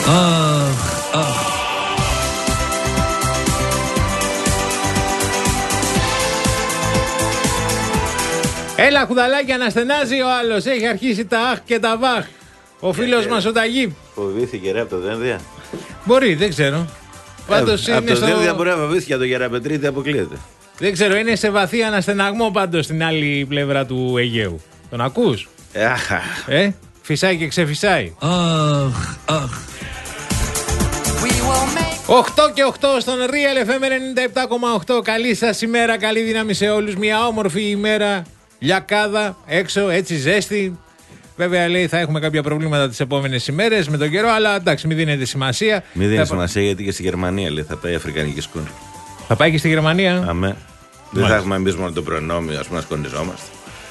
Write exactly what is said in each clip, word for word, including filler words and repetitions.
Αχ, αχ. Έλα κουδαλάκι, αναστενάζει ο άλλος. Έχει αρχίσει τα αχ και τα βαχ. Ο φίλος μας ο Ταγί. Φοβήθηκε ρε από το Δένδια. Μπορεί, δεν ξέρω. Πάντως ε, είναι από το στο... Δένδια μπορεί να φοβήθηκε, από το Γεραπετρίτη αποκλείεται. Δεν ξέρω, είναι σε βαθύ αναστεναγμό πάντως στην άλλη πλευρά του Αιγαίου. Τον ακούς? Αχα. Ε, φυσάει και ξεφυσάει. Αχ, αχ. οκτώ και οκτώ στον Real εφ εμ ενενήντα επτά κόμμα οκτώ. Καλή σας ημέρα, καλή δύναμη σε όλους. Μια όμορφη ημέρα, λιακάδα, έξω, έτσι ζέστη. Βέβαια λέει θα έχουμε κάποια προβλήματα τις επόμενες ημέρες με τον καιρό, αλλά εντάξει, μην δίνετε σημασία. Μην δίνει θα... σημασία γιατί και στη Γερμανία λέει θα πάει η Αφρικανική σκόνη. Θα πάει και στη Γερμανία. Αμέ. Δεν θα έχουμε εμείς μόνο το προνόμιο, ας πούμε, να σκονιζόμαστε.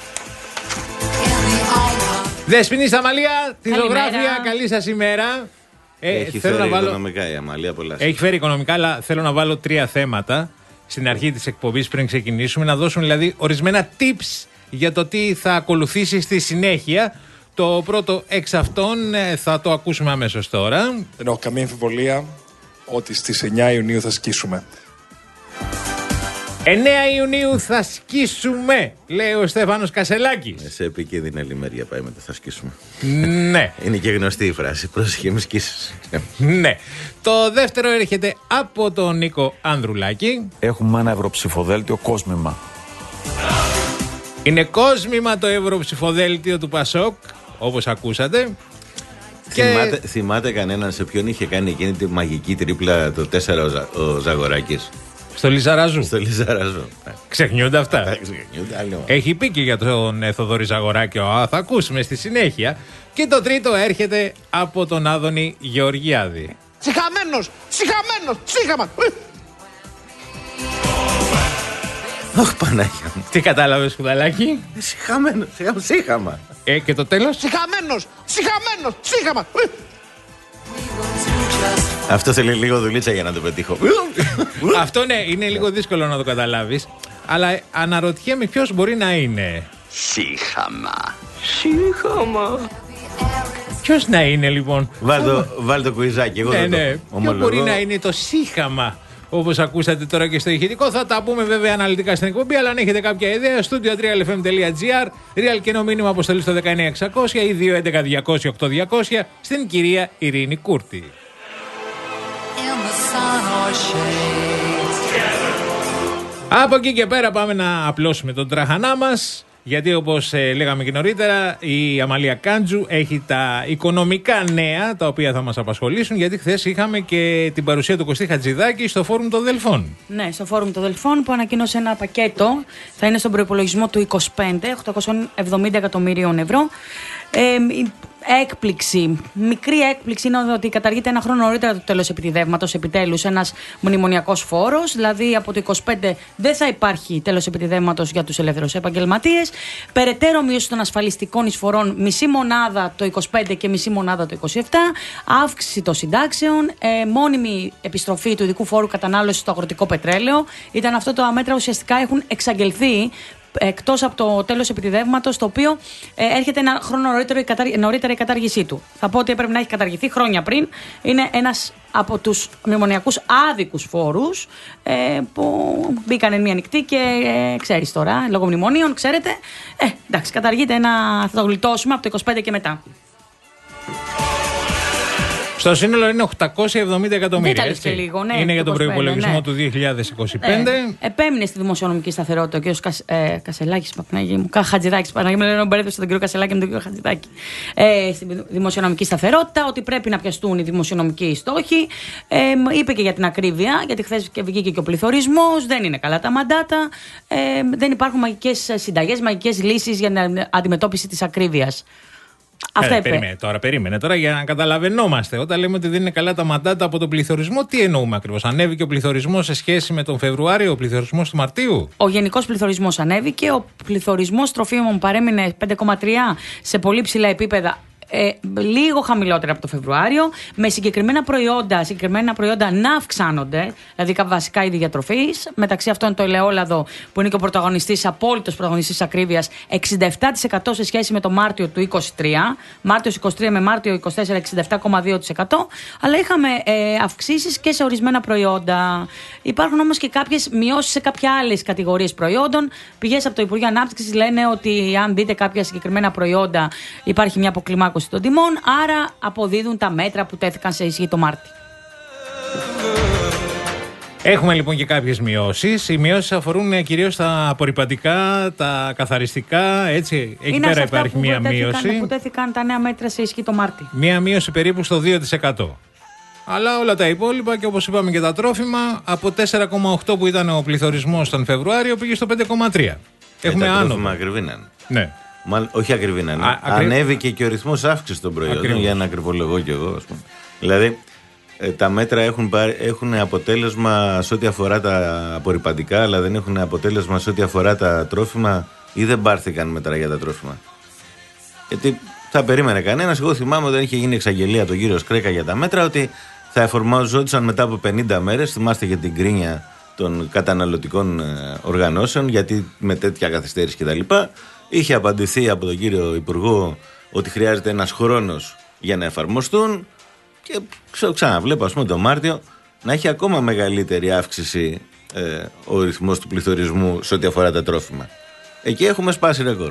Δεσποινή Αμαλία, τη ζωγράφια, καλή σας ημέρα. Ε, Έχει φέρει να βάλω... οικονομικά η Αμαλία πολλά. Έχει φέρει οικονομικά, αλλά θέλω να βάλω τρία θέματα στην αρχή της εκπομπής πριν ξεκινήσουμε. Να δώσουν δηλαδή ορισμένα tips για το τι θα ακολουθήσει στη συνέχεια. Το πρώτο εξ αυτών θα το ακούσουμε αμέσως τώρα. Δεν έχω καμία αμφιβολία ότι στις εννιά Ιουνίου θα σκίσουμε. εννέα Ιουνίου θα σκίσουμε, λέει ο Στέφανος Κασελάκης. Σε επικίνδυνη λιμέρια πάει μετά θα σκίσουμε. Ναι. Είναι και γνωστή η φράση. Πρόσεχε μη σκίσεις. Ναι. Το δεύτερο έρχεται από τον Νίκο Ανδρουλάκη. Έχουμε ένα ευρωψηφοδέλτιο κόσμημα. Είναι κόσμημα το ευρωψηφοδέλτιο του Πασόκ, όπως ακούσατε. Θυμάται, και... θυμάται κανέναν σε ποιον είχε κάνει εκείνη τη μαγική τρίπλα το τέσσερα ο, Ζα, ο Ζαγοράκης? Στο Λιζαραζού. Στο Λιζαραζού. Ξεχνιούνται αυτά. Ξεχνιούνται, έχει πει και για τον Θοδωρή Ζαγοράκη. Α, θα ακούσουμε στη συνέχεια. Και το τρίτο έρχεται από τον Άδωνη Γεωργιάδη. Συχαμένος! Συχαμένος! Σύχαμα! Αχ, Πανάγια μου. Τι κατάλαβες, Κουδαλάκη? Συχαμένος, σύχαμα. Ε, και το τέλος? Συχαμένος! Συχαμένος! Σύχαμα! Αυτό θέλει λίγο δουλίτσα για να το πετύχω. Αυτό ναι, είναι λίγο δύσκολο να το καταλάβεις. Αλλά αναρωτιέμαι ποιος μπορεί να είναι. Σύχαμα. Σύχαμα. Ποιος να είναι λοιπόν? Βάλ το κουιζάκι. Εγώ ναι, ναι, ναι. Ποιο μπορεί να είναι το σύχαμα, όπως ακούσατε τώρα και στο ηχητικό? Θα τα πούμε βέβαια αναλυτικά στην εκπομπή, αλλά αν έχετε κάποια ιδέα, studio τρία ελ εφ εμ τελεία τζι άρ, real και μήνυμα αποστολή στο δεκαεννέα εξακόσια ή δύο έντεκα διακόσια οκτώ διακόσια στην κυρία Ειρήνη Κούρτη. Από εκεί και πέρα πάμε να απλώσουμε τον τραχανά μας, γιατί όπως ε, λέγαμε και νωρίτερα, η Αμαλία Κάντζου έχει τα οικονομικά νέα τα οποία θα μας απασχολήσουν, γιατί χθες είχαμε και την παρουσία του Κωστή Χατζηδάκη στο Φόρουμ των Δελφών. Ναι, στο Φόρουμ των Δελφών που ανακοίνωσε ένα πακέτο, θα είναι στον προϋπολογισμό του είκοσι πέντε, οκτακόσια εβδομήντα εκατομμυρίων ευρώ. Ε, έκπληξη, μικρή έκπληξη είναι ότι καταργείται ένα χρόνο νωρίτερα το τέλος επιτιδεύματος, επιτέλους ένας μνημονιακός φόρος, δηλαδή από το είκοσι πέντε δεν θα υπάρχει τέλος επιτιδεύματος για τους ελεύθερους επαγγελματίες, περαιτέρω μείωση των ασφαλιστικών εισφορών μισή μονάδα το είκοσι πέντε και μισή μονάδα το είκοσι επτά, αύξηση των συντάξεων, ε, μόνιμη επιστροφή του ειδικού φόρου κατανάλωσης στο αγροτικό πετρέλαιο. Ήταν αυτό το μέτρα ουσιαστικά έχουν εξαγγελθεί εκτός από το τέλος επιτιδεύματος, το οποίο ε, έρχεται ένα χρόνο νωρίτερα η, κατάρ... νωρίτερα η κατάργησή του. Θα πω ότι έπρεπε να έχει καταργηθεί χρόνια πριν. Είναι ένας από τους μνημονιακούς άδικους φόρους ε, που μπήκαν μία νυχτή και ε, ξέρεις τώρα, λόγω μνημονίων, ξέρετε. Ε, εντάξει, καταργείται ένα, θα το γλιτώσουμε από το είκοσι πέντε και μετά. Στο σύνολο είναι οκτακόσια εβδομήντα εκατομμύρια. Δεν τα λίγο, ναι, είναι για τον προϋπολογισμό ναι. του δύο χιλιάδες είκοσι πέντε. Ε, επέμεινε στη δημοσιονομική σταθερότητα ο κ. Κασ, ε, Κασελάκης, Παναγία μου, Χατζηδάκης, Παναγία μου, λένε να μπερδεύσω τον κ. Κασελάκη με τον κ. Χατζηδάκη. Ε, στη δημοσιονομική σταθερότητα, ότι πρέπει να πιαστούν οι δημοσιονομικοί στόχοι. Ε, είπε και για την ακρίβεια, γιατί χθες βγήκε και ο πληθωρισμός, δεν είναι καλά τα μαντάτα. Ε, δεν υπάρχουν μαγικές συνταγές, μαγικές λύσεις για την αντιμετώπιση της ακρίβειας. Αυτά περίμενε τώρα, περίμενε τώρα για να καταλαβαίνόμαστε. Όταν λέμε ότι δεν είναι καλά τα μαντάτα από τον πληθωρισμό, τι εννοούμε ακριβώς? Ανέβηκε ο πληθωρισμός σε σχέση με τον Φεβρουάριο, ο πληθωρισμός του Μαρτίου? Ο γενικός πληθωρισμός ανέβηκε, ο πληθωρισμός τροφίμων παρέμεινε πέντε κόμμα τρία σε πολύ ψηλά επίπεδα. ε, λίγο χαμηλότερα από το Φεβρουάριο, με συγκεκριμένα προϊόντα, συγκεκριμένα προϊόντα να αυξάνονται, δηλαδή βασικά είδη διατροφής. Μεταξύ αυτών το ελαιόλαδο, που είναι και ο πρωταγωνιστής, απόλυτος πρωταγωνιστής ακρίβειας, εξήντα επτά τοις εκατό σε σχέση με το Μάρτιο του είκοσι τρία. Μάρτιο είκοσι τρία με Μάρτιο είκοσι τέσσερα, εξήντα επτά κόμμα δύο τοις εκατό. Αλλά είχαμε ε, αυξήσεις και σε ορισμένα προϊόντα. Υπάρχουν όμως και κάποιες μειώσεις σε κάποια άλλες κατηγορίες προϊόντων. Πηγές από το Υπουργείο Ανάπτυξης λένε ότι αν δείτε κάποια συγκεκριμένα προϊόντα υπάρχει μια αποκλιμάκωση των τιμών, άρα αποδίδουν τα μέτρα που τέθηκαν σε ισχύ το Μάρτιο. Έχουμε λοιπόν και κάποιες μειώσεις. Οι μειώσεις αφορούν κυρίως τα απορρυπαντικά, τα καθαριστικά. Έτσι, εκεί είναι πέρα υπάρχει μία μείωση. Είναι που τέθηκαν τα νέα μέτρα σε ισχύ το Μάρτιο. Μία μείωση περίπου στο δύο τοις εκατό. Αλλά όλα τα υπόλοιπα, και όπως είπαμε και τα τρόφιμα, από τέσσερα κόμμα οκτώ που ήταν ο πληθωρισμός τον Φεβρουάριο πήγε στο πέντε κόμμα τρία. Έχουμε άνω. Τα τρόφιμα ακριβήναν. Ναι. Μα, όχι ακριβήναν. Α, ακρι... Ανέβηκε και ο ρυθμός αύξησης των προϊόντων. Ακριβώς. Για να ακριβολογώ κι εγώ, ας πούμε. Δηλαδή, ε, τα μέτρα έχουν, πάρει, έχουν αποτέλεσμα σε ό,τι αφορά τα απορρυπαντικά, αλλά δεν έχουν αποτέλεσμα σε ό,τι αφορά τα τρόφιμα, ή δεν πάρθηκαν μέτρα για τα τρόφιμα. Γιατί θα περίμενε κανένας. Εγώ θυμάμαι όταν είχε γίνει εξαγγελία από τον κύριο Σκρέκα για τα μέτρα, ότι θα εφαρμόζονταν μετά από πενήντα μέρες. Θυμάστε για την κρίνια των καταναλωτικών οργανώσεων, γιατί με τέτοια καθυστέρηση κτλ. Είχε απαντηθεί από τον κύριο Υπουργό ότι χρειάζεται ένας χρόνος για να εφαρμοστούν, και ξαναβλέπω, ας πούμε, τον Μάρτιο να έχει ακόμα μεγαλύτερη αύξηση ε, ο ρυθμός του πληθωρισμού σε ό,τι αφορά τα τρόφιμα. Εκεί έχουμε σπάσει ρεκόρ.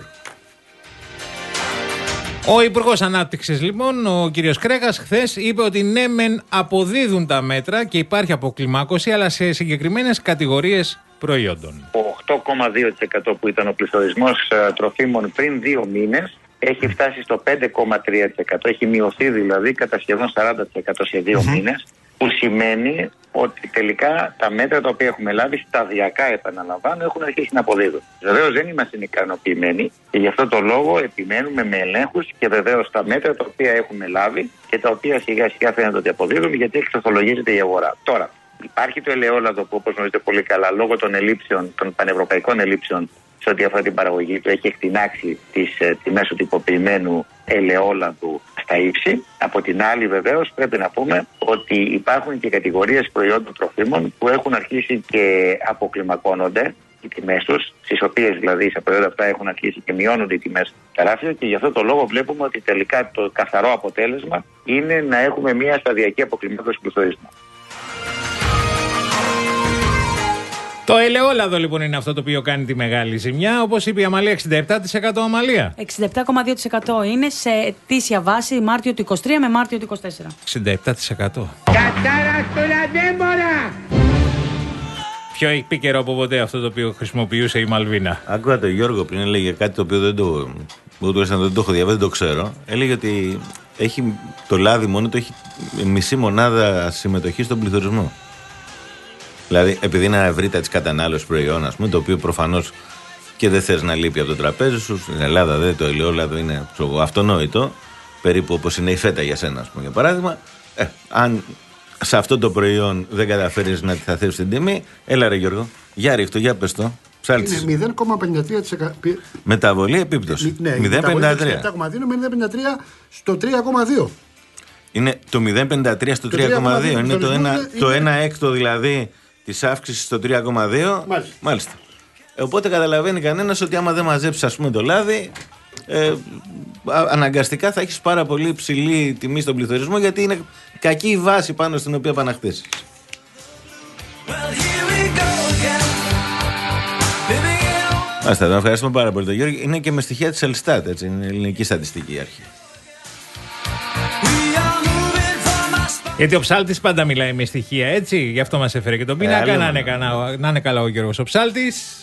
Ο Υπουργός Ανάπτυξης, λοιπόν, ο κύριος Κρέκας, χθες είπε ότι ναι, μεν αποδίδουν τα μέτρα και υπάρχει αποκλιμάκωση, αλλά σε συγκεκριμένες κατηγορίες προϊόντων. Ο οκτώ κόμμα δύο τοις εκατό που ήταν ο πληθωρισμός τροφίμων πριν δύο μήνες έχει φτάσει στο πέντε κόμμα τρία τοις εκατό. Έχει μειωθεί δηλαδή κατά σχεδόν σαράντα τοις εκατό σε δύο mm-hmm. μήνες, που σημαίνει ότι τελικά τα μέτρα τα οποία έχουμε λάβει σταδιακά, επαναλαμβάνω, έχουν αρχίσει να αποδίδουν. Βεβαίως δεν είμαστε ικανοποιημένοι και γι' αυτό το λόγο επιμένουμε με ελέγχους και βεβαίως τα μέτρα τα οποία έχουμε λάβει και τα οποία σιγά σιγά φαίνεται ότι αποδίδουν, γιατί εξορθολογίζεται η αγορά. Τώρα, υπάρχει το ελαιόλαδο που, όπως γνωρίζετε πολύ καλά, λόγω των ελλείψεων, των πανευρωπαϊκών ελλείψεων σε ό,τι αφορά την παραγωγή του, έχει εκτινάξει τις ε, τιμές του τυποποιημένου ελαιόλαδου στα ύψη. Από την άλλη, βεβαίως, πρέπει να πούμε ότι υπάρχουν και κατηγορίες προϊόντων τροφίμων που έχουν αρχίσει και αποκλιμακώνονται οι τιμές τους, στις οποίες δηλαδή σε προϊόντα αυτά έχουν αρχίσει και μειώνονται οι τιμές στα ράφια, και γι' αυτό το λόγο βλέπουμε ότι τελικά το καθαρό αποτέλεσμα είναι να έχουμε μια σταδιακή αποκλιμάκωση του πληθωρισμού. Το ελαιόλαδο λοιπόν είναι αυτό το οποίο κάνει τη μεγάλη ζημιά. Όπως είπε η Αμαλία, εξήντα επτά τοις εκατό Αμαλία. εξήντα επτά κόμμα δύο τοις εκατό είναι σε ετήσια βάση Μάρτιο του είκοσι τρία με Μάρτιο του είκοσι τέσσερα. εξήντα επτά τοις εκατό. Κατάρα στον αντέμπορα! Πιο επίκαιρο από ποτέ αυτό το οποίο χρησιμοποιούσε η Μαλβίνα. Άκουγα τον Γιώργο πριν, έλεγε κάτι το οποίο δεν το, δεν το έχω διαβάσει, δεν το ξέρω. Έλεγε ότι έχει, το λάδι μόνο το έχει μισή μονάδα συμμετοχή στον πληθωρισμό. Δηλαδή, επειδή είναι ένα ευρύτατη της κατανάλωσης προϊόν, ας πούμε, το οποίο προφανώς και δεν θες να λείπει από το τραπέζι σου. Στην Ελλάδα, δε, το ελαιόλαδο είναι αυτονόητο, περίπου όπως είναι η φέτα για σένα, ας πούμε, για παράδειγμα. Ε, αν σε αυτό το προϊόν δεν καταφέρεις να θα θες την τιμή, έλα ρε Γιώργο, για ρίχτω, για πες το. Ψάλτης. Είναι μηδέν κόμμα πενήντα τρία τοις εκατό. Μεταβολή επίπτωση. Ναι, μηδέν κόμμα πενήντα τρία. επτά κόμμα δύο είναι μηδέν κόμμα πενήντα τρία στο τρία κόμμα δύο. Είναι το μηδέν κόμμα πενήντα τρία στο τρία κόμμα δύο. Είναι το ένα, είναι... το ένα έκτο δηλαδή της αύξησης στο τρία κόμμα δύο. Μάλιστα. Μάλιστα. Ε, οπότε καταλαβαίνει κανένας ότι άμα δεν μαζέψεις, ας πούμε, το λάδι, ε, αναγκαστικά θα έχεις πάρα πολύ ψηλή τιμή στον πληθωρισμό, γιατί είναι κακή η βάση πάνω στην οποία επαναχτίσεις. Μάλιστα, τον ευχαριστούμε πάρα πολύ τον Γιώργη. Είναι και με στοιχεία της Ελστάτ, έτσι, είναι ελληνική στατιστική αρχή. Γιατί ο Ψάλτης πάντα μιλάει με στοιχεία, έτσι, γι' αυτό μας έφερε και τον πίνακα. Ε, να, είναι καλά, να είναι καλά ο Γιώργος ο Ψάλτης.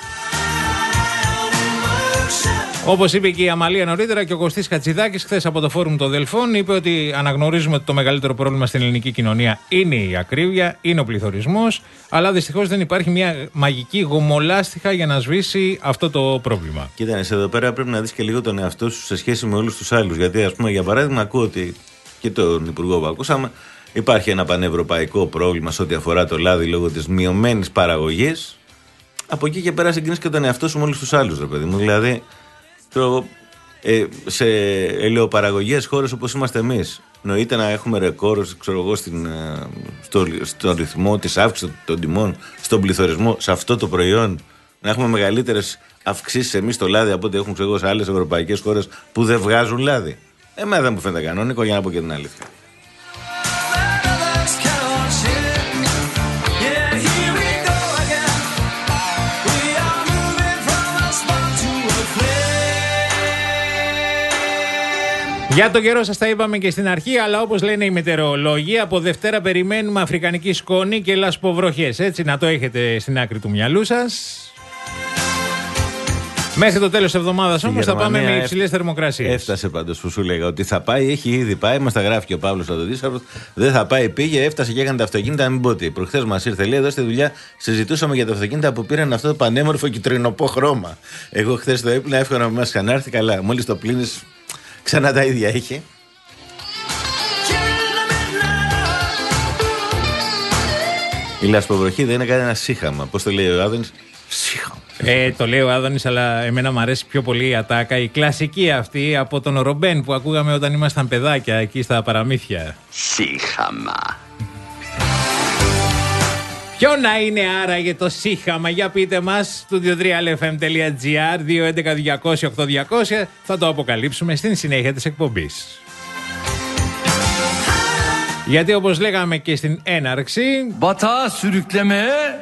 Όπως είπε και η Αμαλία νωρίτερα, και ο Κωστής Χατζηδάκης χθες από το Φόρουμ των Δελφών είπε ότι αναγνωρίζουμε ότι το μεγαλύτερο πρόβλημα στην ελληνική κοινωνία είναι η ακρίβεια, είναι ο πληθωρισμός, αλλά δυστυχώς δεν υπάρχει μια μαγική γομολάστιχα για να σβήσει αυτό το πρόβλημα. Κοίτα, εδώ πέρα πρέπει να δεις και λίγο τον εαυτό σου σε σχέση με όλους τους άλλους. Γιατί, ας πούμε, για παράδειγμα, ακούω ότι και τον Υπουργό που ακούσαμε, υπάρχει ένα πανευρωπαϊκό πρόβλημα σε ό,τι αφορά το λάδι λόγω της μειωμένης παραγωγής. Από εκεί και πέρα συγκρίνεις και τον εαυτό σου με όλους τους άλλους, ρε παιδί μου. Δηλαδή, το, ε, σε ελαιοπαραγωγές χώρες όπως είμαστε εμείς. Νοείται να έχουμε ρεκόρ, ξέρω εγώ, στην, στο, στο ρυθμό της αύξησης των τιμών, στον πληθωρισμό, σε αυτό το προϊόν. Να έχουμε μεγαλύτερες αυξήσεις εμείς στο λάδι από ό,τι έχουν, ξέρω εγώ, σε άλλες ευρωπαϊκές χώρες που δεν βγάζουν λάδι. Εμένα δεν μου φαίνεται κανόνικο, για να πω και την αλήθεια. Για τον καιρό σας τα είπαμε και στην αρχή, αλλά όπως λένε οι μετεωρολόγοι, από Δευτέρα περιμένουμε αφρικανική σκόνη και λασποβροχές. Έτσι, να το έχετε στην άκρη του μυαλού σας. Μέχρι το τέλος της εβδομάδας όμως θα πάμε με υψηλές θερμοκρασίες. Έφτασε πάντως που σου λέγα ότι θα πάει, έχει ήδη πάει, μας τα γράφει και ο Παύλος Αδοντήσαυρος. Δεν θα πάει, πήγε, έφτασε και έκανε τα αυτοκίνητα, να μην πω τι. Προχθές μας ήρθε, λέει, εδώ στη δουλειά συζητούσαμε για τα αυτοκίνητα που πήραν αυτό το πανέμορφο κυτρινοπό χρώμα. Εγώ χθες το έπλυνα, εύχομαι να μας ξανάρθει καλά. Μόλις το πλύνεις, ξανά τα ίδια είχε. Η λασποβροχή δεν είναι κανένα σύχαμα. Πώς το λέει ο Άδωνης? Σύχαμα. Ε, το λέει ο Άδωνης, αλλά εμένα μου αρέσει πιο πολύ η ατάκα, η κλασική αυτή από τον Ρομπέν που ακούγαμε όταν ήμασταν παιδάκια εκεί στα παραμύθια. Σύχαμα. Ποιο να είναι άραγε το σύχαμα, για πείτε μας, στούντιο τρία ελ εφ εμ τελεία τζι άρ, δύο έντεκα διακόσια οκτώ διακόσια, θα το αποκαλύψουμε στην συνέχεια της εκπομπής. Γιατί όπως λέγαμε και στην έναρξη, Μπατά, σουρουκλεμέ.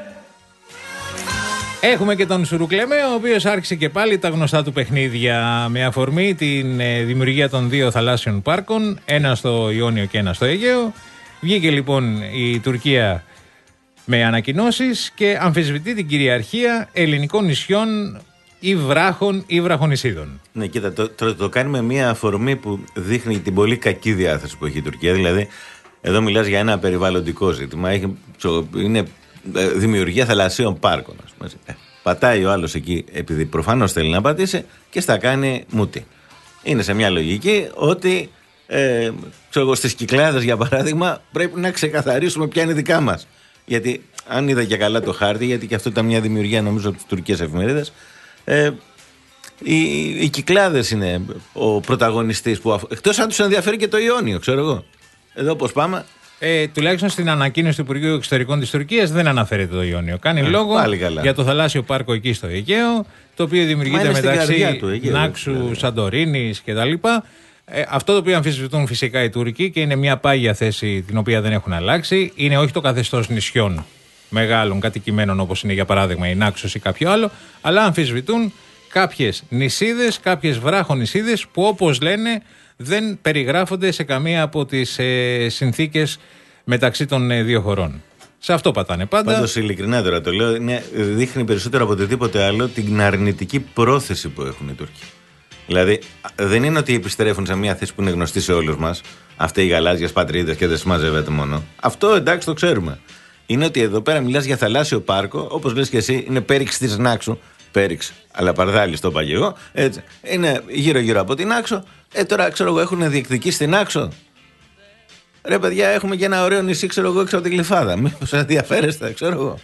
Έχουμε και τον Σουρουκλεμέ, ο οποίος άρχισε και πάλι τα γνωστά του παιχνίδια με αφορμή την ε, δημιουργία των δύο θαλάσσιων πάρκων, ένα στο Ιόνιο και ένα στο Αιγαίο. Βγήκε λοιπόν η Τουρκία με ανακοινώσεις και αμφισβητεί την κυριαρχία ελληνικών νησιών ή βράχων ή βραχονησίδων. Ναι, κοίτα, το, το, το κάνει με μια αφορμή που δείχνει την πολύ κακή διάθεση που έχει η Τουρκία. Δηλαδή, εδώ μιλάς για ένα περιβαλλοντικό ζήτημα. Έχει, είναι δημιουργία θαλασσίων πάρκων, ας πούμε. Ε, πατάει ο άλλος εκεί, επειδή προφανώς θέλει να πατήσει, και στα κάνει μούτι. Είναι σε μια λογική ότι ε, ξέρω, στις Κυκλάδες, για παράδειγμα, πρέπει να ξεκαθαρίσουμε ποια είναι δικά μας. Γιατί, αν είδα και καλά το χάρτη, γιατί και αυτό ήταν μια δημιουργία, νομίζω, από τις τουρκικές εφημερίδες, ε, οι, οι Κυκλάδες είναι ο πρωταγωνιστής που. Εκτός αν τους ενδιαφέρει και το Ιόνιο, ξέρω εγώ. Εδώ πώς πάμε. Ε, τουλάχιστον στην ανακοίνωση του Υπουργείου Εξωτερικών της Τουρκίας δεν αναφέρεται το Ιόνιο. Κάνει ε, λόγο για το θαλάσσιο πάρκο εκεί στο Αιγαίο, το οποίο δημιουργείται μεταξύ Νάξου, Σαντορίνης κτλ. Ε, αυτό το οποίο αμφισβητούν φυσικά οι Τούρκοι και είναι μια πάγια θέση την οποία δεν έχουν αλλάξει, είναι όχι το καθεστώς νησιών μεγάλων κατοικημένων όπως είναι για παράδειγμα η Νάξος ή κάποιο άλλο, αλλά αμφισβητούν κάποιες νησίδες, κάποιες βράχονησίδες που όπως λένε δεν περιγράφονται σε καμία από τις ε, συνθήκες μεταξύ των ε, δύο χωρών. Σε αυτό πατάνε πάντα. Πάντως ειλικρινά τώρα το λέω, είναι, δείχνει περισσότερο από οτιδήποτε άλλο την αρνητική πρόθεση που έχουν οι Τούρκοι. Δηλαδή δεν είναι ότι επιστρέφουν σε μια θέση που είναι γνωστή σε όλους μας, αυτοί οι γαλάζιες πατρίδες και δεν συμμαζεύεται μόνο. Αυτό εντάξει το ξέρουμε. Είναι ότι εδώ πέρα μιλάς για θαλάσσιο πάρκο, όπως λες και εσύ, είναι πέριξη της Νάξου. Πέριξ, αλλά παρδάλι το είπα και εγώ. Έτσι. Είναι γύρω-γύρω από την Άξο. Ε, τώρα ξέρω εγώ έχουν διεκδικήσει την Άξο. Ρε παιδιά, έχουμε και ένα ωραίο νησί, ξέρω εγώ, έξω από την Γλυφάδα. Μήπως ενδιαφέρεστε, ξέρω εγώ.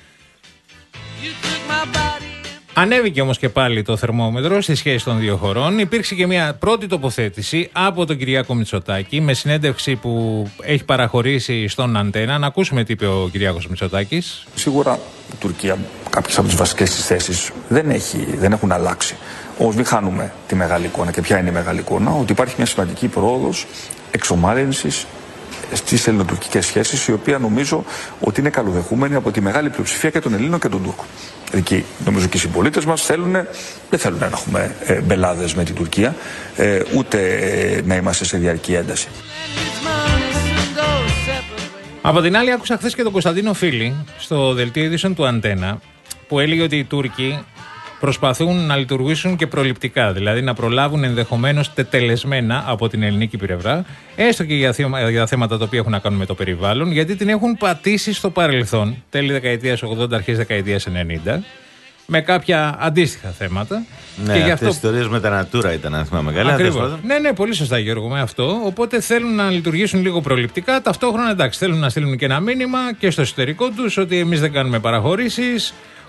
Ανέβηκε όμως και πάλι το θερμόμετρο στη σχέση των δύο χωρών. Υπήρξε και μια πρώτη τοποθέτηση από τον Κυριάκο Μητσοτάκη με συνέντευξη που έχει παραχωρήσει στον Αντένα. Να ακούσουμε τι είπε ο Κυριάκος Μητσοτάκης. Σίγουρα η Τουρκία κάποιες από τις βασικές της θέσεις δεν, έχει, δεν έχουν αλλάξει. Όμως μην χάνουμε τη μεγάλη εικόνα. Και ποια είναι η μεγάλη εικόνα? Ότι υπάρχει μια σημαντική πρόοδος εξομάλυνσης στις ελληνοτουρκικές σχέσεις, η οποία νομίζω ότι είναι καλοδεχούμενη από τη μεγάλη πλειοψηφία και των Ελλήνων και των Τούρκων. Εκεί νομίζω και οι συμπολίτες μας θέλουν, δεν θέλουν να έχουμε ε, μπελάδες με την Τουρκία, ε, ούτε ε, να είμαστε σε διαρκή ένταση. Από την άλλη, άκουσα χθες και τον Κωνσταντίνο Φίλη στο δελτίο ειδήσεων του Αντένα, που έλεγε ότι οι Τούρκοι προσπαθούν να λειτουργήσουν και προληπτικά, δηλαδή να προλάβουν ενδεχομένως τετελεσμένα από την ελληνική πλευρά, έστω και για, θύμα, για θέματα τα οποία έχουν να κάνουν με το περιβάλλον, γιατί την έχουν πατήσει στο παρελθόν, τέλη δεκαετίας ογδόντα, αρχές δεκαετίας ενενήντα, με κάποια αντίστοιχα θέματα. Ναι, και αυτές αυτό... οι ιστορίες με τα Natura ήταν, αν θυμάμαι καλά. Ακριβώς. Ναι, ναι, πολύ σωστά Γιώργο, με αυτό. Οπότε θέλουν να λειτουργήσουν λίγο προληπτικά. Ταυτόχρονα, εντάξει, θέλουν να στείλουν και ένα μήνυμα και στο εσωτερικό τους ότι εμείς δεν κάνουμε παραχωρήσεις,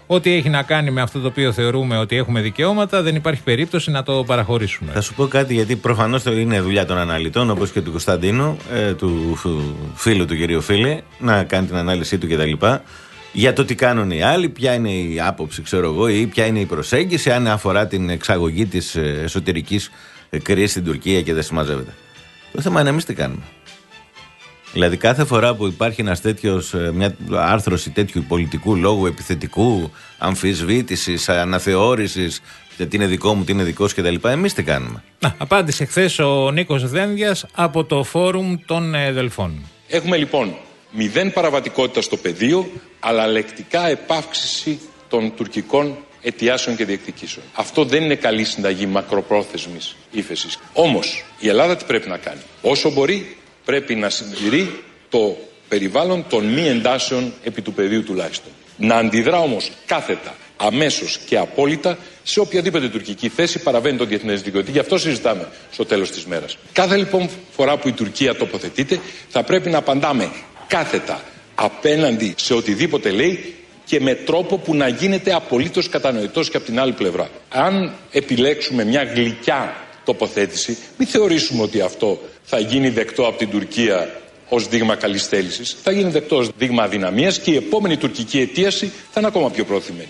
ό,τι έχει να κάνει με αυτό το οποίο θεωρούμε ότι έχουμε δικαιώματα, δεν υπάρχει περίπτωση να το παραχωρήσουμε. Θα σου πω κάτι, γιατί προφανώς είναι δουλειά των αναλυτών, όπως και του Κωνσταντίνου, ε, του φίλου του κυρίου Φίλη, να κάνει την ανάλυση του κτλ. Για το τι κάνουν οι άλλοι, ποια είναι η άποψη, ξέρω εγώ, ή ποια είναι η προσέγγιση, αν αφορά την εξαγωγή της εσωτερικής κρίσης στην Τουρκία και δεν συμμαζεύεται. Το θέμα είναι εμείς τι κάνουμε. Δηλαδή, κάθε φορά που υπάρχει ένας τέτοιος, μια άρθρωση τέτοιου πολιτικού λόγου, επιθετικού, αμφισβήτησης, αναθεώρησης, τι είναι δικό μου, τι είναι δικό σου κτλ., εμείς τι κάνουμε. Να, απάντησε χθες ο Νίκος Δένδιας από το Φόρουμ των Δελφών. Έχουμε λοιπόν μηδέν παραβατικότητα στο πεδίο, αλλά λεκτικά επαύξηση των τουρκικών αιτιάσεων και διεκδικήσεων. Αυτό δεν είναι καλή συνταγή μακροπρόθεσμης ύφεσης. Όμως, η Ελλάδα τι πρέπει να κάνει? Όσο μπορεί, πρέπει να συντηρεί το περιβάλλον των μη εντάσεων επί του πεδίου τουλάχιστον. Να αντιδρά όμως κάθετα, αμέσως και απόλυτα σε οποιαδήποτε τουρκική θέση παραβαίνει το διεθνές δίκαιο. Γι' αυτό συζητάμε στο τέλος της μέρας. Κάθε λοιπόν φορά που η Τουρκία τοποθετείται, θα πρέπει να απαντάμε κάθετα απέναντι σε οτιδήποτε λέει και με τρόπο που να γίνεται απολύτως κατανοητός και από την άλλη πλευρά. Αν επιλέξουμε μια γλυκιά τοποθέτηση, μην θεωρήσουμε ότι αυτό θα γίνει δεκτό από την Τουρκία ως δείγμα καλής θέλησης. Θα γίνει δεκτό ως δείγμα αδυναμίας και η επόμενη τουρκική αιτίαση θα είναι ακόμα πιο προωθημένη.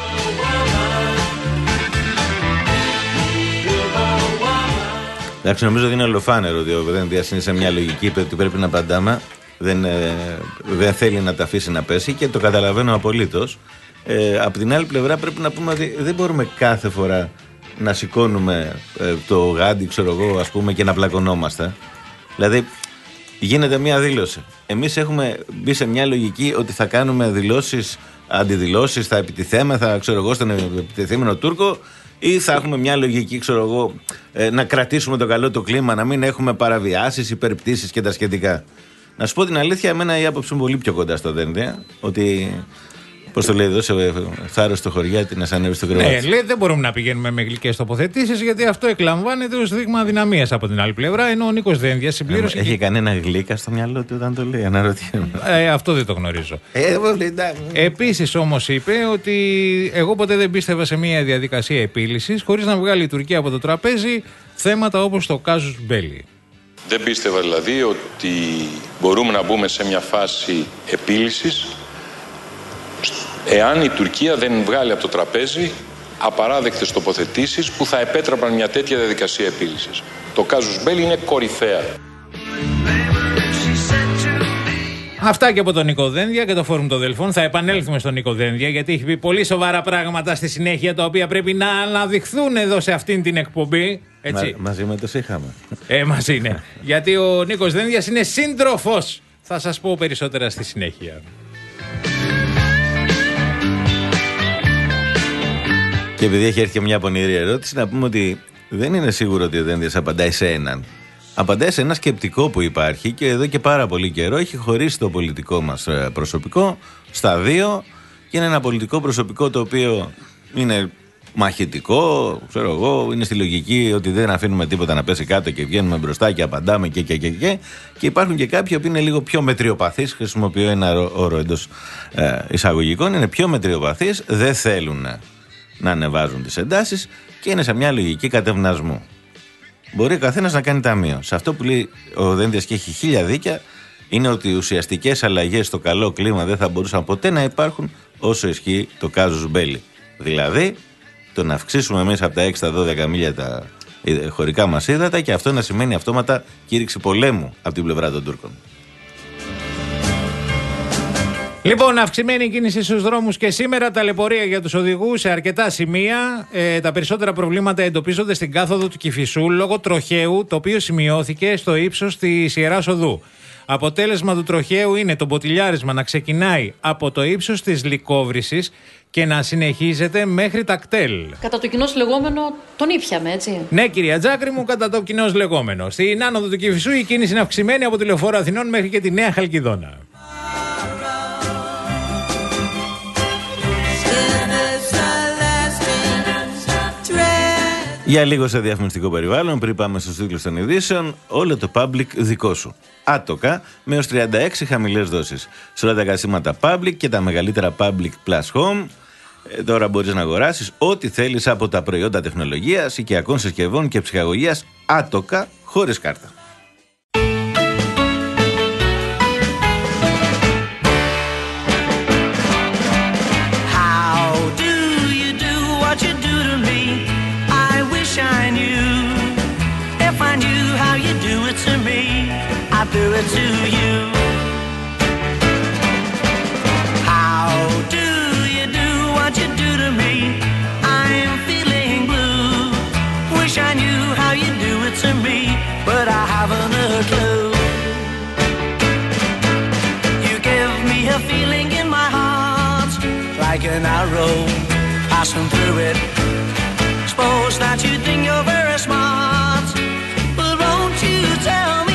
Εντάξει, νομίζω ότι είναι ολοφάνερο ότι ο Δένδιας είναι σε μια λογική ότι πρέπει να απαντάμε. Δεν, ε, δεν θέλει να τα αφήσει να πέσει και το καταλαβαίνω απολύτως. Ε, από την άλλη πλευρά πρέπει να πούμε ότι δεν μπορούμε κάθε φορά να σηκώνουμε ε, το γάντι, ξέρω εγώ, ας πούμε, και να πλακωνόμαστε. Δηλαδή, γίνεται μια δήλωση. Εμείς έχουμε μπει σε μια λογική ότι θα κάνουμε δηλώσεις, αντιδηλώσεις, θα επιτιθέμε, θα ξέρω εγώ, στον επιτεθήμενο Τούρκο, ή θα έχουμε μια λογική, ξέρω εγώ, ε, να κρατήσουμε το καλό το κλίμα, να μην έχουμε παραβιάσεις, υπερπτήσεις και τα σχετικά. Να σου πω την αλήθεια, εμένα η άποψη μου πολύ πιο κοντά στο Δένδια, ότι. Πώς το λέει, δώσε θάρρος στο χωριάτι να σ' ανέβει στο κρεβάτι. Ναι, λέει, δεν μπορούμε να πηγαίνουμε με γλυκές τοποθετήσεις, γιατί αυτό εκλαμβάνεται ως δείγμα αδυναμίας από την άλλη πλευρά. Ενώ ο Νίκος Δένδιας συμπλήρωσε. Έχει και... κανένα γλύκα στο μυαλό του όταν το λέει, αναρωτιέμαι. Ε, αυτό δεν το γνωρίζω. Ε, Επίσης όμως είπε ότι εγώ ποτέ δεν πίστευα σε μια διαδικασία επίλυσης χωρίς να βγάλει η Τουρκία από το τραπέζι θέματα όπως το κάζους μπέλι. Δεν πίστευα δηλαδή ότι μπορούμε να μπούμε σε μια φάση επίλυσης εάν η Τουρκία δεν βγάλει από το τραπέζι απαράδεκτες τοποθετήσεις που θα επέτρεπαν μια τέτοια διαδικασία επίλυσης. Το κάζους μπέλι είναι κορυφαία. Αυτά και από τον Νίκο Δένδια και το Φόρουμ των Δελφών. Θα επανέλθουμε στον Νίκο Δένδια, γιατί έχει πει πολύ σοβαρά πράγματα στη συνέχεια, τα οποία πρέπει να αναδειχθούν εδώ σε αυτήν την εκπομπή. Έτσι. Μα, μαζί με τους είχαμε. Ε, μαζί είναι. Γιατί ο Νίκος Δένδιας είναι σύντροφος. Θα σας πω περισσότερα στη συνέχεια. Και επειδή έχει έρθει και μια πονηρή ερώτηση, να πούμε ότι δεν είναι σίγουρο ότι ο Δένδιας απαντάει σε έναν. Απαντάει σε ένα σκεπτικό που υπάρχει και εδώ και πάρα πολύ καιρό έχει χωρίσει το πολιτικό μας προσωπικό στα δύο και είναι ένα πολιτικό προσωπικό το οποίο είναι μαχητικό, ξέρω εγώ, είναι στη λογική ότι δεν αφήνουμε τίποτα να πέσει κάτω και βγαίνουμε μπροστά και απαντάμε και και και και και υπάρχουν και κάποιοι που είναι λίγο πιο μετριοπαθείς, χρησιμοποιώ ένα όρο εντός ε, εισαγωγικών, είναι πιο μετριοπαθείς, δεν θέλουν να ανεβάζουν τις εντάσεις και είναι σε μια λογική κατευνασμού. Μπορεί ο καθένας να κάνει ταμείο. Σε αυτό που λέει ο Δένδιας και έχει χίλια δίκια, είναι ότι οι ουσιαστικές αλλαγές στο καλό κλίμα δεν θα μπορούσαν ποτέ να υπάρχουν όσο ισχύει το κάζους μπέλι. Δηλαδή, το να αυξήσουμε εμείς από τα έξι στα δώδεκα μίλια τα χωρικά μας ύδατα και αυτό να σημαίνει αυτόματα κήρυξη πολέμου από την πλευρά των Τούρκων. Λοιπόν, αυξημένη κίνηση στους δρόμους και σήμερα, ταλαιπωρία για τους οδηγούς σε αρκετά σημεία. Ε, τα περισσότερα προβλήματα εντοπίζονται στην κάθοδο του Κηφισού λόγω τροχαίου, το οποίο σημειώθηκε στο ύψος της Ιεράς Οδού. Αποτέλεσμα του τροχαίου είναι το μποτιλιάρισμα να ξεκινάει από το ύψος της Λυκόβρησης και να συνεχίζεται μέχρι τα κτέλ. Κατά το κοινώς λεγόμενο τον ήπιαμε, έτσι. Ναι, κυρία Τζάκρη μου, κατά το κοινώς λεγόμενο. Στην άνοδο του Κηφισού η κίνηση είναι αυξημένη από τη Λεωφόρο Αθηνών μέχρι και τη Νέα Χαλκιδόνα. Για λίγο σε διαφημιστικό περιβάλλον, πριν πάμε στους τίτλους των ειδήσεων, όλο το public δικό σου. Άτοκα με έως τριάντα έξι χαμηλές δόσεις. Σε όλα τα καταστήματα public και τα μεγαλύτερα public plus home. Ε, τώρα μπορείς να αγοράσεις ό,τι θέλεις από τα προϊόντα τεχνολογίας, οικιακών συσκευών και ψυχαγωγίας άτοκα, χωρίς κάρτα. Do it to you. How do you do what you do to me? I'm feeling blue. Wish I knew how you do it to me, but I haven't a clue. You give me a feeling in my heart, like an arrow passing through it. Suppose that you think you're very smart, but won't you tell me?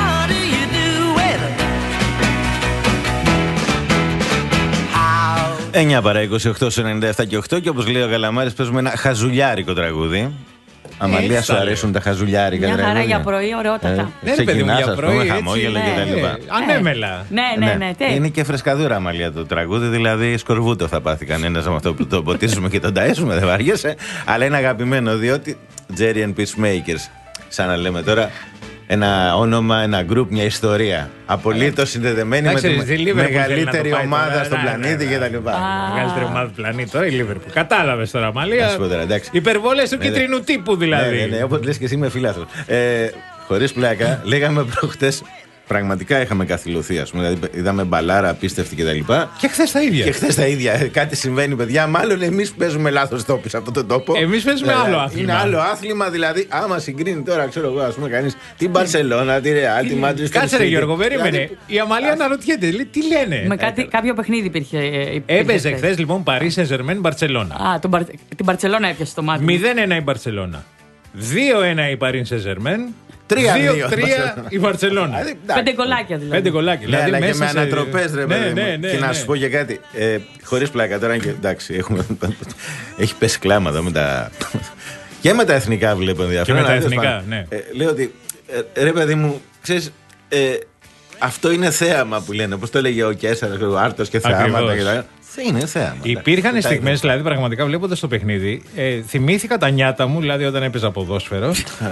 εννιά παρά είκοσι οκτώ σε ενενήντα επτά και οκτώ και όπως λέει ο Καλαμάρης παίζουμε ένα χαζουλιάρικο τραγούδι. Αμαλία, σου αρέσουν τα χαζουλιάρικα τραγούδια? Μια χαρά για πρωί, ωραιότατα. Ναι, ρε παιδί μου, για πρωί, χαμόγελα και τα λοιπά. Ανέμελα. Ναι, ναι, ναι. Είναι και φρεσκαδούρα, Αμαλία, το τραγούδι, δηλαδή σκορβούτο θα πάθει κανένας με αυτό που το ποτίζουμε και τον ταΐσουμε, δεν βαριέσαι. Αλλά είναι αγαπημένο, διότι Jerry and Peacemakers, σαν να λέμε τώρα, ένα όνομα, ένα γκρουπ, μια ιστορία. Απολύτως συνδεδεμένη με τη μεγαλύτερη ομάδα στον πλανήτη κτλ. Μεγαλύτερη ομάδα του πλανήτη τώρα η Λίβερπουλ. Κατάλαβες τώρα, Αμαλία. Υπερβολές του κίτρινου τύπου δηλαδή. Ναι, ναι, όπως λες και εσύ είμαι φιλάθλος. Χωρίς πλάκα, λέγαμε προχτές. Πραγματικά είχαμε καθυλωθεί, ας πούμε. Δηλαδή, είδαμε μπαλάρα απίστευτη κτλ. Και χθες τα ίδια. Και χθες τα ίδια. Κάτι συμβαίνει, παιδιά. Μάλλον εμείς παίζουμε λάθος τόπους από τον τόπο. Εμείς παίζουμε δηλαδή, άλλο άθλημα. Είναι άλλο άθλημα, δηλαδή, άμα συγκρίνει τώρα, ξέρω εγώ, ας πούμε, κανείς την Μπαρσελόνα, τη Ρεάλ, τη Μάντζεστερ. Κάτσε, ρε Γιώργο, περίμενε. Η Αμαλία αναρωτιέται, τι λένε. Με κάποιο παιχνίδι υπήρχε. Έπαιζε χθες λοιπόν Παρί Σεν-Ζερμέν Μπαρσελόνα. Α, την Μπαρσελόνα έπιασε το μάτι. μηδέν ένα η Μπαρσελόνα. δύο ένα η Παρί Σεν-Ζερμέν. δύο τρία η Βαρσελόνα. Πέντε κολλάκια δηλαδή. Πέντε κολλάκια. Ναι, δηλαδή αλλά και με σε... ανατροπές, ρε ναι, παιδί ναι, μου. ναι, και ναι. να σου πω και κάτι. Ε, χωρίς πλάκα τώρα, και, εντάξει, έχουμε, έχει πέσει κλάμα εδώ με τα. Και με τα εθνικά βλέπω ενδιαφέρον. Και με τα εθνικά, ναι. Ε, λέω ότι, ε, ρε παιδί μου, ξέρεις, ε, αυτό είναι θέαμα που λένε. Όπως το έλεγε ο Κέσσαρας, ο Άρτος και θεάματα κτλ. Είναι θέαμα. Υπήρχαν στιγμές, δηλαδή, πραγματικά βλέποντας το παιχνίδι, ε, θυμήθηκα τα νιάτα μου, δηλαδή όταν έπαιζα ποδόσφαιρο.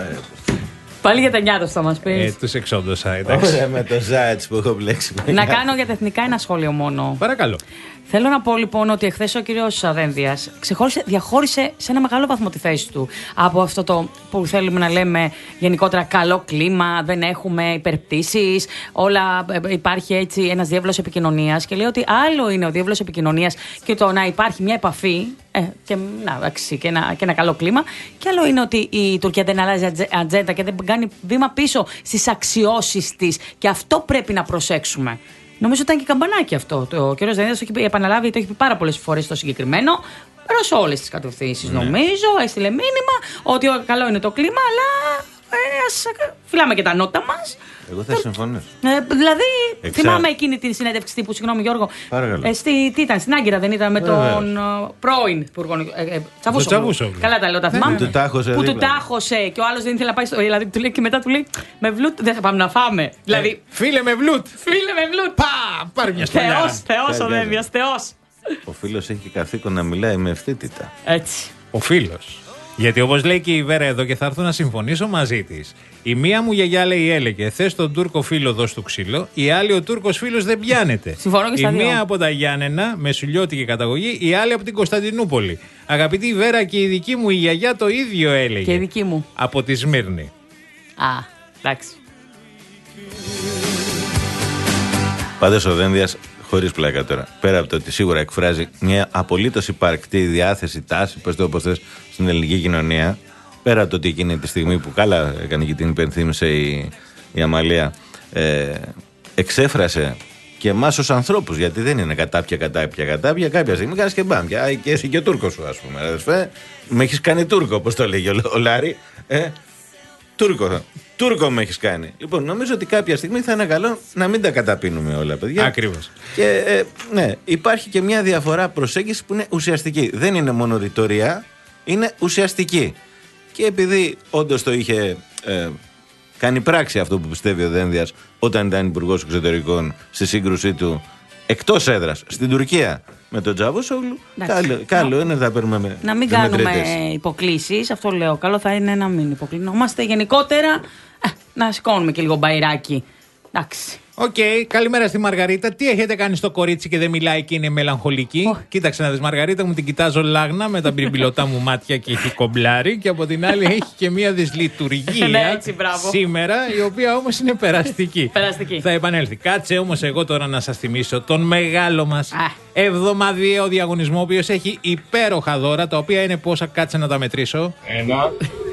Πάλι για τα νιάτα θα μας πεις. Ε, τους εξόντωσα, εντάξει. Ωραία, με το Ζάιτς που έχω μπλέξει. Να κάνω για τα εθνικά ένα σχόλιο μόνο. Παρακαλώ. Θέλω να πω λοιπόν ότι εχθές ο κύριος Δένδιας διαχώρισε σε ένα μεγάλο βαθμό τη θέση του από αυτό το που θέλουμε να λέμε γενικότερα καλό κλίμα, δεν έχουμε υπερπτήσεις, όλα υπάρχει έτσι ένας διάβλος επικοινωνίας και λέει ότι άλλο είναι ο διάβλος επικοινωνίας και το να υπάρχει μια επαφή ε, και, να, αξί, και, ένα, και ένα καλό κλίμα και άλλο είναι ότι η Τουρκία δεν αλλάζει ατζέντα και δεν κάνει βήμα πίσω στις της και αυτό πρέπει να προσέξουμε. Νομίζω ότι ήταν και καμπανάκι αυτό. Ο κ. Δένδιας το έχει επαναλάβει, το έχει πει πάρα πολλές φορές το συγκεκριμένο. Προς όλες τις κατευθύνσεις, ναι. Νομίζω. Έστειλε μήνυμα ότι καλό είναι το κλίμα, αλλά ε, ας φυλάμε και τα νότα μας. Εγώ θα συμφωνήσω. Ε, δηλαδή, Εξά... θυμάμαι εκείνη την συνέντευξη τύπου, συγγνώμη Γιώργο. Παρακαλώ. Ε, στη, τι ήταν, στην Άγκυρα δεν ήταν με τον uh, πρώην υπουργό. Ε, ε, Τσαβούσογλου. Καλά τα λέω, τα θυμάμαι. Που του τάχωσε. Που του τάχωσε και ο άλλος δεν ήθελε να πάει στο. Δηλαδή, του λέει και μετά του λέει με βλουτ δεν θα πάμε να φάμε. Ε, δηλαδή, φίλε με βλουτ. Φίλε με βλουτ. Πα, πάρει μια σπαλιά. Θεός, Θεός ο Δένδιας, Θεός. Ο φίλος έχει καθήκον να μιλάει με ευθύτητα. Έτσι. Ο φίλος. Γιατί όπως λέει και η Βέρα εδώ και θα έρθω να συμφωνήσω μαζί της. Η μία μου γιαγιά λέει έλεγε θες τον Τούρκο φίλο δώσ' του ξύλο, η άλλη ο Τούρκος φίλος δεν πιάνεται. Συμφωνώ και στα η δύο. μία από τα Γιάννενα με σουλιώτικη καταγωγή, η άλλη από την Κωνσταντινούπολη. Αγαπητή Βέρα και η δική μου η γιαγιά το ίδιο έλεγε. Και η δική μου. Από τη Σμύρνη. Α, εντάξει. Πάντως ο Δένδιας, χωρίς πλάκα τώρα, πέρα από το ότι σίγουρα εκφράζει μια απολύτως υπαρκτή διάθεση, τάση, πες το όπως θες, στην ελληνική κοινωνία, πέρα από το ότι εκείνη τη στιγμή που καλά έκανε και την υπενθύμησε η, η Αμαλία, ε, εξέφρασε και εμάς ως ανθρώπους, γιατί δεν είναι κατάπια, κατάπια, κατάπια, κάποια στιγμή κάνεις και μπαμ. Και εσύ και ο Τούρκος σου, ας πούμε, αδερφέ, με έχεις κάνει Τούρκο, όπως το λέγει ο, ο Λάρη, ε, Τούρκο. Τούρκο με έχεις κάνει. Λοιπόν, νομίζω ότι κάποια στιγμή θα είναι καλό να μην τα καταπίνουμε όλα, παιδιά. Ακριβώς. Και ε, ναι, υπάρχει και μια διαφορά προσέγγιση που είναι ουσιαστική. Δεν είναι μόνο ρητορία, είναι ουσιαστική. Και επειδή όντως το είχε ε, κάνει πράξη αυτό που πιστεύει ο Δένδιας όταν ήταν υπουργός εξωτερικών στη σύγκρουσή του εκτός έδρας στην Τουρκία με τον Τσαβούσογλου, καλό, καλό είναι να τα παίρνουμε με. Να μην κάνουμε υποκλήσεις, αυτό λέω. Καλό θα είναι να μην υποκλεινόμαστε. Γενικότερα, ε, να σηκώνουμε και λίγο μπαϊράκι. Εντάξει. Οκ, okay, καλημέρα στη Μαργαρίτα. Τι έχετε κάνει στο κορίτσι και δεν μιλάει και είναι μελαγχολική? Oh. Κοίταξε να δεις, Μαργαρίτα μου, την κοιτάζω λάγνα με τα μπριμπιλωτά μου μάτια και έχει κομπλάρει. Και από την άλλη έχει και μία δυσλειτουργία ναι, έτσι, σήμερα, η οποία όμως είναι περαστική. περαστική. Θα επανέλθει. Κάτσε όμως εγώ τώρα να σας θυμίσω τον μεγάλο μας ah. εβδομαδιαίο διαγωνισμό, ο οποίος έχει υπέροχα δώρα, τα οποία είναι πόσα? Κάτσε να τα μετρήσω. Ένα,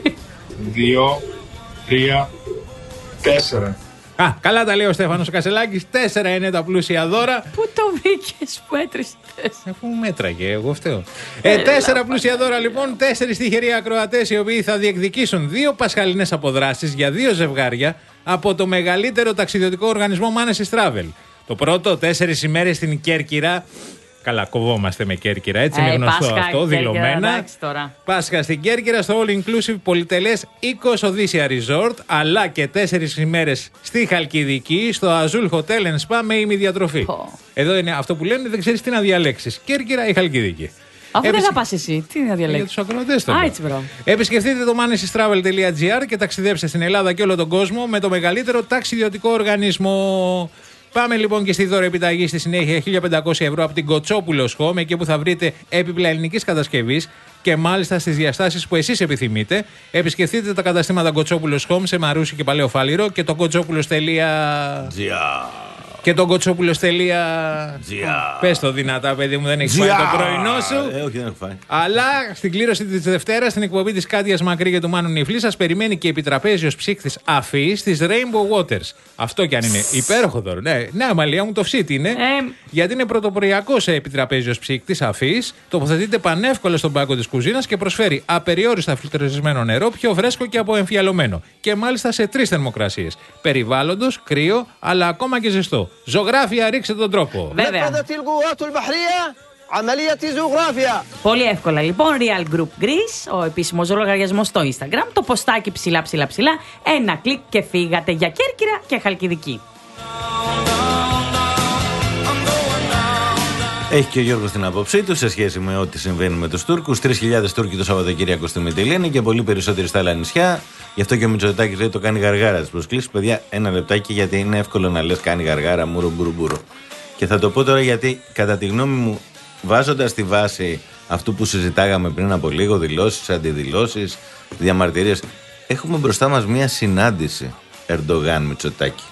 δύο, τρία, τέσσερα. Α, καλά τα λέει ο Στέφανος Κασελάκης. Τέσσερα είναι τα πλούσια δώρα. Πού το βρήκες που έτρεσε? Αφού μέτραγε, εγώ φταίω. Ε, τέσσερα πλούσια δώρα λοιπόν. Τέσσερις τυχεροί ακροατές, οι οποίοι θα διεκδικήσουν δύο πασχαλινές αποδράσεις για δύο ζευγάρια από το μεγαλύτερο ταξιδιωτικό οργανισμό Manesis Travel. Το πρώτο, τέσσερις ημέρες στην Κέρκυρα. Καλά, κοβόμαστε με Κέρκυρα, έτσι είναι ε, γνωστό Πάσχα, αυτό, δηλωμένα. Πάσχα στην Κέρκυρα, στο All Inclusive πολυτελές Oikos Odysseia Resort, αλλά και τέσσερις ημέρες στη Χαλκιδική, στο Azul Hotel and Spa με ημιδιατροφή. Oh. Εδώ είναι αυτό που λένε, δεν ξέρεις τι να διαλέξεις, Κέρκυρα ή Χαλκιδική. Αφού Επισκ... δεν θα πας εσύ, τι να διαλέξεις? Για τους ακροατές τώρα. Α, έτσι, μπρο. Επισκεφτείτε το manesis travel dot gr και ταξιδέψτε στην Ελλάδα και όλο τον κόσμο με το μεγαλύτερο ταξιδιωτικό οργανισμό. Πάμε λοιπόν και στη δώρο επιταγή στη συνέχεια χίλια πεντακόσια ευρώ από την Κοτσόπουλος Home, εκεί που θα βρείτε έπιπλα ελληνικής κατασκευής και μάλιστα στις διαστάσεις που εσείς επιθυμείτε. Επισκεφτείτε τα καταστήματα Κοτσόπουλος Home σε Μαρούσι και Παλαιό Φάληρο και το κοτσόπουλος τελεία τζι άρ. Και τον Κοτσόπουλος τελεία τζι άρ. Πες το δυνατά, παιδί μου, δεν έχεις φάει το πρωινό σου. Ε, όχι, δεν έχω φάει. Αλλά στην κλήρωση της Δευτέρας, στην εκπομπή της Κάτιας Μακρύ και του Μάνου Νιφλή, σας περιμένει και επιτραπέζιος ψύκτης αφής της Rainbow Waters. Αυτό κι αν είναι υπέροχο δώρο. Ναι, ναι, Αμαλία μου, το ψήτη είναι. Ε, γιατί είναι πρωτοποριακός επιτραπέζιος ψύκτης αφής. Τοποθετείται πανεύκολα στον πάγκο της κουζίνας και προσφέρει απεριόριστα φιλτραρισμένο νερό, πιο φρέσκο και αποεμφιαλωμένο. Και μάλιστα σε τρεις θερμοκρασίες. Περιβάλλοντος, κρύο, αλλά ακόμα και ζεστό. Ζωγράφια, ρίξτε τον τρόπο. Βέβαια. Πολύ εύκολα λοιπόν. Real Group Greece, ο επίσημος λογαριασμός στο Instagram. Το ποστάκι ψηλά ψηλά ψηλά. Ένα κλικ και φύγατε για Κέρκυρα και Χαλκιδική. Έχει και ο Γιώργος την άποψή του σε σχέση με ό,τι συμβαίνει με τους Τούρκους. τρεις χιλιάδες Τούρκοι το Σαββατοκύριακο στη Μυτιλήνη και πολύ περισσότεροι στα άλλα νησιά. Γι' αυτό και ο Μητσοτάκης λέει το κάνει γαργάρα τις προσκλήσεις. Παιδιά, ένα λεπτάκι, γιατί είναι εύκολο να λες κάνει γαργάρα, μούρο μπουρουμπούρο. Και θα το πω τώρα γιατί, κατά τη γνώμη μου, βάζοντας στη βάση αυτού που συζητάγαμε πριν από λίγο, δηλώσεις, αντιδηλώσεις, διαμαρτυρίες, έχουμε μπροστά μας μια συνάντηση Ερντογάν-Μητσοτάκη.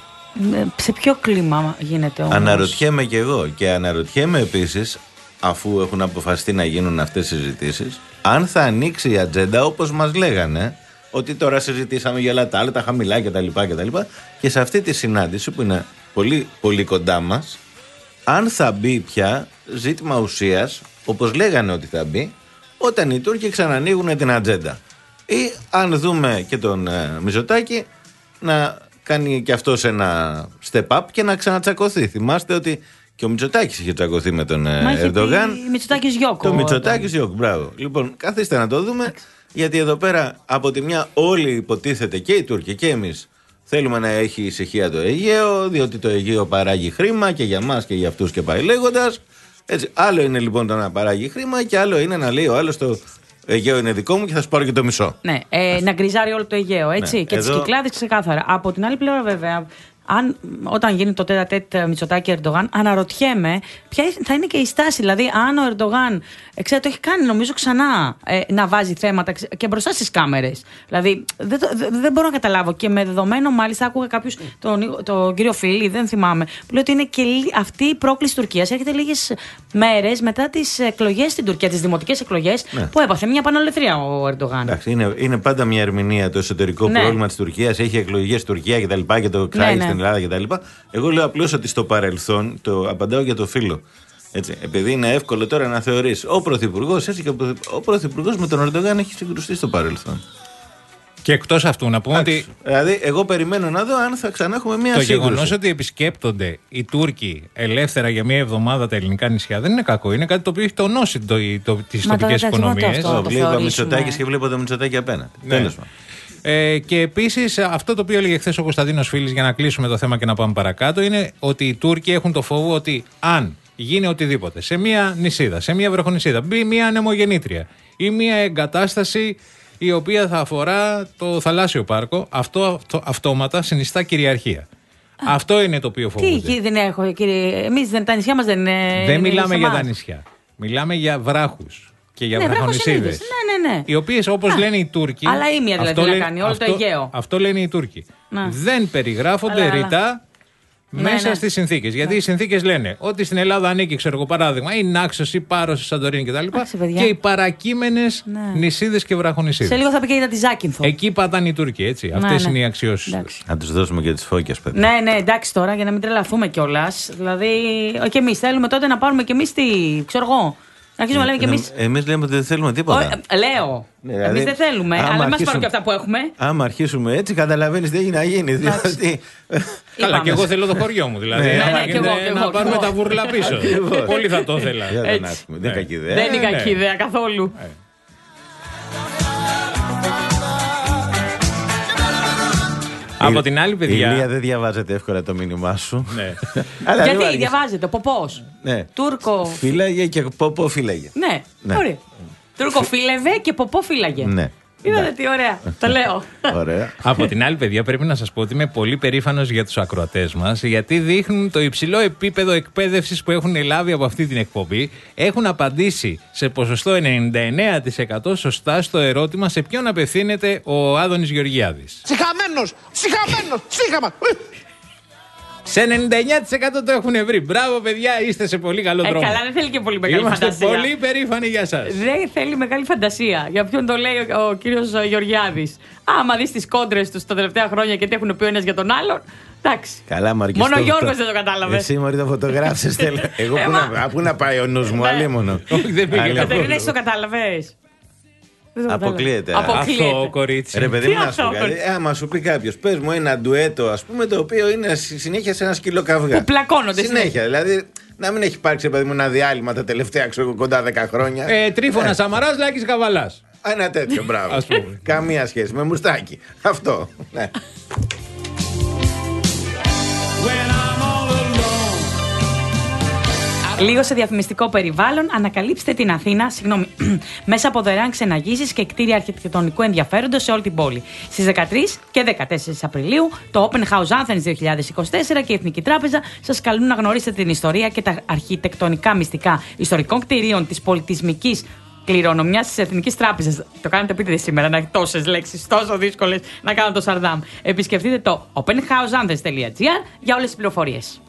Σε ποιο κλίμα γίνεται όμως? Αναρωτιέμαι κι εγώ και αναρωτιέμαι επίσης, αφού έχουν αποφασιστεί να γίνουν αυτές οι συζητήσεις, αν θα ανοίξει η ατζέντα όπως μας λέγανε, ότι τώρα συζητήσαμε για όλα τα άλλα, τα χαμηλά κτλ. κτλ. Και σε αυτή τη συνάντηση που είναι πολύ, πολύ κοντά μας, αν θα μπει πια ζήτημα ουσίας, όπως λέγανε ότι θα μπει, όταν οι Τούρκοι ξανανοίγουν την ατζέντα. Ή αν δούμε και τον ε, Μητσοτάκη να κάνει και αυτός ένα step up και να ξανατσακωθεί. Θυμάστε ότι και ο Μητσοτάκης είχε τσακωθεί με τον ε, Ερντογάν. Μητσοτάκης Γιώκο. Το Μητσοτάκης Γιώκο, μπράβο. Λοιπόν, καθίστε να το δούμε, γιατί εδώ πέρα από τη μια όλοι υποτίθεται, και οι Τούρκοι και εμείς, θέλουμε να έχει ησυχία το Αιγαίο, διότι το Αιγαίο παράγει χρήμα και για μας και για αυτούς και πάει λέγοντας. Έτσι, άλλο είναι λοιπόν το να παράγει χρήμα και άλλο είναι να λέει ο άλλος το Αιγαίο είναι δικό μου και θα σου πάρω και το μισό. Ναι, ε, να γκριζάρει όλο το Αιγαίο, έτσι. Ναι, και εδώ... τις Κυκλάδες ξεκάθαρα. Από την άλλη πλευρά, βέβαια, αν, όταν γίνει το τέτα τέτ Μητσοτάκη Ερντογάν, αναρωτιέμαι ποια θα είναι και η στάση. Δηλαδή, αν ο Ερντογάν, ξέρετε, το έχει κάνει νομίζω ξανά ε, να βάζει θέματα και μπροστά στις κάμερες. Δηλαδή, δεν, δεν, δεν μπορώ να καταλάβω. Και με δεδομένο, μάλιστα, άκουγα κάποιους, τον, τον κύριο Φίλη, δεν θυμάμαι, που λέει ότι είναι και αυτή η πρόκληση Τουρκίας έρχεται λίγες μέρες μετά τις εκλογές στην Τουρκία, τις δημοτικές εκλογές, ναι, που έπαθε μια πανολεθρία ο Ερντογάν. Εντάξει, είναι, είναι πάντα μια ερμηνεία το εσωτερικό, ναι, πρόβλημα της Τουρκίας. Έχει εκλογές Τουρκία κτλ. Και, και το ξάγει, ναι, στην Ελλάδα κτλ. Εγώ λέω απλώς ότι στο παρελθόν, το απαντάω για το φίλο. Έτσι, επειδή είναι εύκολο τώρα να θεωρείς ο Πρωθυπουργός, έτσι και ο Πρωθυπουργός με τον Ερντογάν έχει συγκρουστεί στο παρελθόν. Και εκτός αυτού να πούμε ότι. Δηλαδή, εγώ περιμένω να δω αν θα ξανά έχουμε μια το σύγκρουση. Το γεγονός ότι επισκέπτονται οι Τούρκοι ελεύθερα για μια εβδομάδα τα ελληνικά νησιά δεν είναι κακό. Είναι κάτι το οποίο έχει τονώσει το, το, τις τοπικές οικονομίες. Βλέπω Μητσοτάκης και βλέπω το Μητσοτάκη απέναντι. Ναι. Τέλος πάντων. Ε, και επίσης αυτό το οποίο έλεγε χθες ο Κωνσταντίνος Φίλης, για να κλείσουμε το θέμα και να πάμε παρακάτω, είναι ότι οι Τούρκοι έχουν το φόβο ότι αν γίνει οτιδήποτε σε μία νησίδα, σε μία βροχονησίδα, μπει μία ανεμογεννήτρια ή μία εγκατάσταση η οποία θα αφορά το θαλάσσιο πάρκο, αυτό, αυτό αυτόματα συνιστά κυριαρχία. Α, αυτό είναι το οποίο φοβούνται. Τι δεν έχω, κύριε. Εμείς τα νησιά μας δεν είναι. Δεν μιλάμε για τα νησιά. Μιλάμε για βράχους και για ναι, βραχονησίδες. Ναι, ναι, ναι. Οι οποίες, όπως λένε οι Τούρκοι. Αλλά ήμια δηλαδή να κάνει, όλο αυτό, το Αιγαίο. Αυτό λένε οι Τούρκοι. Να. Δεν περιγράφονται αλλά, ρητά. Αλλά. Μέσα ναι, στις συνθήκες. Γιατί ναι. οι συνθήκες λένε ότι στην Ελλάδα ανήκει, ξέρω εγώ, παράδειγμα, η Νάξος, η Πάρος, η Σαντορίνη κτλ. Και οι παρακείμενες ναι. νησίδες και βραχονησίδες. Σε λίγο θα πει και για τη Ζάκυνθο. Εκεί πατάνε οι Τούρκοι, έτσι. Ναι, αυτές ναι. είναι οι αξιώσεις. Να τους δώσουμε και τις φώκιες, παιδιά. Ναι, ναι, εντάξει τώρα, για να μην τρελαθούμε κιόλας. Δηλαδή, και εμείς θέλουμε τότε να πάρουμε κι εμείς τι, ξέρω εγώ. Αρχίζουμε να λέμε κι εμείς. Εμείς λέμε ότι δεν θέλουμε τίποτα. Ο, λέω. Ναι, δηλαδή, εμείς δεν θέλουμε, αλλά μην μας πάρουν και αυτά που έχουμε. Άμα αρχίσουμε έτσι, καταλαβαίνεις τι έχει να γίνει. Διότι... Καλά, και εγώ θέλω το χωριό μου. Δηλαδή, ναι, ναι, ναι, και εγώ, και να εγώ, πάρουμε τα βούρλα πίσω. Πολύ θα το ήθελα. Δεν είναι κακή ιδέα. Δεν είναι κακή ιδέα καθόλου. Από την άλλη, παιδιά. Ηλία, δεν διαβάζεται εύκολα το μήνυμά σου. Ναι. Γιατί διαβάζεται, Ποπός. Ναι. Τούρκο. Φύλαγε και Ποπό φύλαγε. Ναι, ναι. Ωραία. Τούρκο φύλευε και Ποπό φύλαγε. Ναι. Είδατε τι ωραία. Το λέω. Ωραία. Από την άλλη, παιδιά, πρέπει να σας πω ότι είμαι πολύ περήφανος για τους ακροατές μας, γιατί δείχνουν το υψηλό επίπεδο εκπαίδευσης που έχουν λάβει από αυτή την εκπομπή. Έχουν απαντήσει σε ποσοστό ενενήντα εννέα τοις εκατό σωστά στο ερώτημα σε ποιον απευθύνεται ο Άδωνης Γεωργιάδης. Συχαμένος! Συχαμένος! Συχαμα! Σε ενενήντα εννέα τοις εκατό το έχουν βρει. Μπράβο, παιδιά, είστε σε πολύ καλό δρόμο. Ε, καλά, δεν θέλει και πολύ μεγάλη Είμαστε φαντασία. Είμαστε πολύ περήφανοι για σας. Δεν θέλει μεγάλη φαντασία. Για ποιον το λέει ο, ο κύριος Γεωργιάδης. Άμα δεις τις κόντρες τους τα τελευταία χρόνια και τι έχουν πει ο ένας για τον άλλον. Εντάξει. Καλά, Μαρκή. Μόνο ο Γιώργος δεν το κατάλαβε. Εσύ μωρή το φωτογράφησες. Εγώ πού να πάει ο νους μου, αλίμονο. Όχι, δεν πήγε. Δεν έχεις το κατάλαβες. Αποκλείεται. Αυτό κορίτσι. Ρε παιδί μου, να σου πει. Άμα σου πει κάποιο, πες μου ένα ντουέτο, ας πούμε, το οποίο είναι συνέχεια σε ένα σκύλο καυγά. Που πλακώνονται συνέχεια. Δηλαδή, να μην έχει υπάρξει, παιδί μου, ένα διάλειμμα τα τελευταία, ξέρω, κοντά δέκα χρόνια. Ε, Τρίφωνα Σαμαράς, Λάκης Καβαλάς. Ένα τέτοιο, μπράβο. Καμία σχέση με μουστάκι. Αυτό. Ναι. Λίγο σε διαφημιστικό περιβάλλον, ανακαλύψτε την Αθήνα, συγγνώμη, μέσα από δωρεάν ξεναγήσεις και κτίρια αρχιτεκτονικού ενδιαφέροντος σε όλη την πόλη. Στις δεκατρείς και δεκατέσσερις Απριλίου, το Open House Athens δύο χιλιάδες είκοσι τέσσερα και η Εθνική Τράπεζα σας καλούν να γνωρίσετε την ιστορία και τα αρχιτεκτονικά μυστικά ιστορικών κτιρίων της πολιτισμικής κληρονομιάς της Εθνικής Τράπεζας. Το κάνετε πείτε σήμερα, να έχει τόσες λέξεις, τόσο δύσκολες να κάνω το Σαρδάμ. Επισκεφτείτε το open house athens τελεία gr για όλες τις πληροφορίες.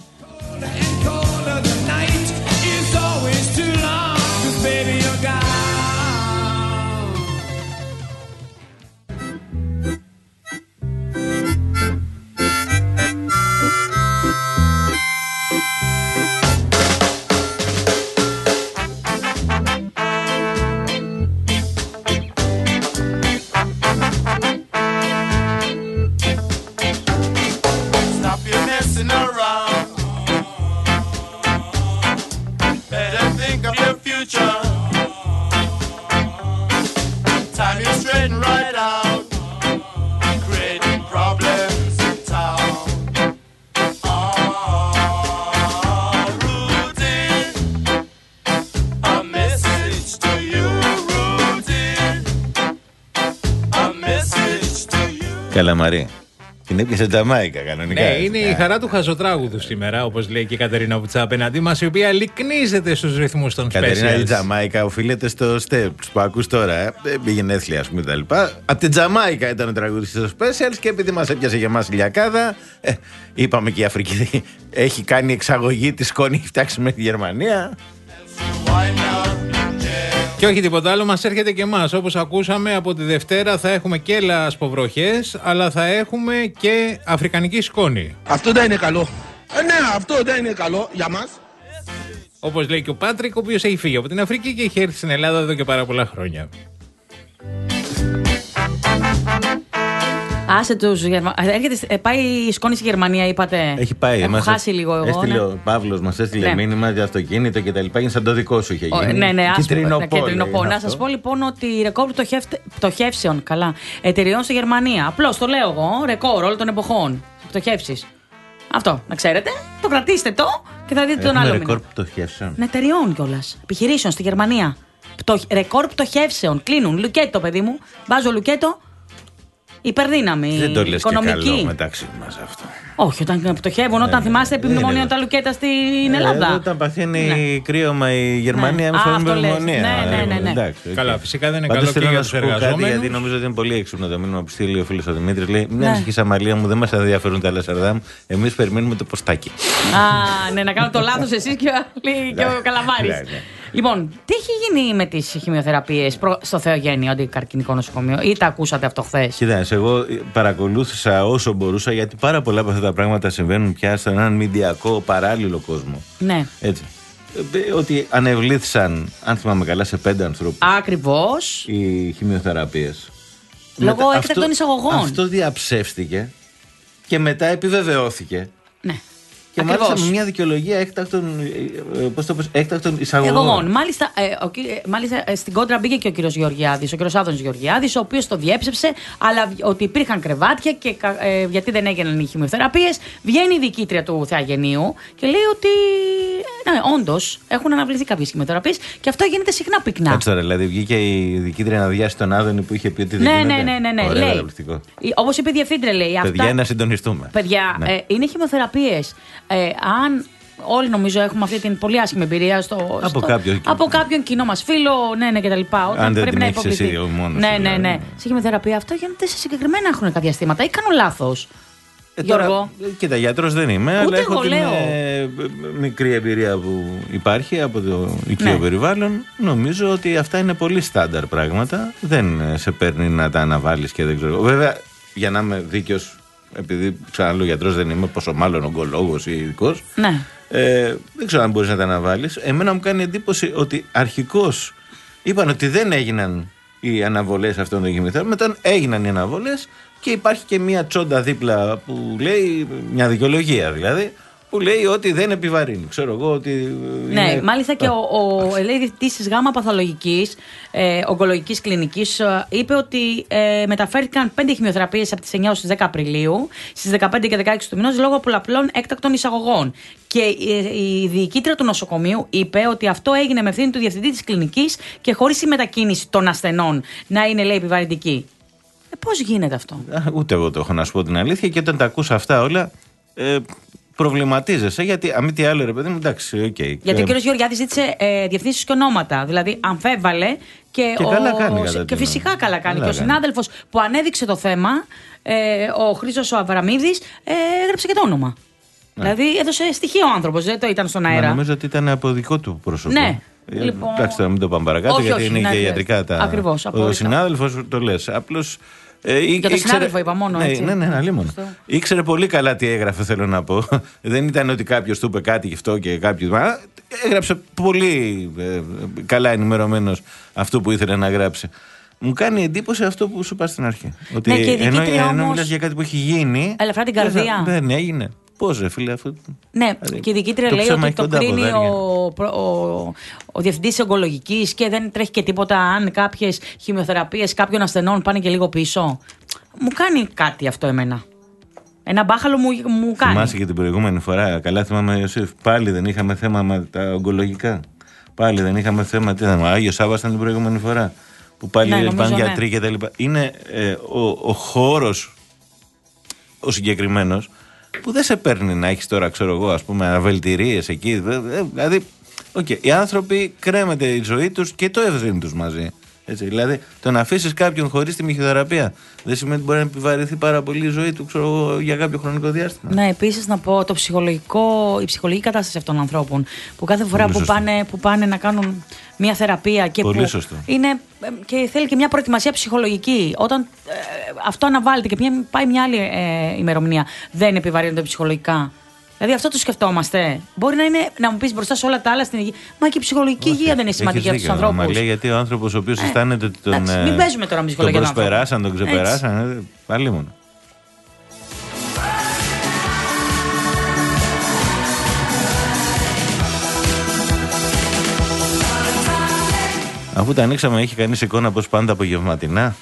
Καλαμαρί. Την έπιασε Τζαμάικα κανονικά. Ναι, είναι η χαρά του χαζοτράγουδου σήμερα, όπως λέει και η Κατερίνα Βουτσά απέναντί μας, η οποία λυκνίζεται στους ρυθμούς των specials. Κατερίνα, η Τζαμάικα οφείλεται στο steps που ακούς τώρα. Ε. Πήγαινε έθλια, ας πούμε, τα λοιπά. Από την Τζαμάικα ήταν ο τραγουδιστής στο specials και επειδή μας έπιασε για μας ηλιακάδα, ε, είπαμε και η Αφρική έχει κάνει εξαγωγή τη σκόνη, έχει φτιάξει με τη Γερμανία. Και όχι τίποτα άλλο, μας έρχεται και εμάς. Όπως ακούσαμε, από τη Δευτέρα θα έχουμε και λασποβροχές, αλλά θα έχουμε και αφρικανική σκόνη. Αυτό δεν είναι καλό. Ε, ναι, αυτό δεν είναι καλό για μας. Όπως λέει και ο Πάτρικ, ο οποίος έχει φύγει από την Αφρική και έχει έρθει στην Ελλάδα εδώ και πάρα πολλά χρόνια. Άσε τους Γερμανούς. Έρχεται, πάει σκόνη στη Γερμανία, είπατε. Έχει πάει. Έχω χάσει λίγο εγώ. Έστειλε, ναι. Ο Παύλος μας έστειλε ναι. μήνυμα για αυτοκίνητο και τα λοιπά. Είναι σαν το δικό σου είχε γίνει. Ναι, ναι, Κιτρινοπό. Να σας πω λοιπόν ότι ρεκόρ πτωχεύσεων καλά, εταιρεών στη Γερμανία. Απλώς το λέω εγώ. Ρεκόρ όλων των εποχών. Πτωχεύσεις. Αυτό, να ξέρετε. Το κρατήστε το και θα δείτε Έχουμε τον άλλο. Ρεκόρ πτωχεύσεων. Εταιρεών κιόλας. Επιχειρήσεων στη Γερμανία. Πτω... Ρεκόρ πτωχεύσεων. Κλείνουν. Λουκέτο, παιδί μου. Βάζω λουκέτο. Υπερδύναμη. Δεν το λες οικονομική. και καλό μεταξύ μας αυτό. Όχι, όταν πτωχεύουν, όταν ναι, θυμάστε ναι, επιμνημονίων ναι, τα λουκέτα στην Ελλάδα. Ε, όταν παθαίνει ναι. κρύωμα η Γερμανία, εμείς ναι. φέρνουμε επιμνημονία. Ναι, ναι, ναι, ναι. Εντάξει, okay. Καλά, φυσικά δεν είναι Πάντως καλό και για τους εργαζόμενους. εργαζόμενους. Γιατί νομίζω ότι είναι πολύ έξυπνο το μήνυμα που στείλει ο φίλος ο Δημήτρης. Λέει: Μην ναι. ανησυχείς, Αμαλία μου, δεν μας ενδιαφέρουν τα Λασαρδάμ. Εμείς περιμένουμε το ποστάκι. Α, ναι, να κάνω το λάθος εσείς και ο Καλαμάρης. Λοιπόν, τι έχει γίνει με τις χημειοθεραπείες στο Θεογένειο Αντικαρκινικό Νοσοκομείο, ή τα ακούσατε αυτό χθες? Κοιτάξτε, εγώ παρακολούθησα όσο μπορούσα, γιατί πάρα πολλά από αυτά τα πράγματα συμβαίνουν πια σε έναν μηντιακό παράλληλο κόσμο. Ναι. Έτσι. Ότι ανεβλήθησαν, αν θυμάμαι καλά, σε πέντε ανθρώπους. Ακριβώς. Οι χημειοθεραπείες. Λόγω έκτακτων εισαγωγών. Αυτό διαψεύστηκε και μετά επιβεβαιώθηκε. Ναι. Και Ακριβώς. μάλιστα με μια δικαιολογία έκτακτων, πώς το πες, έκτακτων εισαγωγών. Μάλιστα, ε, ο, μάλιστα ε, στην κόντρα μπήκε και ο κύριος Γεωργιάδης, ο κύριος Άδωνης Γεωργιάδης, ο οποίος το διέψευσε, αλλά ότι υπήρχαν κρεβάτια και ε, γιατί δεν έγιναν οι χημειοθεραπείες. Βγαίνει η διοικήτρια του Θεαγενείου και λέει ότι ναι, όντως έχουν αναβληθεί κάποιες χημειοθεραπείες και αυτό γίνεται συχνά πυκνά. Έτσι τώρα, δηλαδή βγήκε η διοικήτρια να διάσει τον Άδωνη που είχε πει ότι δεν ναι, γίνεται. ναι, ναι, ναι, ναι. Λέει, όπως είπε η διευθύντρια, λέει. Παιδιά, αυτά, να συντονιστούμε. Παιδιά, ναι. ε, είναι χημειοθεραπείες. Ε, αν όλοι νομίζω έχουμε αυτή την πολύ άσχημη εμπειρία στο, από, στο, κάποιον, από κάποιον κοινό μας φίλο, ναι, ναι, κτλ. Όταν αν δεν πρέπει την να έχεις υποκληθεί. εσύ μόνος. Ναι, ναι, ναι. Σε χημειοθεραπεία αυτό γίνεται σε συγκεκριμένα χρονικά διαστήματα ή κάνω λάθος? Ε, Γιώργο. Κοίτα, γιατρός δεν είμαι, ούτε αλλά έχω την ε, μικρή εμπειρία που υπάρχει από το οικείο ναι. περιβάλλον. Νομίζω ότι αυτά είναι πολύ στάνταρ πράγματα. Δεν σε παίρνει να τα αναβάλεις και δεν ξέρω. Βέβαια, για να είμαι δίκαιος, επειδή ξαναλέω γιατρός δεν είμαι, πόσο μάλλον ογκολόγος ή ειδικός. Ναι. Ε, δεν ξέρω αν μπορείς να τα αναβάλεις. Εμένα μου κάνει εντύπωση ότι αρχικώς είπαν ότι δεν έγιναν οι αναβολές αυτών των χημειοθεραπείων. Μετά έγιναν οι αναβολές και υπάρχει και μια τσόντα δίπλα που λέει, μια δικαιολογία δηλαδή, που λέει ότι δεν επιβαρύνει. Ξέρω εγώ ότι. Ναι, είναι... μάλιστα και ο, ο διευθυντής της ΓΑΜΑ Παθολογικής ε, Ογκολογικής Κλινικής ε, είπε ότι ε, μεταφέρθηκαν πέντε χημειοθεραπείες από τις εννιά ως τις δέκα Απριλίου, στις δεκαπέντε και δεκαέξι του μηνός, λόγω πολλαπλών έκτακτων εισαγωγών. Και ε, η διοικήτρια του νοσοκομείου είπε ότι αυτό έγινε με ευθύνη του διευθυντή της κλινικής και χωρίς η μετακίνηση των ασθενών να είναι, λέει, επιβαρυντική. Ε, πώς γίνεται αυτό? Ούτε εγώ το έχω, να σου πω την αλήθεια, και όταν τα ακούς αυτά όλα. Ε, προβληματίζεσαι, γιατί αν μη τι άλλο, ρε παιδί μου, εντάξει, οκ. Okay. Γιατί ο κ. Γεωργιάδης ζήτησε ε, διευθύνσεις και ονόματα. Δηλαδή, αμφέβαλε και, και, ο, καλά κάνει, ο, και φυσικά καλά κάνει. Καλά και ο συνάδελφος που ανέδειξε το θέμα, ε, ο Χρήστος ο Αβραμίδης, ε, έγραψε και το όνομα. Ναι. Δηλαδή, έδωσε στοιχείο ο άνθρωπος, δεν το ήταν στον αέρα. Μα νομίζω ότι ήταν από δικό του πρόσωπο. Ναι. Ε, λοιπόν... Εντάξει, τώρα μην το πάμε παρακάτω, όχι, γιατί όχι, είναι ναι, και ναι. ιατρικά τα. Ακριβώς, ο συνάδελφος το λες. Απλώς. Ε, Για το ήξερε... συνάδελφο είπα μόνο, ναι, έτσι. Ναι, ναι, ναι, ναι, ήξερε πολύ καλά τι έγραφε, θέλω να πω. Δεν ήταν ότι κάποιος του είπε κάτι γι' αυτό και κάποιος. Μα έγραψε πολύ ε, καλά ενημερωμένος αυτό που ήθελε να γράψει. Μου κάνει εντύπωση αυτό που σου είπα στην αρχή. Ότι ναι, και ενώ, όμως... ενώ μιλάς για κάτι που έχει γίνει. Ελαφρά την καρδία. Δεν έγινε. Πώς, ρε φίλε, αυτό. Ναι, δηλαδή, και η διοικήτρια λέει ότι το κρίνει ο, ο, ο διευθυντής ογκολογικής και δεν τρέχει και τίποτα αν κάποιες χημειοθεραπείες κάποιων ασθενών πάνε και λίγο πίσω. Μου κάνει κάτι αυτό εμένα. Ένα μπάχαλο μου, μου κάνει. Θυμάσαι και την προηγούμενη φορά, καλά θυμάμαι, Ιωσήφ, πάλι δεν είχαμε θέμα με τα ογκολογικά. Πάλι δεν είχαμε θέμα. Τι ήταν, ο Άγιος Σάββας ήταν την προηγούμενη φορά. Που πάλι ναι, πάνε γιατροί και τα λοιπά. Είναι ε, ο, ο χώρος ο συγκεκριμένος που δεν σε παίρνει να έχεις τώρα, ξέρω εγώ, ας πούμε, αβελτηρίες εκεί. Δηλαδή, okay, οι άνθρωποι κρέμεται η ζωή τους και το ευδήν τους μαζί. Έτσι, δηλαδή, το να αφήσεις κάποιον χωρίς τη χημειοθεραπεία δεν σημαίνει ότι μπορεί να επιβαρυνθεί πάρα πολύ η ζωή του, ξέρω εγώ, για κάποιο χρονικό διάστημα. Ναι, επίσης να πω το ψυχολογικό, η ψυχολογική κατάσταση αυτών των ανθρώπων που κάθε φορά που πάνε, που πάνε να κάνουν μια θεραπεία και πολύ που σωστό. είναι και θέλει και μια προετοιμασία ψυχολογική. Όταν ε, αυτό αναβάλλεται και μια, πάει μια άλλη ε, ημερομηνία, δεν επιβαρύνονται ψυχολογικά. Δηλαδή αυτό το σκεφτόμαστε. Μπορεί να είναι να μου πει μπροστά σε όλα τα άλλα στην υγεία. Μα και η ψυχολογική Όχι, υγεία δεν είναι σημαντική για του ανθρώπου. Μα λέει γιατί ο άνθρωπο ο οποίο ε, αισθάνεται ότι τον. Εντάξει, μην παίζουμε τώρα με τον προσπεράσαν, τον ξεπεράσαν. Πάλι μόνο. Αφού τα ανοίξαμε, έχει κανείς εικόνα πως πάνε τα απογευματινά.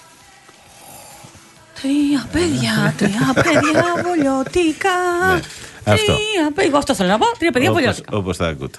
Τρία παιδιά, τρία παιδιά βολιωτικά. Ναι, αυτό. Τρία παιδιά, αυτό θέλω να πω. Τρία παιδιά βολιωτικά. Όπως τα ακούτε.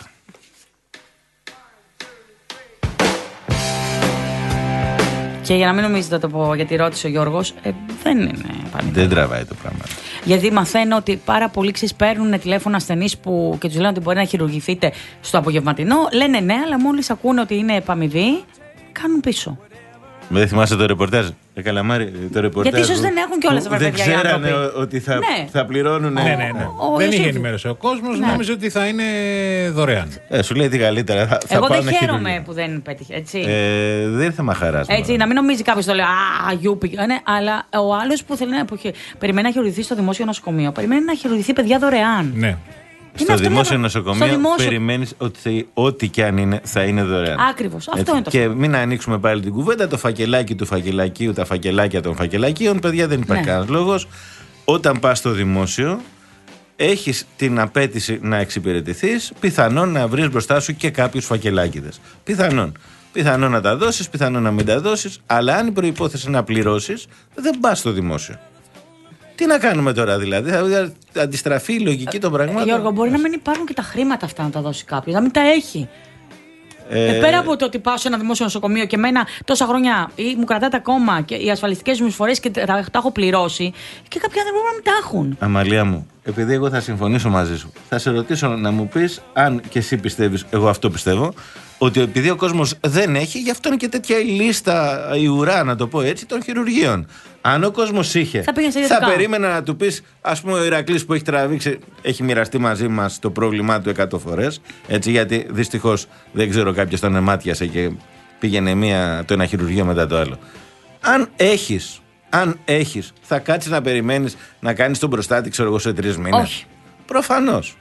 Και για να μην νομίζετε το πω, γιατί ρώτησε ο Γιώργος, ε, δεν είναι πανικό. Δεν τραβάει το πράγμα. Γιατί μαθαίνω ότι πάρα πολλοί ξέρεις παίρνουν τηλέφωνα ασθενείς που και τους λένε ότι μπορεί να χειρουργηθείτε στο απογευματινό. Λένε ναι, αλλά μόλις ακούνε ότι είναι επαμοιβή, κάνουν πίσω. Δεν θυμάσαι το ρεπορτάζ. Ε, Καλαμάρι, το ρεπορτάζ. Γιατί ίσως δεν έχουν κιόλας τα παιδιά. Δεν ξέρανε ότι θα, ναι. θα πληρώνουν. Ναι, ναι, ναι. Ο, ο, δεν είχε ενημέρωση ο κόσμος, ναι. Νόμιζε ότι θα είναι δωρεάν. Ε, σου λέει τι καλύτερα. Θα, Εγώ θα δεν χαίρομαι που δεν πέτυχε. Έτσι. Ε, δεν είναι θέμα χαράς. Έτσι, να μην νομίζει κάποιος το λέει Α, γιούπι. Ναι, αλλά ο άλλος που θέλει να που, περιμένει να χειρουργηθεί στο δημόσιο νοσοκομείο, περιμένει να χειρουργηθεί παιδιά δωρεάν. Ναι. Στο δημόσιο νοσοκομείο δημόσιο... περιμένεις ότι ό,τι και αν είναι θα είναι δωρεάν. Ακριβώς. Αυτό έτσι. Είναι το και θέμα. μην ανοίξουμε πάλι την κουβέντα. Το φακελάκι του φακελακίου, τα φακελάκια των φακελακίων. Παιδιά, δεν υπάρχει ναι. κανένας λόγος. Όταν πας στο δημόσιο, έχεις την απέτηση να εξυπηρετηθείς. Πιθανόν να βρεις μπροστά σου και κάποιους φακελάκιδες. Πιθανόν. Πιθανόν να τα δώσεις, πιθανόν να μην τα δώσεις. Αλλά αν η προϋπόθεση να πληρώσεις, δεν πας στο δημόσιο. Τι να κάνουμε τώρα δηλαδή, θα αντιστραφεί η λογική των πραγμάτων. Γιώργο, μπορεί να μην υπάρχουν και τα χρήματα αυτά να τα δώσει κάποιος, να μην τα έχει. Ε... Ε, πέρα από το ότι πάω σε ένα δημόσιο νοσοκομείο και μένα τόσα χρόνια ή μου κρατάτε ακόμα και οι ασφαλιστικές μου εισφορές και τα, τα έχω πληρώσει, και κάποιοι άνθρωποι να μην τα έχουν. Αμαλία μου, επειδή εγώ θα συμφωνήσω μαζί σου, θα σε ρωτήσω να μου πεις αν και εσύ πιστεύεις, εγώ αυτό πιστεύω, ότι επειδή ο κόσμος δεν έχει, γι' αυτό είναι και τέτοια η λίστα, η ουρά, να το πω έτσι, των χειρουργείων. Αν ο κόσμος είχε, θα, θα περίμενα να του πεις, ας πούμε, ο Ηρακλής που έχει τραβήξει, έχει μοιραστεί μαζί μας το πρόβλημά του εκατό φορές. Έτσι, γιατί δυστυχώς δεν ξέρω, κάποιος τον εμάτιασε και πήγαινε μία, το ένα χειρουργείο μετά το άλλο. Αν έχεις, αν έχεις, θα κάτσεις να περιμένεις να κάνεις τον προστάτη, ξέρω εγώ, σε τρεις μήνες. Όχι. Προφανώς.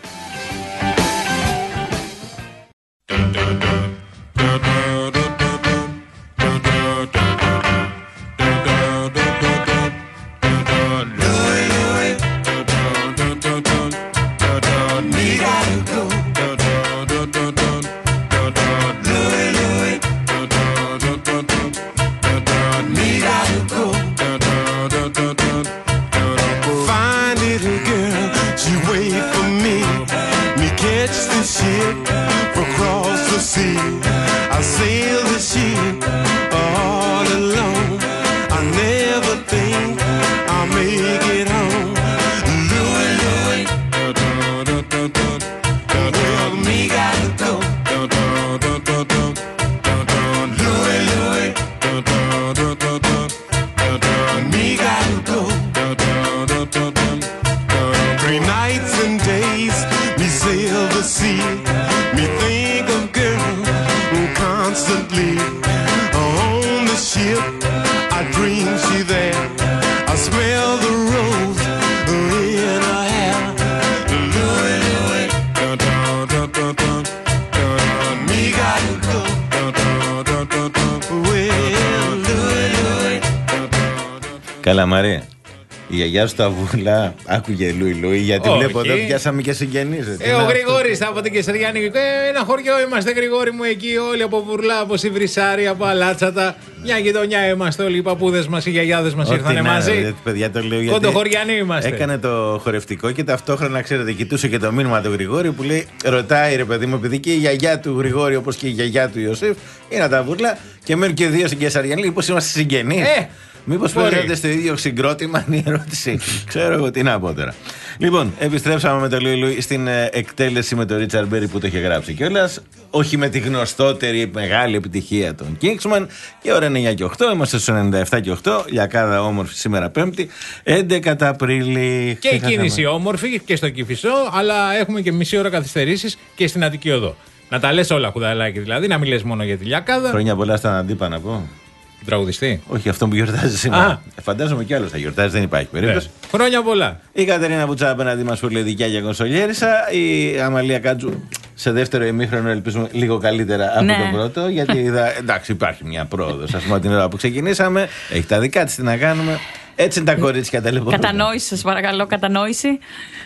Καλαμαρία, η γιαγιά σου τα βουλά άκουγε Λούι Λούι, γιατί όχι. Βλέπω εδώ πιάσαμε και συγγενείς. Ε, ο Γρηγόρης από την Κεσαριάννη. Ε, ένα χωριό είμαστε, Γρηγόρη μου, εκεί όλοι από Βουρλά, από Σιβρισάρι, από Αλάτσατα. Μια γειτονιά είμαστε όλοι, οι παππούδες μας, οι γιαγιάδες μας ήρθανε μαζί. Παιδιά, το λέω γιατί κοντοχωριανοί είμαστε. Έκανε το χορευτικό και ταυτόχρονα, ξέρετε, κοιτούσε και το μήνυμα του Γρηγόρη που λέει: ρωτάει ρε παιδί μου, επειδή και η γιαγιά του Γρηγόρη, όπως και η γιαγιά του Ιωσήφ, είναι από τα Βουρλά και μένουν και δύο στην Κεσαριάννη. Λέει: πώς είμαστε συγγενείς. Ε, Μήπως παίρνετε στο ίδιο συγκρότημα, είναι η ερώτηση. Ξέρω εγώ τι να πω τώρα. Λοιπόν, επιστρέψαμε με το Λούι Λούι στην ε, εκτέλεση με τον Ρίτσαρντ Μπέρι που το είχε γράψει κιόλας. Όχι με τη γνωστότερη μεγάλη επιτυχία των Kingsman. Η ώρα είναι εννιά και οκτώ, είμαστε στους ενενήντα επτά και οκτώ. Λιακάδα όμορφη σήμερα Πέμπτη, έντεκα Απρίλη. Και η κίνηση όμορφη και στο Κηφισό, αλλά έχουμε και μισή ώρα καθυστερήσεις και στην Αττική Οδό. Να τα λες όλα, Κουδαλάκη, δηλαδή, να μην λες μόνο για τη Λιακάδα. Χρόνια πολλά στον Αντίπα να πω. Τραγουδιστή. Όχι, αυτό που γιορτάζει σήμερα. Ε, φαντάζομαι κι άλλο θα γιορτάζει, δεν υπάρχει περίπτωση. Ναι. Χρόνια πολλά. Η Κατερίνα Βουτσά απέναντί μας που λέει δικιά για κονσολιέρισα. Η Αμαλία Κάτζου σε δεύτερο ημίχρονο ελπίζουμε λίγο καλύτερα από ναι. τον πρώτο. Γιατί είδα, εντάξει, υπάρχει μια πρόοδος. Ας πούμε την ώρα που ξεκινήσαμε. Έχει τα δικά της, τι να κάνουμε. Έτσι είναι τα κορίτσια τα λεπτά. Κατανόηση, σας παρακαλώ, κατανόηση.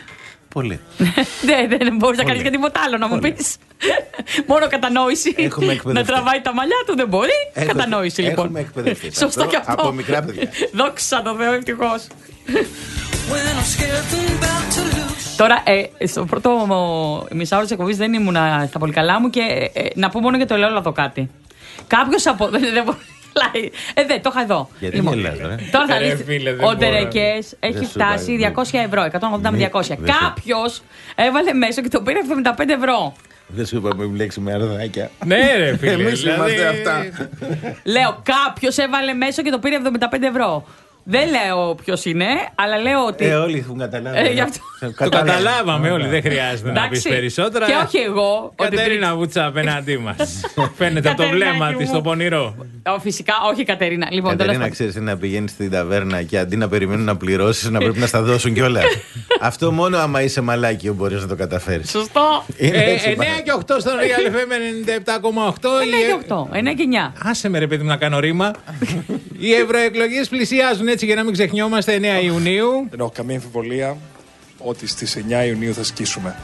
Πολύ. Δεν, δεν μπορεί να κάνει και τίποτα άλλο να μου πει. Μόνο κατανόηση. Να τραβάει τα μαλλιά του δεν μπορεί. Έχουμε, κατανόηση λοιπόν. Έχουμε εκπαιδευτεί. Σωστό και αυτό. Από μικρά παιδιά. Δόξα τω Θεώ, ευτυχώς. Τώρα, ε, στο πρώτο μισάωρο της εκπομπής δεν ήμουν στα πολύ καλά μου και ε, να πω μόνο για το ελαιόλαδο κάτι. Κάποιος από. Δεν, δεν Ε, δε, το είχα εδώ. Γιατί λοιπόν, μιλάς, ρε. Τώρα θα δεις, ο Ντερεκές έχει φτάσει διακόσια ευρώ, εκατόν ογδόντα με διακόσια. Κάποιος έβαλε μέσα και το πήρε εβδομήντα πέντε ευρώ. Δεν σου είπα μην μπλέξουμε αρδάκια. Ναι, ρε φίλε. Εμείς είμαστε αυτά. Λέω, κάποιος έβαλε μέσα και το πήρε εβδομήντα πέντε ευρώ. Δεν λέω ποιος είναι, αλλά λέω ότι. Ε, όλοι έχουν καταλάβει. Ε, γι' αυτό. Το καταλάβαμε όλοι, δεν χρειάζεται να πεις περισσότερα. Και όχι εγώ. Κατερίνα Βούτσα απέναντί μας. Φαίνεται από το βλέμμα της το πονηρό. Φυσικά, όχι Κατερίνα. Λοιπόν, Κατερίνα, ξέρεις να πηγαίνεις στην ταβέρνα και αντί να περιμένουν να πληρώσεις, να πρέπει να στα δώσουν κιόλας. Αυτό μόνο άμα είσαι μαλάκιο μπορείς να το καταφέρεις. Σωστό. εννιά και οκτώ στον Real εφ εμ ενενήντα επτά κόμμα οκτώ. εννιά και οκτώ, εννιά και εννιά. Άσε με ρε παιδί μου να κάνω ρήμα. Οι ευρωεκλογές πλησιάζουν, έτσι για να μην ξεχνιόμαστε, εννέα Ιουνίου. Δεν έχω καμία αμφιβολία ότι στις εννιά Ιουνίου θα σκίσουμε.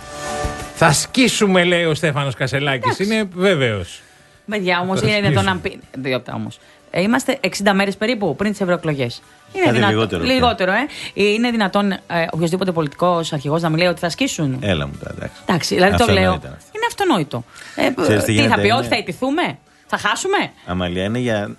Θα σκίσουμε, λέει ο Στέφανος Κασελάκης. Είναι βέβαιος. Παιδιά, όμως είναι δυνατόν να πει. Δύο λεπτά όμως. Ε, είμαστε εξήντα μέρες περίπου πριν τις ευρωεκλογές. Είναι δυνατόν. Λιγότερο, λιγότερο ε. Είναι δυνατόν ε, οποιοδήποτε πολιτικός αρχηγός να μου λέει ότι θα σκίσουν. Έλα μου τα εντάξει. Εντάξει, δηλαδή το λέω. Είναι αυτονόητο. Ε, τι, τι θα πει, ότι θα ιτηθούμε, θα χάσουμε. Αμαλία, είναι για.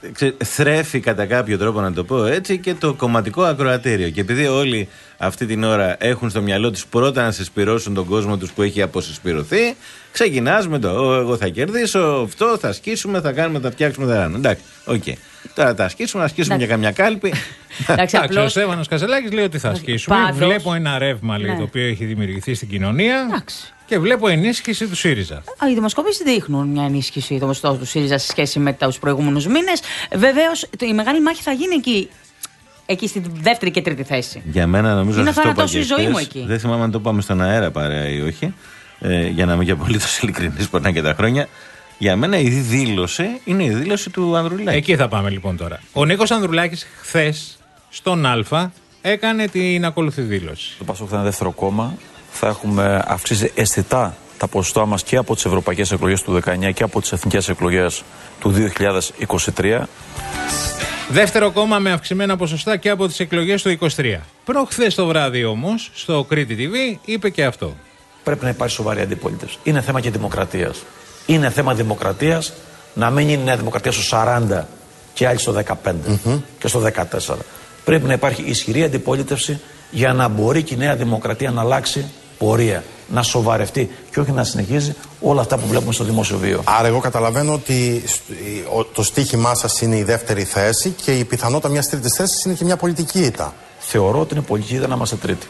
Θρέφει κατά κάποιο τρόπο, να το πω έτσι, και το κομματικό ακροατήριο. Και επειδή όλοι αυτή την ώρα έχουν στο μυαλό τους πρώτα να συσπυρώσουν τον κόσμο τους που έχει αποσυσπηρωθεί, ξεκινάς με το εγώ θα κερδίσω, αυτό θα σκίσουμε, θα κάνουμε, θα φτιάξουμε, θα κάνουμε. Εντάξει, οκ. Okay. Τώρα θα ασκήσουμε, να ασκήσουμε για καμιά κάλπη. Εντάξει, απλώς... Ο Στέφανος Κασελάκης λέει ότι θα ασκήσουμε. Πάντως... Βλέπω ένα ρεύμα, λέει, ναι, το οποίο έχει δημιουργηθεί στην κοινωνία. Εντάξει. Και βλέπω ενίσχυση του ΣΥΡΙΖΑ. Οι δημοσκοπήσεις δείχνουν μια ενίσχυση του ΣΥΡΙΖΑ σε σχέση με τους προηγούμενους μήνες. Βεβαίως η μεγάλη μάχη θα γίνει εκεί. Εκεί στη δεύτερη και τρίτη θέση. Για μένα νομίζω ότι αυτό το η ζωή μου εκεί. Δεν θυμάμαι αν το πάμε στον αέρα παρέα ή όχι. Ε, για να είμαι και απολύτως ειλικρινής, περνάνε και τα χρόνια. Για μένα η δήλωση είναι η δήλωση του Ανδρουλάκη. Εκεί θα πάμε λοιπόν τώρα. Ο Νίκος Ανδρουλάκης χθες στον Α έκανε την ακολουθή δήλωση. Το ΠΑΣΟΚ θα είναι δεύτερο κόμμα. Θα έχουμε αυξήσει αισθητά τα ποσοστά μας και από τις ευρωπαϊκές εκλογές του δεκαεννιά και από τις εθνικές εκλογές του δύο χιλιάδες είκοσι τρία. Δεύτερο κόμμα με αυξημένα ποσοστά και από τις εκλογές του είκοσι τρία. Προχθές το βράδυ όμως, στο Κρήτη τι βι, είπε και αυτό. Πρέπει να υπάρχει σοβαρή αντιπολίτευση. Είναι θέμα και δημοκρατίας. Είναι θέμα δημοκρατίας να μην είναι η Νέα Δημοκρατία στο σαράντα και άλλοι στο δεκαπέντε mm-hmm. και στο δεκατέσσερα. Πρέπει να υπάρχει ισχυρή αντιπολίτευση για να μπορεί και η Νέα Δημοκρατία να αλλάξει πορεία, να σοβαρευτεί και όχι να συνεχίζει όλα αυτά που βλέπουμε στο δημόσιο βίο. Άρα, εγώ καταλαβαίνω ότι το στίχημά σας είναι η δεύτερη θέση και η πιθανότητα μιας τρίτης θέσης είναι και μια πολιτική ήττα. Θεωρώ ότι είναι πολιτική ήττα να είμαστε τρίτη.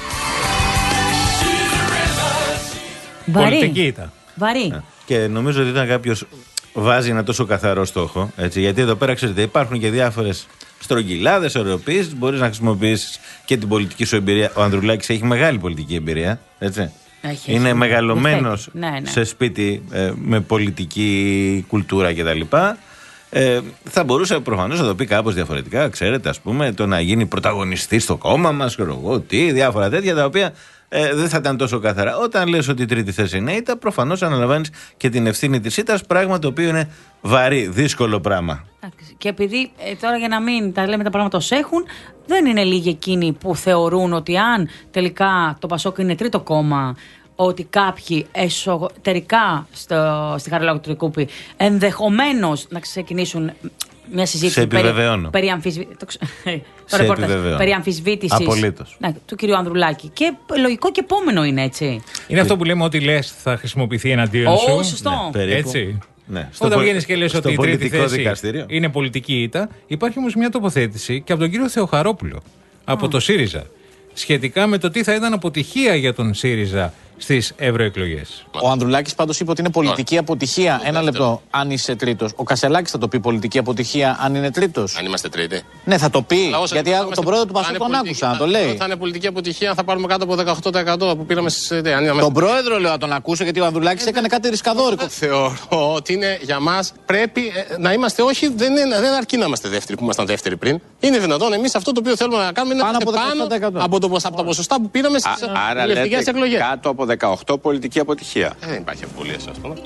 Βαρύ. Πολιτική ήττα. Βαρύ. Και νομίζω ότι όταν κάποιος βάζει ένα τόσο καθαρό στόχο, έτσι, γιατί εδώ πέρα ξέρετε υπάρχουν και διάφορες στρογγυλάδες, ωρεοποιήσεις, μπορείς να χρησιμοποιήσεις και την πολιτική σου εμπειρία. Ο Ανδρουλάκης έχει μεγάλη πολιτική εμπειρία, έτσι. Έχει, είναι έχει. μεγαλωμένος ναι, ναι. σε σπίτι ε, με πολιτική κουλτούρα κτλ. Ε, θα μπορούσε προφανώς να το πει κάπως διαφορετικά, ξέρετε, ας πούμε, το να γίνει πρωταγωνιστής στο κόμμα μας, ξέρω εγώ, τι, διάφορα τέτοια τα οποία ε, δεν θα ήταν τόσο καθαρά. Όταν λες ότι η τρίτη θέση είναι ήττα, προφανώς αναλαμβάνεις και την ευθύνη της ήττας, πράγμα το οποίο είναι βαρύ, δύσκολο πράγμα. Και επειδή ε, τώρα για να μην τα λέμε τα πράγματα ως έχουν, δεν είναι λίγοι εκείνοι που θεωρούν ότι αν τελικά το ΠΑΣΟΚ είναι τρίτο κόμμα, ότι κάποιοι εσωτερικά στο, στη Χαριλάου του Τρικούπη ενδεχομένως να ξεκινήσουν μια συζήτηση περί, περί, αμφισβη... περί αμφισβήτησης ναι, του κ. Ανδρουλάκη. Και λογικό και επόμενο είναι, έτσι. Είναι αυτό που λέμε, ότι λες θα χρησιμοποιηθεί εναντίον oh, σου. Σωστό. Ναι, έτσι. Ναι. Όταν βγαίνεις και λες ότι η τρίτη θέση δικαστήριο είναι πολιτική ήττα, υπάρχει όμως μια τοποθέτηση και από τον κύριο Θεοχαρόπουλο, από oh. το ΣΥΡΙΖΑ, σχετικά με το τι θα ήταν αποτυχία για τον ΣΥΡΙΖΑ στις ευρωεκλογές. Ο Ανδρουλάκης πάντως είπε ότι είναι πολιτική αποτυχία. Ένα λεπτό, αν είσαι τρίτος. Ο Κασελάκης θα το πει πολιτική αποτυχία αν είναι τρίτος. Αν είμαστε τρίτη. Ναι, θα το πει. Λαός, γιατί είμαστε... τον πρόεδρο του Πασόκ τον άκουσα να το λέει. Θα είναι πολιτική αποτυχία αν θα πάρουμε κάτω από δεκαοκτώ τοις εκατό που πήραμε στις. Τον πρόεδρο λέω να τον ακούσω γιατί ο Ανδρουλάκης έκανε κάτι ρισκαδόρικο. Θεωρώ ότι είναι για μας πρέπει να είμαστε όχι, δεν, είναι, δεν αρκεί να είμαστε δεύτεροι που ήμασταν δεύτεροι πριν. Είναι δυνατόν εμείς αυτό το οποίο θέλουμε να κάνουμε είναι πάνω από, πάνω από, το, από τα ποσοστά που πήραμε στις βουλευτικές εκλογές. Κάτω από δεκαοκτώ πολιτική αποτυχία. Ε, δεν υπάρχει αμφιβολία σε αυτό.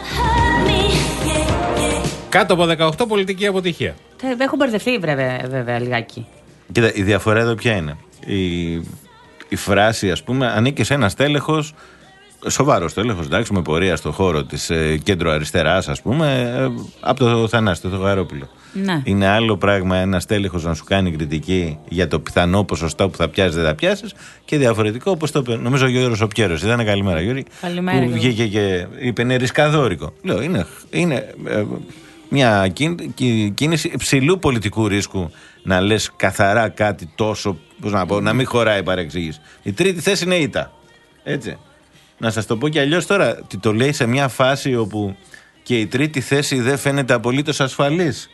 Κάτω από δεκαοκτώ πολιτική αποτυχία. Έχω μπερδευτεί βέβαια, βέβαια λιγάκι. Κοίτα, η διαφορά εδώ ποια είναι. Η, η φράση, ας πούμε, ανήκει σε ένα στέλεχος, σοβαρό στέλεχος, εντάξει, με πορεία στο χώρο της ε, κέντρο αριστεράς, ας πούμε, ε, από το Θανάση, το Θογαρόπουλο. Ναι. Είναι άλλο πράγμα ένα στέλεχος να σου κάνει κριτική για το πιθανό ποσοστό που θα πιάσει, δεν θα πιάσει, και διαφορετικό, όπως το είπε, νομίζω ο Γιώργος ο Πιέρος. Ήταν καλημέρα, Γιώργη. Καλημέρα. Που βγήκε και είπε είναι ρισκαδόρικο. Λέω, είναι, είναι ε, μια κίνηση υψηλού πολιτικού ρίσκου να λες καθαρά κάτι τόσο, πώς να πω, να μην χωράει παρεξήγηση. Η τρίτη θέση είναι ήττα. Έτσι. Να σας το πω και αλλιώς τώρα, το λέει σε μια φάση όπου και η τρίτη θέση δεν φαίνεται απολύτως ασφαλής.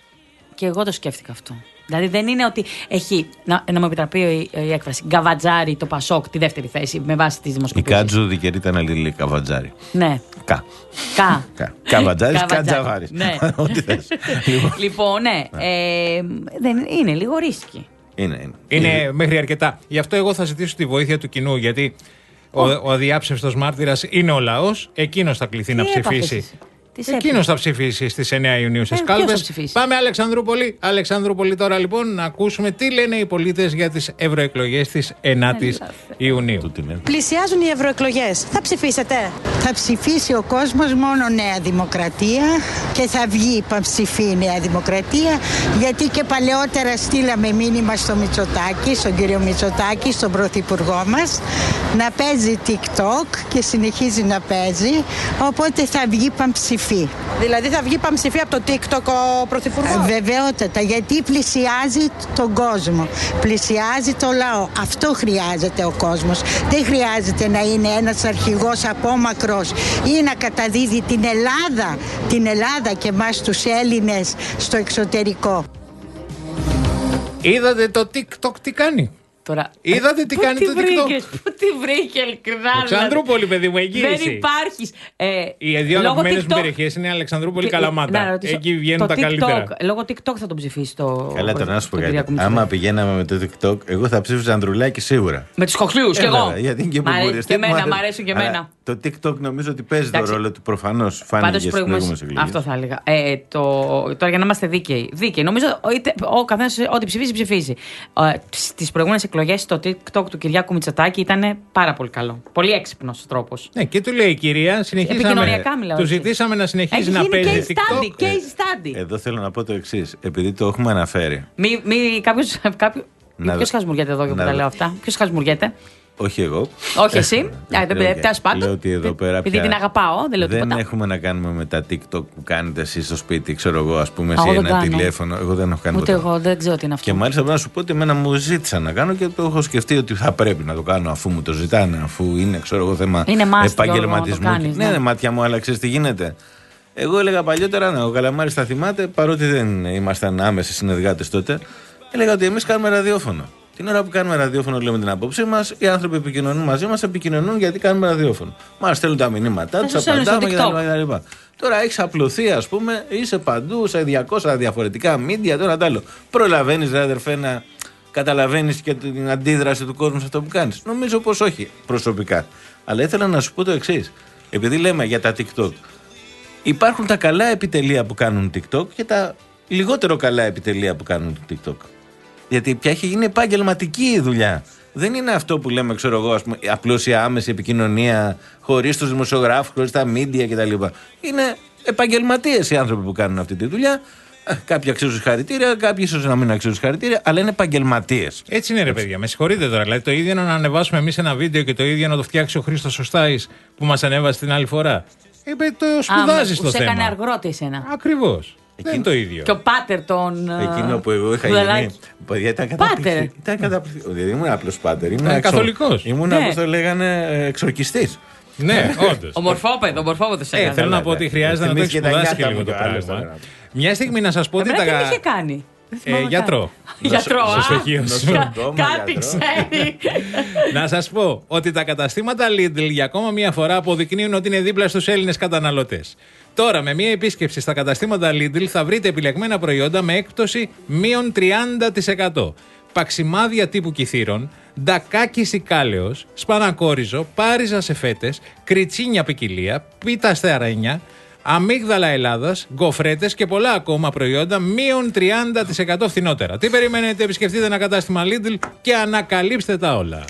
Και εγώ το σκέφτηκα αυτό. Δηλαδή δεν είναι ότι έχει, να, να μου επιτραπεί η, η έκφραση, γκαβατζάρι το Πασόκ τη δεύτερη θέση με βάση τις δημοσκοπήσεις. Η Κάτζου δικαιούται να λέει καβατζάρι. Ναι. Κα. Κα. Κα. Καβατζάρις, κατζαβάρις. Ναι. Ό,τι θες. Λοιπόν, ναι. Ε, δεν, είναι λίγο ρίσκι. Είναι, είναι. Είναι μέχρι αρκετά. Γι' αυτό εγώ θα ζητήσω τη βοήθεια του κοινού, γιατί ο, ο αδιάψευστος μάρτυρας είναι ο λαός. Εκείνος θα κληθεί να ψηφίσει. Εκείνος θα ψηφίσει στις εννέα Ιουνίου στις κάλπες. Πάμε Αλεξανδρούπολη. Αλεξανδρούπολη τώρα λοιπόν να ακούσουμε τι λένε οι πολίτες για τις ευρωεκλογές της ενάτης Ιουνίου. Πλησιάζουν οι ευρωεκλογές. Θα ψηφίσετε? Θα ψηφίσει ο κόσμος μόνο Νέα Δημοκρατία και θα βγει υπαψηφή η Νέα Δημοκρατία, γιατί και παλαιότερα στείλαμε μήνυμα στο Μητσοτάκη, στον κύριο Μητσοτάκη, στον πρωθυπουργό μας, να παίζει TikTok και συνεχίζει να παίζει, οπότε θα βγει υπαψηφή. Δηλαδή θα βγει παμψηφί από το TikTok ο πρωθυπουργός? Βεβαιότατα, γιατί πλησιάζει τον κόσμο, πλησιάζει το λαό. Αυτό χρειάζεται ο κόσμος. Δεν χρειάζεται να είναι ένας αρχηγός απόμακρος ή να καταδίδει την Ελλάδα, την Ελλάδα και εμάς τους Έλληνες στο εξωτερικό. Είδατε το TikTok τι κάνει? Τώρα, είδατε τι κάνει το TikTok? Πού τη βρήκε, ειλικρινά? Αλεξανδρούπολη, παιδί μου, εγγύηση. Δεν υπάρχει. Ε, Οι δύο αγαπημένες μου περιοχές είναι Αλεξανδρούπολη, Καλαμάτα. Εκεί βγαίνουν τα καλύτερα. Λόγω TikTok θα τον ψηφίσει το. Καλά, τώρα να σου πω κάτι. Άμα πηγαίναμε με το TikTok, εγώ θα ψήφιζα Ανδρουλάκη σίγουρα. Με τους χοχλίους κι εγώ. Γιατί και και εμένα, μ' αρέσουν και εμένα. Το TikTok νομίζω ότι παίζει το ρόλο του προφανώς. Φάνηκε στις προηγούμενες εκλογές. Αυτό θα έλεγα. Τώρα για να είμαστε δίκαιοι. Νομίζω ο καθένας ό,τι ψηφίσει, ψηφίζει. Στις προηγούμενες εκλογές το TikTok του Κυριάκου Μητσοτάκη ήταν πάρα πολύ καλό. Πολύ έξυπνος τρόπος. Ναι, και του λέει η κυρία, συνεχίσαμε. Του ζητήσαμε να συνεχίζει να παίζει TikTok. Case study. Εδώ θέλω να πω το εξής. Επειδή το έχουμε αναφέρει. Μη, μη κάποιος. Κάποιο... Ποιος χασμουριέται εδώ και που τα λέω αυτά? Ποιος χασμουριέται? Όχι εγώ. Όχι εσύ. Τέλος πάντων. Λέω ότι εδώ πέρα. Επειδή την αγαπάω, δεν λέω τίποτα. Δεν έχουμε να κάνουμε με τα TikTok που κάνετε εσείς στο σπίτι, ξέρω εγώ, ας πούμε, σε ένα τηλέφωνο. Εγώ δεν έχω κάνει ούτε εγώ, δεν ξέρω τι είναι αυτό. Και μάλιστα πρέπει να σου πω ότι εμένα μου ζήτησαν να κάνω και το έχω σκεφτεί ότι θα πρέπει να το κάνω αφού μου το ζητάνε, αφού είναι, ξέρω εγώ, θέμα επαγγελματισμού. Ναι, ναι, μάτια μου, αλλά ξέρεις τι γίνεται. Εγώ έλεγα παλιότερα, ναι, ο Καλαμάρης θα θυμάται, παρότι δεν ήμασταν άμεσοι συνεργάτες τότε, έλεγα ότι εμείς κάνουμε ραδιόφωνο. Την ώρα που κάνουμε ραδιόφωνο, λέμε την απόψη μας, οι άνθρωποι επικοινωνούν μαζί μας, επικοινωνούν γιατί κάνουμε ραδιόφωνο. Μας στέλνουν τα μηνύματά τους, απαντάμε κτλ. Τώρα έχεις απλωθεί, ας πούμε, είσαι παντού σε διακόσια διαφορετικά μίντια, τώρα τ' άλλο. Προλαβαίνεις, ρε αδερφέ, να καταλαβαίνεις και την αντίδραση του κόσμου σε αυτό που κάνεις? Νομίζω πως όχι, προσωπικά. Αλλά ήθελα να σου πω το εξής. Επειδή λέμε για τα TikTok, υπάρχουν τα καλά επιτελεία που κάνουν TikTok και τα λιγότερο καλά επιτελεία που κάνουν TikTok. Γιατί πια έχει γίνει επαγγελματική η δουλειά. Δεν είναι αυτό που λέμε, ξέρω εγώ, απλώς η άμεση επικοινωνία, χωρίς τους δημοσιογράφους, χωρίς τα media κτλ. Είναι επαγγελματίες οι άνθρωποι που κάνουν αυτή τη δουλειά. Κάποιοι αξίζουν συγχαρητήρια, κάποιοι ίσως να μην αξίζουν συγχαρητήρια, αλλά είναι επαγγελματίες. Έτσι είναι, ρε παιδιά, με συγχωρείτε τώρα. Δηλαδή το ίδιο να ανεβάσουμε εμείς ένα βίντεο και το ίδιο να το φτιάξει ο Χρήστος Σωστάης που μας ανέβασε την άλλη φορά. Είπε, το σπουδάζει το θέμα. Έκανε αργρότη εσένα. Ακριβώς. Δεν είναι το ίδιο. Και ο πάτερ των. Εκείνο που εγώ είχα γίνει. Παιδιά, ήταν καταπληκτικό. Ήταν καταπληκτικό. Δηλαδή ήμουν απλός πάτερ. Ήμουν καθολικός. Ήμουν, ναι. όπως το λέγανε, εξορκιστής. Ναι, όντως. Ομορφόπεδο, ομορφόπεδο σε Θέλω να πω ότι χρειάζεται να το έχει σπουδάσει και λίγο το πράγμα. Μια στιγμή να σας πω ότι τα. Τι είχε κάνει. Ε, γιατρό. Γιατρό, κάτι ξέρει. Να σας πω ότι τα καταστήματα Lidl για ακόμα μία φορά αποδεικνύουν ότι είναι δίπλα στους Έλληνες καταναλωτές. Τώρα, με μία επίσκεψη στα καταστήματα Lidl θα βρείτε επιλεγμένα προϊόντα με έκπτωση μείον τριάντα τοις εκατό. Παξιμάδια τύπου κυθύρων, ντακάκι σικάλεως, σπανακόριζο, πάριζα σε φέτες, κριτσίνια ποικιλία, πίτα στερένια, αμύγδαλα Ελλάδας, γκοφρέτες και πολλά ακόμα προϊόντα μείον τριάντα τοις εκατό φθηνότερα. Τι περιμένετε, επισκεφτείτε ένα κατάστημα Lidl και ανακαλύψτε τα όλα.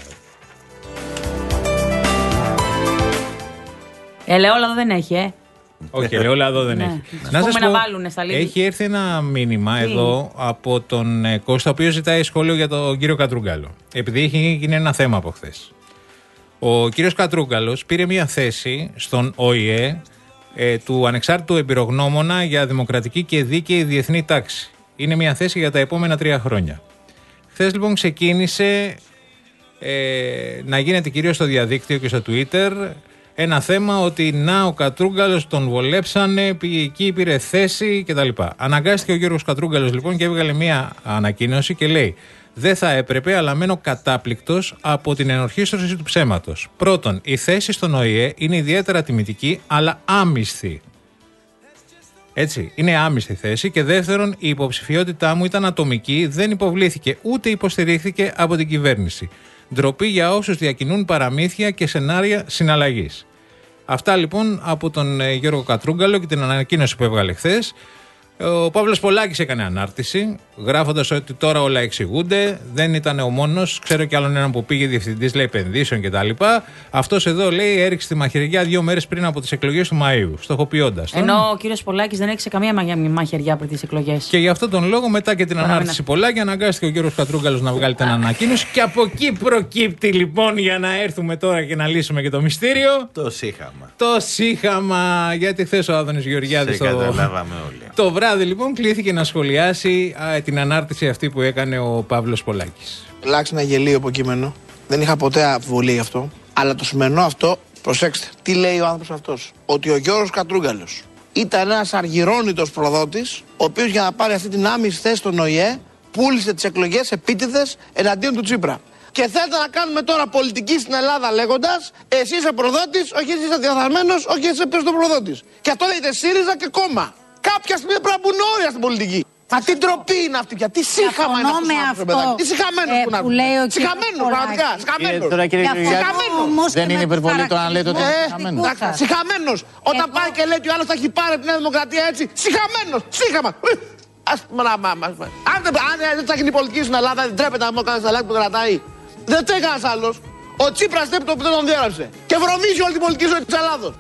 Ελαιόλαδο δεν έχει, ε. Όχι, ελαιόλαδο δεν ναι. έχει. Να σας πω, να βάλουνε στα Lidl. Έχει έρθει ένα μήνυμα Τι? εδώ από τον Κώστα, ο οποίος ζητάει σχόλιο για τον κύριο Κατρούγκαλο. Επειδή έχει γίνει ένα θέμα από χθες. Ο κύριος Κατρούγκαλος πήρε μια θέση στον Ο Η Ε, ε, του ανεξάρτητου εμπειρογνώμονα για δημοκρατική και δίκαιη διεθνή τάξη. Είναι μια θέση για τα επόμενα τρία χρόνια. Χθες λοιπόν ξεκίνησε ε, να γίνεται κυρίως στο διαδίκτυο και στο Twitter ένα θέμα ότι να ο Κατρούγκαλος τον βολέψανε, πήγε εκεί, πήρε θέση κτλ. Αναγκάστηκε ο Γιώργος Κατρούγκαλος λοιπόν και έβγαλε μια ανακοίνωση και λέει: δεν θα έπρεπε, αλλά μένω κατάπληκτος από την ενορχήστρωση του ψέματος. Πρώτον, η θέση στον Ο Η Ε είναι ιδιαίτερα τιμητική, αλλά άμυστη. Έτσι, είναι άμυστη θέση. Και δεύτερον, η υποψηφιότητά μου ήταν ατομική, δεν υποβλήθηκε ούτε υποστηρίχθηκε από την κυβέρνηση. Ντροπή για όσους διακινούν παραμύθια και σενάρια συναλλαγής. Αυτά λοιπόν από τον Γιώργο Κατρούγκαλο και την ανακοίνωση που έβγαλε χθες. Ο Παύλος Πολάκης έκανε ανάρτηση, γράφοντας ότι τώρα όλα εξηγούνται. Δεν ήταν ο μόνος. Ξέρω κι άλλον έναν που πήγε διευθυντής, λέει, επενδύσεων κτλ. Αυτός εδώ, λέει, έριξε τη μαχαιριά δύο μέρες πριν από τις εκλογές του Μαΐου, στοχοποιώντας τον. Ενώ ο κύριος Πολάκης δεν έριξε καμία μαχαιριά πριν τις εκλογές. Και γι' αυτόν τον λόγο, μετά και την Άρα, ανάρτηση ναι. Πολάκη, αναγκάστηκε ο Γιώργος Κατρούγκαλος να βγάλει την ανακοίνωση. Και από εκεί προκύπτει λοιπόν, για να έρθουμε τώρα και να λύσουμε και το μυστήριο. Το σύχαμα. Το σύχαμα. Γιατί χθες ο Άδωνης Γεωργιάδης. Το καταλάβαμε όλοι. Το βράδυ λοιπόν κλήθηκε να σχολιάσει α, την ανάρτηση αυτή που έκανε ο Παύλος Πολάκης. Αλλάξει ένα γελίο από κείμενο. Δεν είχα ποτέ αμφιβολία γι' αυτό. Αλλά το σημερινό αυτό, προσέξτε, τι λέει ο άνθρωπος αυτός. Ότι ο Γιώργος Κατρούγκαλος ήταν ένας αργυρώνητος προδότης, ο οποίος για να πάρει αυτή την άμεση θέση στον Ο Η Ε πούλησε τις εκλογές επίτηδες εναντίον του Τσίπρα. Και θέλετε να κάνουμε τώρα πολιτική στην Ελλάδα λέγοντας: εσύ είσαι προδότης, όχι εσύ είσαι διαθαρμένος, όχι εσύ είσαι προδότης. Και αυτό λέγεται ΣΥΡΙΖΑ και κόμμα. Κάποια στιγμή πρέπει να μπουν όρια στην πολιτική. Μα τι ντροπή είναι αυτή πια, τι σύγχαμα είναι αυτός ο άνθρωπος, παιδάκι. Τι συχαμένος που είναι αυτός. Συχαμένος, πραγματικά, συχαμένος. Τώρα κύριε Γεωργιάδη, δεν είναι υπερβολή το να λέτε ότι είναι συχαμένος. Συχαμένος. Όταν πάει και λέει ότι ο άλλος θα έχει πάρει τη Νέα Δημοκρατία έτσι, συχαμένος, σύγχαμα. Ας πούμε να μάμα. Αν δεν θα γίνει πολιτική στην Ελλάδα, δεν τρέπεται να μου κάνει τα λάκη που κρατάει. Δεν το έκανε άλλος. Ο Τσίπρας δεν τον διέγραψε. Και βρωμίζει όλη την πολιτική ζωή της Ελλάδος.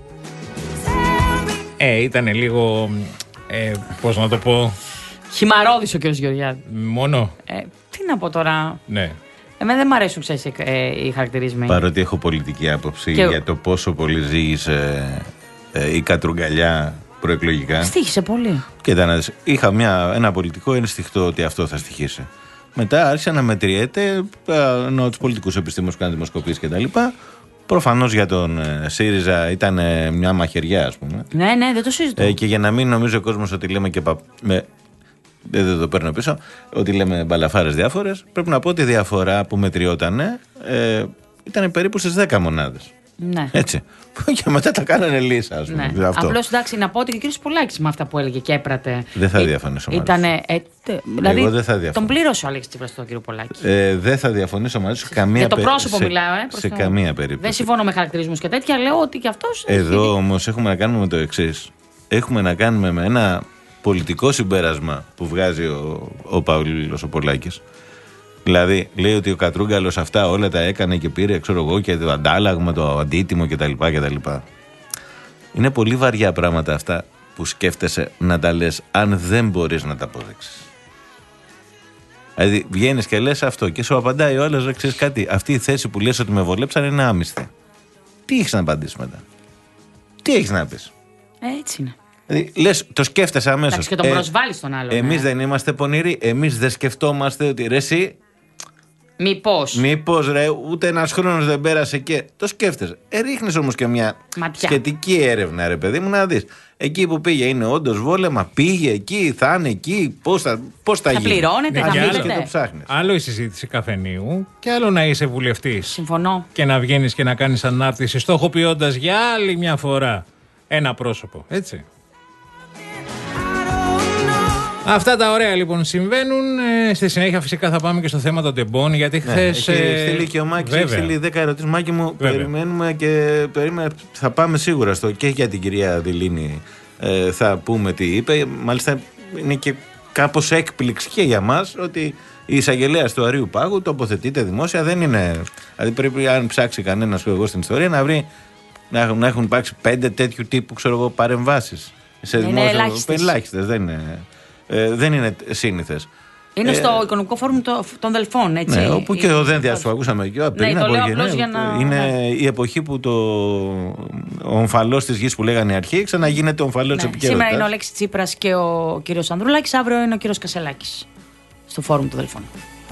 Ε, ήταν λίγο. Ε, πώς να το πω. Χυμαρώδης ο κ. Γεωργιάδη. Μόνο. Ε, τι να πω τώρα. Ναι. Εμένα δεν μ' αρέσουν, ξέρεις, ε, οι χαρακτηρισμοί. Παρότι έχω πολιτική άποψη και... για το πόσο πολύ ζήγησε ε, η κατρουγκαλιά προεκλογικά. Στοίχησε πολύ. Κοίτα, είχα μια, ένα πολιτικό ενστιχτό ότι αυτό θα στοιχήσει. Μετά άρχισε να μετριέται, ενώ τους πολιτικούς επιστήμονες που κάνουν δημοσκοπήσεις κτλ. Προφανώς για τον ε, ΣΥΡΙΖΑ ήταν ε, μια μαχαιριά, ας πούμε. Ναι, ναι, δεν το συζητώ. Ε, και για να μην νομίζει ο κόσμος ότι λέμε και. Πα... Με... Δεν το παίρνω πίσω, ότι λέμε μπαλαφάρες διάφορες. Πρέπει να πω ότι η διαφορά που μετριότανε ε, ήταν περίπου στις δέκα μονάδες. Ναι. Έτσι. Και μετά τα κάνανε λύσα, ας πούμε. Ναι. Απλώς εντάξει, να πω ότι και ο κ. Πολάκης με αυτά που έλεγε και έπρατε. Δεν θα διαφωνήσω μαζί σου. Ήτανε. Ε, δηλαδή, Εγώ δεν θα διαφωνήσω. Τον πλήρωσε ο Αλέξης Τσίπρας τον κ. Πολάκη. Ε, δεν θα διαφωνήσω μαζί σου καμία Για το πρόσωπο σε, μιλάω, ε. Σε το... καμία περίπτωση. Δεν συμφωνώ με χαρακτηρισμούς και τέτοια. Λέω ότι και αυτός. Εδώ όμως έχουμε να κάνουμε με το εξής. Έχουμε να κάνουμε με ένα πολιτικό συμπέρασμα που βγάζει ο, ο Παύλος ο Πολάκης. Δηλαδή, λέει ότι ο Κατρούγκαλος αυτά όλα τα έκανε και πήρε, ξέρω εγώ, και το αντάλλαγμα, το αντίτιμο κτλ. κτλ. Είναι πολύ βαριά πράγματα αυτά που σκέφτεσαι να τα λες αν δεν μπορείς να τα αποδείξεις. Δηλαδή, βγαίνεις και λες αυτό και σου απαντάει ο άλλος, ξέρεις κάτι, αυτή η θέση που λες ότι με βολέψαν είναι άμυστη. Τι έχεις να απαντήσεις μετά? Τι έχεις να πεις? Έτσι είναι. Δηλαδή, λες, το σκέφτεσαι αμέσως. Εντάξει, και τον προσβάλλει τον άλλον. Εμείς ναι. δεν είμαστε πονηροί. Εμείς δεν σκεφτόμαστε ότι ρε, εσύ. Μήπως. Μήπως ρε, ούτε ένας χρόνος δεν πέρασε και. Το σκέφτεσαι. Ε, ρίχνεις όμως και μια ματιά. Σχετική έρευνα, ρε παιδί μου, να δεις. Εκεί που πήγε είναι όντως βόλεμα, πήγε εκεί, θα είναι εκεί, πώς θα, πώς θα, θα γίνει. πληρώνεται, θα βγαίνεις μείνετε. και το ψάχνεις. Άλλο η συζήτηση καφενείου και άλλο να είσαι βουλευτής. Συμφωνώ. Και να βγαίνεις και να κάνεις ανάρτηση στοχοποιώντας για άλλη μια φορά ένα πρόσωπο. Έτσι. Αυτά τα ωραία λοιπόν συμβαίνουν. Ε, στη συνέχεια φυσικά θα πάμε και στο θέμα των τεμπών. Γιατί χθες. Ναι, έχει στείλει και ο Μάκης, έχει στείλει δέκα ερωτήσεις. Μάκη μου, βέβαια. περιμένουμε και περίμενε, θα πάμε σίγουρα στο και για την κυρία Δηλίνη. Ε, θα πούμε τι είπε. Μάλιστα είναι και κάπως έκπληξη και για μας ότι η εισαγγελέας του Αρείου Πάγου τοποθετείται δημόσια. Δεν είναι. Δηλαδή πρέπει, αν ψάξει κανένας εγώ στην ιστορία, να βρει να, να έχουν υπάρξει πέντε τέτοιου τύπου παρεμβάσεις. Σε δημόσια. Ελάχιστες. Δεν είναι. Ε, δεν είναι σύνηθες. Είναι ε, στο Οικονομικό Φόρουμ των Δελφών, έτσι. Ναι, όπου και ο Δένδιας που ακούσαμε και πριν ναι, από γενναία, για να... Είναι ναι. η εποχή που το ο ομφαλός της γης που λέγανε οι αρχαίοι ξαναγίνεται ο ομφαλός της ναι. επικαιρότητας. Σήμερα είναι ο Αλέξης Τσίπρας και ο κύριος Ανδρουλάκης, αύριο είναι ο κύριος Κασελάκης στο Φόρουμ των Δελφών.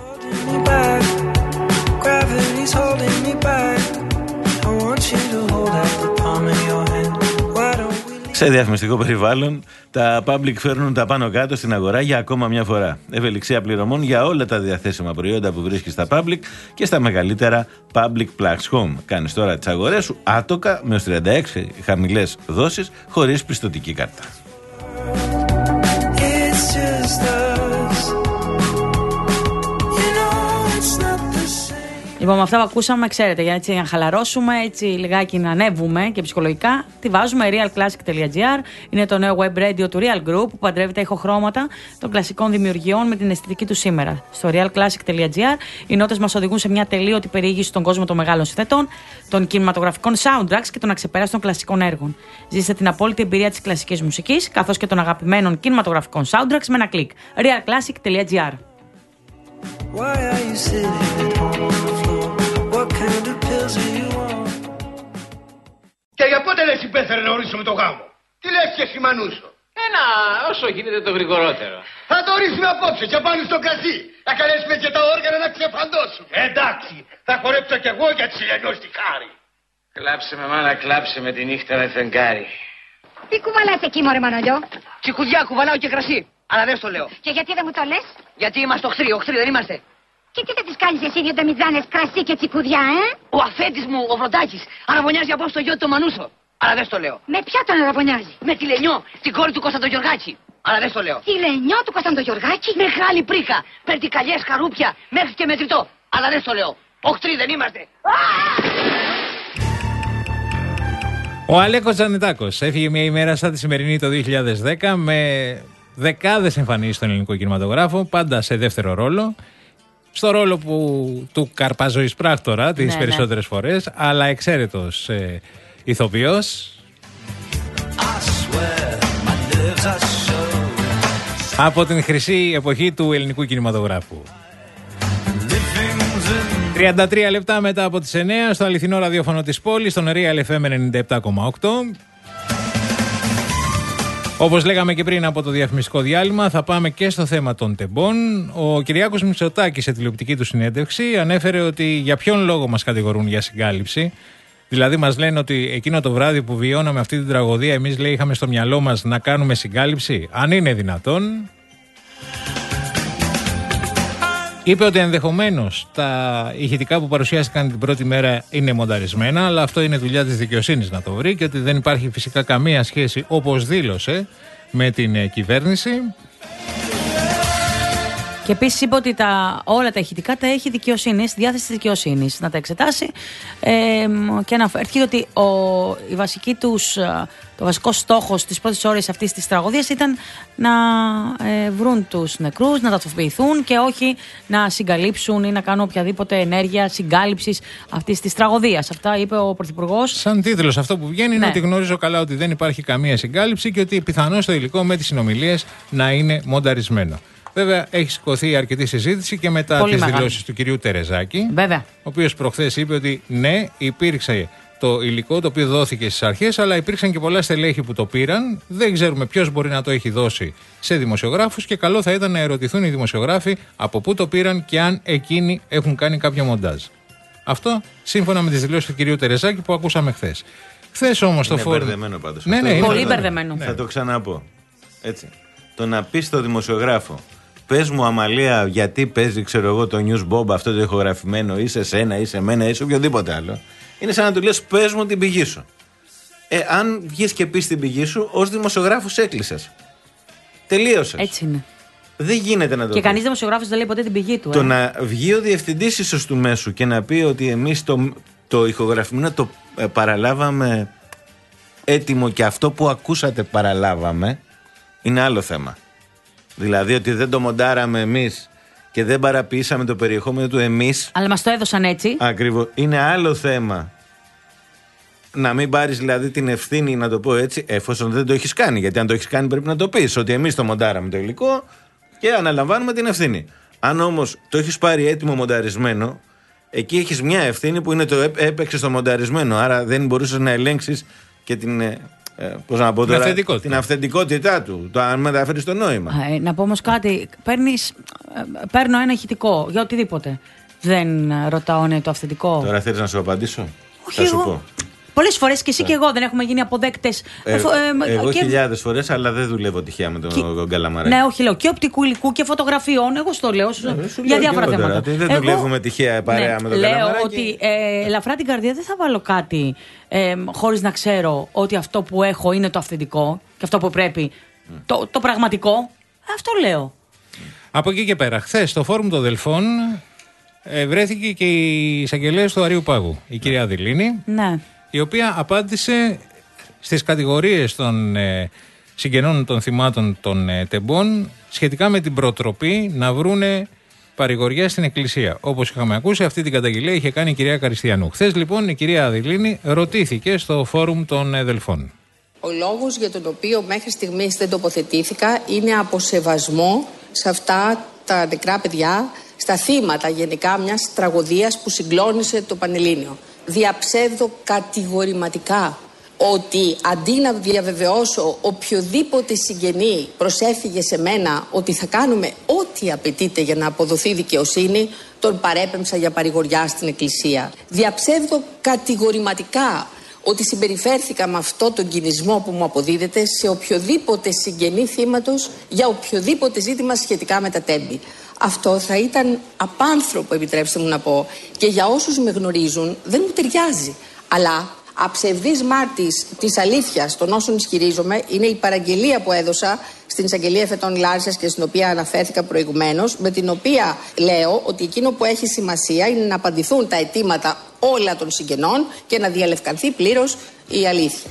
Σε διαφημιστικό περιβάλλον, τα public φέρνουν τα πάνω κάτω στην αγορά για ακόμα μια φορά. Ευελιξία πληρωμών για όλα τα διαθέσιμα προϊόντα που βρίσκεις στα public και στα μεγαλύτερα public Plex Home. Κάνεις τώρα τις αγορές σου άτοκα με ως τριάντα έξι χαμηλές δόσεις χωρίς πιστωτική κάρτα. Λοιπόν, με αυτά που ακούσαμε, ξέρετε, για έτσι να χαλαρώσουμε, έτσι λιγάκι να ανέβουμε και ψυχολογικά, τη βάζουμε realclassic.gr. Είναι το νέο web radio του Real Group που παντρεύει τα ηχοχρώματα των κλασικών δημιουργιών με την αισθητική του σήμερα. Στο realclassic.gr οι νότες μας οδηγούν σε μια τελείωτη περιήγηση στον κόσμο των μεγάλων συνθετών, των κινηματογραφικών soundtracks και των αξεπέραστων κλασικών έργων. Ζήστε την απόλυτη εμπειρία της κλασικής μουσικής καθώς και των αγαπημένων κινηματογραφικών soundtracks με ένα κλικ. realclassic.gr. Why are you sitting at home on the floor? What kind of pills do you want? Και για πότε λες υπέφερε να ορίσουμε το γάμο? Τι λες και εσύ Μανούσο? Ένα, όσο γίνεται το γρηγορότερο. Θα το ορίσουμε απόψε και πάνω στο κρασί. Να καλέσουμε και τα όργανα να ξεφαντώσουν. Εντάξει, θα χορέψω κι εγώ για τη Σιλενός τη χάρη. Κλάψε με μάνα, κλάψε με τη νύχτα με φεγγάρι. Τι κουβαλάς εκεί μωρέ Μανολιό? Τσικουδιά κουβαλάω και κρασί. Αλλά δεν στο λέω. Και γιατί δεν μου το λες? Γιατί είμαστε οχθροί, οχθροί δεν είμαστε. Και τι θα τις κάνεις εσύ δύο ντομιτζάνες κρασί και τσικουδιά, ε? Ο αφέντης μου, ο Βροντάκης, αραβωνιάζει από στο γιο του Μανούσο. Αλλά δεν στο λέω. Με ποια τον αραβωνιάζει? Με τη Λενιό, την κόρη του Κωνσταντογιοργάκη. Αλλά δεν στο λέω. Τη Λενιό του Κωνσταντογιοργάκη? Μεγάλη πρίκα, παίρνει καλιές χαρούπια μέχρι και μετρητό. Αλλά δεν στο λέω. Οχθροί δεν είμαστε. Ο Αλέκος Τζανετάκος έφυγε μια ημέρα σαν τη σημερινή το δύο χιλιάδες δέκα με δεκάδες εμφανίσεις στον ελληνικό κινηματογράφο, πάντα σε δεύτερο ρόλο. Στο ρόλο που, του καρπαζοής πράκτορα τις ναι, περισσότερες ναι. φορές, αλλά εξαίρετος ε, ηθοποιός. Από την χρυσή εποχή του ελληνικού κινηματογράφου. τριάντα τρία λεπτά μετά από τις εννιά στο αληθινό ραδιόφωνο της πόλης, στον Real εφ εμ ενενήντα επτά κόμμα οκτώ. Όπως λέγαμε και πριν από το διαφημιστικό διάλειμμα, θα πάμε και στο θέμα των τεμπών. Ο Κυριάκος Μητσοτάκης σε τηλεοπτική του συνέντευξη ανέφερε ότι για ποιον λόγο μας κατηγορούν για συγκάλυψη. Δηλαδή μας λένε ότι εκείνο το βράδυ που βιώναμε αυτή την τραγωδία, εμείς λέει είχαμε στο μυαλό μας να κάνουμε συγκάλυψη. Αν είναι δυνατόν. Είπε ότι ενδεχομένως τα ηχητικά που παρουσιάστηκαν την πρώτη μέρα είναι μονταρισμένα, αλλά αυτό είναι δουλειά της δικαιοσύνης να το βρει και ότι δεν υπάρχει φυσικά καμία σχέση, όπως δήλωσε, με την κυβέρνηση. Και επίσης είπε ότι τα, όλα τα ηχητικά τα έχει δικαιοσύνη, στη διάθεση της δικαιοσύνης να τα εξετάσει ε, και αναφέρθηκε ότι ο, η βασική τους, το βασικό στόχος της πρώτης ώρες αυτής της τραγωδίας ήταν να ε, βρουν τους νεκρούς, να ταυτοποιηθούν και όχι να συγκαλύψουν ή να κάνουν οποιαδήποτε ενέργεια συγκάλυψης αυτής της τραγωδίας. Αυτά είπε ο Πρωθυπουργός. Σαν τίτλος αυτό που βγαίνει, ναι, είναι ότι γνωρίζω καλά ότι δεν υπάρχει καμία συγκάλυψη και ότι πιθανώς το υλικό με τις συνομιλίες να είναι μονταρισμένο. Βέβαια, έχει σηκωθεί αρκετή συζήτηση και μετά τις δηλώσεις του κυρίου Τερεζάκη. Βέβαια. Ο οποίος προχθές είπε ότι ναι, υπήρξε το υλικό το οποίο δόθηκε στις αρχές, αλλά υπήρξαν και πολλά στελέχη που το πήραν. Δεν ξέρουμε ποιος μπορεί να το έχει δώσει σε δημοσιογράφους και καλό θα ήταν να ερωτηθούν οι δημοσιογράφοι από πού το πήραν και αν εκείνοι έχουν κάνει κάποιο μοντάζ. Αυτό σύμφωνα με τις δηλώσεις του κυρίου Τερεζάκη που ακούσαμε χθες. Χθες όμως το φόρουμ. Είναι μπερδεμένο πάντως. Ναι, ναι, είναι πολύ μπερδεμένο. Θα το ξαναπώ. Έτσι. Το να πει στο δημοσιογράφο, πες μου Αμαλία, γιατί παίζει, ξέρω εγώ, το News Bomb αυτό το ηχογραφημένο, ή σε σένα, ή σε μένα, ή σε οποιοδήποτε άλλο. Είναι σαν να του λες, πες μου την πηγή σου. Ε, αν βγεις και πεις την πηγή σου, ως δημοσιογράφος έκλεισες. Τελείωσες. Έτσι είναι. Δεν γίνεται να το Και κανείς δημοσιογράφος δεν λέει ποτέ την πηγή του. Το ε. να βγει ο διευθυντής ίσως του μέσου και να πει ότι εμείς το, το ηχογραφημένο το ε, παραλάβαμε έτοιμο και αυτό που ακούσατε παραλάβαμε, είναι άλλο θέμα. Δηλαδή ότι δεν το μοντάραμε εμείς και δεν παραποιήσαμε το περιεχόμενο του εμείς. Αλλά μας το έδωσαν έτσι. Ακριβώς. Είναι άλλο θέμα. Να μην πάρεις δηλαδή την ευθύνη, να το πω έτσι, εφόσον δεν το έχεις κάνει. Γιατί αν το έχεις κάνει πρέπει να το πεις. Ότι εμείς το μοντάραμε το υλικό και αναλαμβάνουμε την ευθύνη. Αν όμως το έχεις πάρει έτοιμο μονταρισμένο, εκεί έχεις μια ευθύνη που είναι το έπαιξε στο μονταρισμένο. Άρα δεν μπορούσες να ελέγξεις και την. Ε, πώς να πω τώρα, αυθεντικότητα. την αυθεντικότητά του, το αν μεταφέρει το νόημα. Ε, να πω όμως κάτι. Παίρνεις, ε, παίρνω ένα ηχητικό για οτιδήποτε. Δεν ρωτάω ναι, το αυθεντικό. Τώρα θέλεις να σου απαντήσω? Όχι, θα σου εγώ. πω. Πολλές φορές και εσύ και εγώ δεν έχουμε γίνει αποδέκτες. Ε, ε, ε, εγώ και... χιλιάδες φορές, αλλά δεν δουλεύω τυχαία με τον και... Καλαμαράκη. Ναι, όχι, λέω και οπτικού υλικού και φωτογραφιών. Εγώ στο λέω ναι, για διάφορα θέματα. Τώρα, δεν εγώ... δουλεύουμε τυχαία παρέα ναι, με τον λέω Καλαμαράκη. Λέω ότι ε, ελαφρά την καρδιά δεν θα βάλω κάτι ε, χωρίς να ξέρω ότι αυτό που έχω είναι το αυθεντικό και αυτό που πρέπει. Mm. Το, το πραγματικό. Αυτό λέω. Από εκεί και πέρα, χθες στο φόρουμ των Δελφών ε, βρέθηκε και η εισαγγελέας του Αρείου Πάγου, η κυρία Δηλίνη. Ναι. Η οποία απάντησε στις κατηγορίες των ε, συγγενών των θυμάτων των ε, τεμπών σχετικά με την προτροπή να βρούνε παρηγοριά στην εκκλησία. Όπως είχαμε ακούσει, αυτή την καταγγελία είχε κάνει η κυρία Καριστιανού. Χθες λοιπόν η κυρία Δηλίνη ρωτήθηκε στο φόρουμ των ε, Δελφών. Ο λόγος για τον οποίο μέχρι στιγμής δεν τοποθετήθηκα είναι από σεβασμό σε αυτά τα νεκρά παιδιά, στα θύματα γενικά μιας τραγωδίας που συγκλώνησε το Πανελλήνιο. Διαψεύδω κατηγορηματικά ότι αντί να διαβεβαιώσω οποιοδήποτε συγγενή προσέφυγε σε μένα ότι θα κάνουμε ό,τι απαιτείται για να αποδοθεί δικαιοσύνη, τον παρέπεμψα για παρηγοριά στην εκκλησία. Διαψεύδω κατηγορηματικά ότι συμπεριφέρθηκα με αυτό τον κινησμό που μου αποδίδεται σε οποιοδήποτε συγγενή θύματος για οποιοδήποτε ζήτημα σχετικά με τα τέμπη. Αυτό θα ήταν απάνθρωπο, επιτρέψτε μου να πω, και για όσους με γνωρίζουν δεν μου ταιριάζει. Αλλά αψευδής μάρτης της αλήθειας των όσων ισχυρίζομαι είναι η παραγγελία που έδωσα στην εισαγγελία εφετών Λάρισας και στην οποία αναφέρθηκα προηγουμένως, με την οποία λέω ότι εκείνο που έχει σημασία είναι να απαντηθούν τα αιτήματα όλα των συγγενών και να διαλευκανθεί πλήρως η αλήθεια.